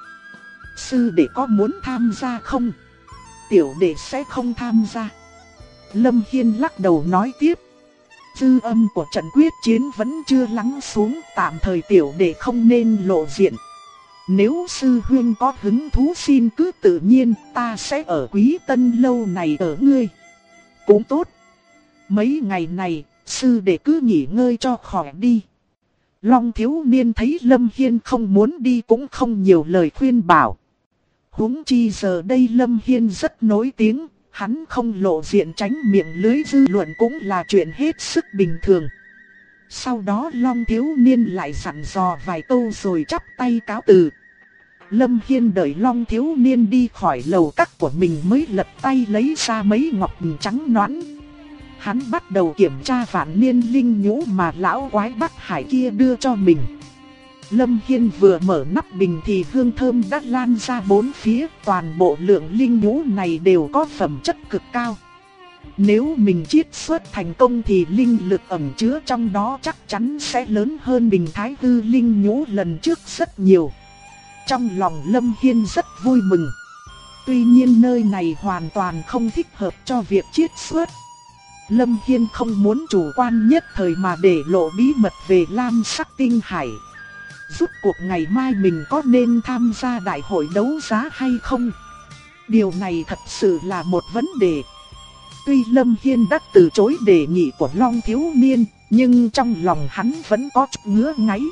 Sư đệ có muốn tham gia không? Tiểu đệ sẽ không tham gia. Lâm Hiên lắc đầu nói tiếp. dư âm của trận quyết chiến vẫn chưa lắng xuống, tạm thời tiểu đệ không nên lộ diện. Nếu sư huynh có hứng thú xin cứ tự nhiên, ta sẽ ở Quý Tân lâu này ở ngươi. Cũng tốt. Mấy ngày này, sư đệ cứ nghỉ ngơi cho khỏi đi. Long thiếu niên thấy Lâm Hiên không muốn đi cũng không nhiều lời khuyên bảo. Huống chi giờ đây Lâm Hiên rất nổi tiếng, hắn không lộ diện tránh miệng lưới dư luận cũng là chuyện hết sức bình thường. Sau đó Long thiếu niên lại dặn dò vài câu rồi chắp tay cáo từ. Lâm Hiên đợi Long thiếu niên đi khỏi lầu các của mình mới lật tay lấy ra mấy ngọc trắng nõn. Hắn bắt đầu kiểm tra vạn niên linh nhũ mà lão quái Bắc Hải kia đưa cho mình. Lâm Hiên vừa mở nắp bình thì hương thơm đã lan ra bốn phía, toàn bộ lượng linh nhũ này đều có phẩm chất cực cao. Nếu mình chiết xuất thành công thì linh lực ẩn chứa trong đó chắc chắn sẽ lớn hơn bình thái hư linh nhũ lần trước rất nhiều. Trong lòng Lâm Hiên rất vui mừng. Tuy nhiên nơi này hoàn toàn không thích hợp cho việc chiết xuất. Lâm Hiên không muốn chủ quan nhất thời mà để lộ bí mật về Lam Sắc Tinh Hải. Rốt cuộc ngày mai mình có nên tham gia đại hội đấu giá hay không? Điều này thật sự là một vấn đề. Tuy Lâm Hiên đã từ chối đề nghị của Long thiếu niên, nhưng trong lòng hắn vẫn có chút ngứa ngáy.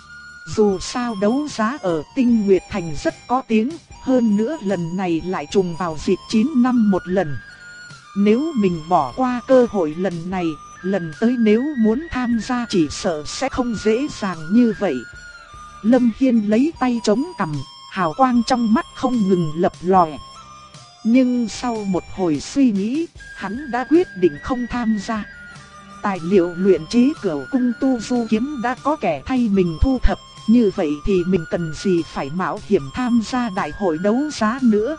Dù sao đấu giá ở Tinh Nguyệt Thành rất có tiếng, hơn nữa lần này lại trùng vào dịp 9 năm một lần. Nếu mình bỏ qua cơ hội lần này, lần tới nếu muốn tham gia chỉ sợ sẽ không dễ dàng như vậy. Lâm Hiên lấy tay chống cằm, hào quang trong mắt không ngừng lập lòe. Nhưng sau một hồi suy nghĩ, hắn đã quyết định không tham gia. Tài liệu luyện chế Cửu Cung Tu Du Kiếm đã có kẻ thay mình thu thập, như vậy thì mình cần gì phải mạo hiểm tham gia đại hội đấu giá nữa.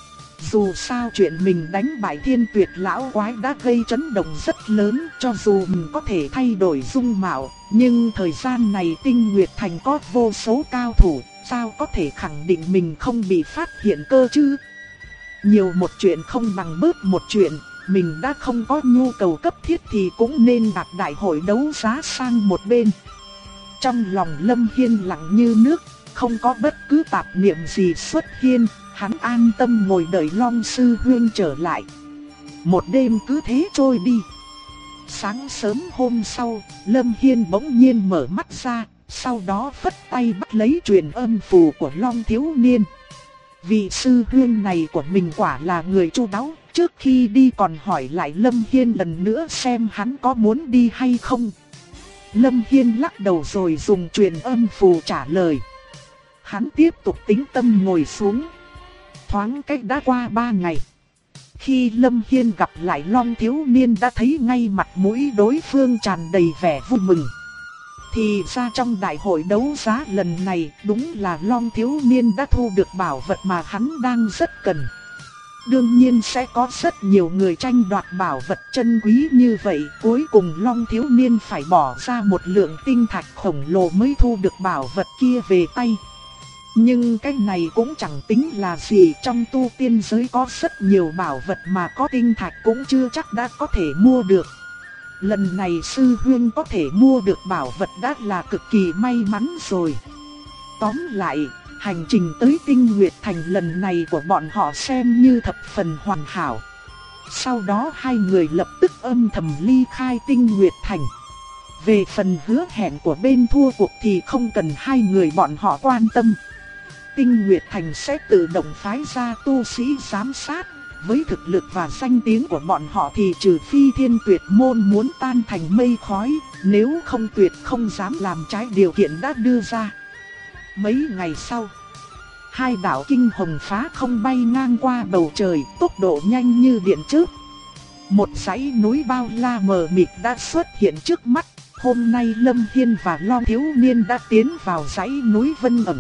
Dù sao chuyện mình đánh bại Thiên Tuyệt lão quái đã gây chấn động rất lớn, cho dù mình có thể thay đổi dung mạo, nhưng thời gian này Tinh Nguyệt Thành có vô số cao thủ, sao có thể khẳng định mình không bị phát hiện cơ chứ? Nhiều một chuyện không bằng bớt một chuyện, mình đã không có nhu cầu cấp thiết thì cũng nên đặt đại hội đấu giá sang một bên. Trong lòng Lâm Hiên lặng như nước, không có bất cứ tạp niệm gì xuất hiện, hắn an tâm ngồi đợi Long sư huynh trở lại. Một đêm cứ thế trôi đi. Sáng sớm hôm sau, Lâm Hiên bỗng nhiên mở mắt ra, sau đó phất tay bắt lấy truyền âm phù của Long thiếu niên. Vị sư huynh này của mình quả là người chu đáo, trước khi đi còn hỏi lại Lâm Hiên lần nữa xem hắn có muốn đi hay không. Lâm Hiên lắc đầu rồi dùng truyền âm phù trả lời. Hắn tiếp tục tĩnh tâm ngồi xuống. Thoáng cách đã qua 3 ngày. Khi Lâm Hiên gặp lại Long thiếu niên đã thấy ngay mặt mũi đối phương tràn đầy vẻ vui mừng. Thì ra trong đại hội đấu giá lần này đúng là Long thiếu niên đã thu được bảo vật mà hắn đang rất cần. Đương nhiên sẽ có rất nhiều người tranh đoạt bảo vật chân quý như vậy. Cuối cùng Long thiếu niên phải bỏ ra một lượng tinh thạch khổng lồ mới thu được bảo vật kia về tay. Nhưng cái này cũng chẳng tính là gì, trong tu tiên giới có rất nhiều bảo vật mà có tinh thạch cũng chưa chắc đã có thể mua được. Lần này sư huynh có thể mua được bảo vật đã là cực kỳ may mắn rồi. Tóm lại, hành trình tới Tinh Nguyệt Thành lần này của bọn họ xem như thập phần hoàn hảo. Sau đó hai người lập tức âm thầm ly khai Tinh Nguyệt Thành. Về phần hứa hẹn của bên thua cuộc thì không cần hai người bọn họ quan tâm. Tinh Nguyệt Thành sẽ tự động phái ra tu sĩ giám sát. Với thực lực và danh tiếng của bọn họ thì trừ phi Thiên Tuyệt môn muốn tan thành mây khói, nếu không tuyệt không dám làm trái điều kiện đã đưa ra. Mấy ngày sau, hai đạo kinh hồng phá không bay ngang qua bầu trời, tốc độ nhanh như điện chớp. Một dãy núi bao la mờ mịt đã xuất hiện trước mắt. Hôm nay Lâm Hiên và Long thiếu niên đã tiến vào dãy núi Vân Ẩn.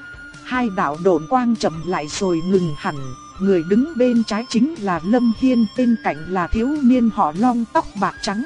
Hai đạo độn quang chậm lại rồi ngừng hẳn. Người đứng bên trái chính là Lâm Hiên, bên cạnh là thiếu niên họ Long tóc bạc trắng.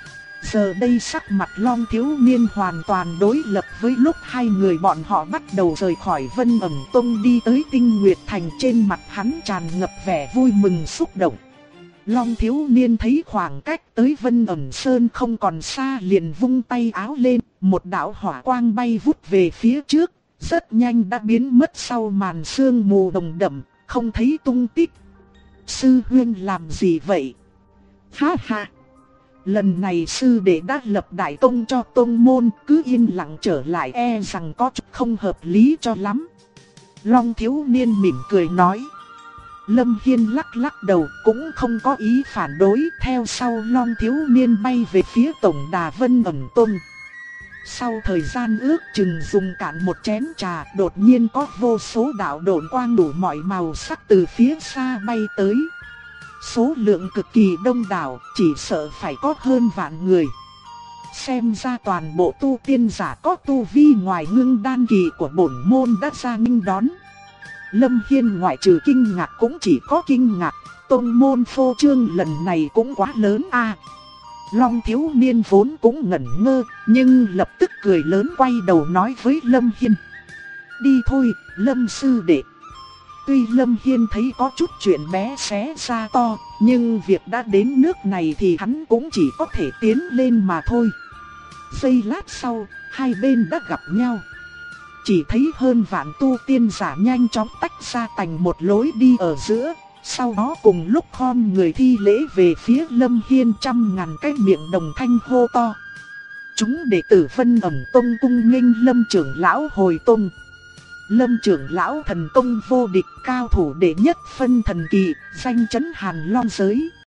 Giờ đây sắc mặt Long thiếu niên hoàn toàn đối lập với lúc hai người bọn họ bắt đầu rời khỏi Vân Ẩn Tông đi tới Tinh Nguyệt Thành, trên mặt hắn tràn ngập vẻ vui mừng xúc động. Long thiếu niên thấy khoảng cách tới Vân Ẩn Sơn không còn xa liền vung tay áo lên, một đạo hỏa quang bay vút về phía trước, rất nhanh đã biến mất sau màn sương mù đồng đậm, không thấy tung tích. Sư huynh làm gì vậy? Ha ha! Lần này sư đệ đã lập đại công cho tông môn, cứ yên lặng trở lại e rằng có chút không hợp lý cho lắm. Long thiếu niên mỉm cười nói. Lâm Hiên lắc lắc đầu cũng không có ý phản đối, theo sau Long thiếu niên bay về phía tổng đà Vân Ẩn Tông. Sau thời gian ước chừng dùng cạn một chén trà, đột nhiên có vô số đạo độn quang đủ mọi màu sắc từ phía xa bay tới. Số lượng cực kỳ đông đảo, chỉ sợ phải có hơn vạn người. Xem ra toàn bộ tu tiên giả có tu vi ngoài ngưng đan kỳ của bổn môn đã ra nghênh đón. Lâm Hiên ngoại trừ kinh ngạc cũng chỉ có kinh ngạc, tông môn phô trương lần này cũng quá lớn a. Long thiếu niên vốn cũng ngẩn ngơ, nhưng lập tức cười lớn quay đầu nói với Lâm Hiên. Đi thôi, Lâm sư đệ. Tuy Lâm Hiên thấy có chút chuyện bé xé ra to, nhưng việc đã đến nước này thì hắn cũng chỉ có thể tiến lên mà thôi. Giây lát sau, hai bên đã gặp nhau. Chỉ thấy hơn vạn tu tiên giả nhanh chóng tách ra thành một lối đi ở giữa, sau đó cùng lúc khom người thi lễ về phía Lâm Hiên, trăm ngàn cái miệng đồng thanh hô to. Chúng đệ tử Vân Ẩn Tông cung nghênh Lâm trưởng lão hồi tông. Lâm trưởng lão thần công vô địch, cao thủ đệ nhất phân thần kỳ, danh chấn Hàn Long giới.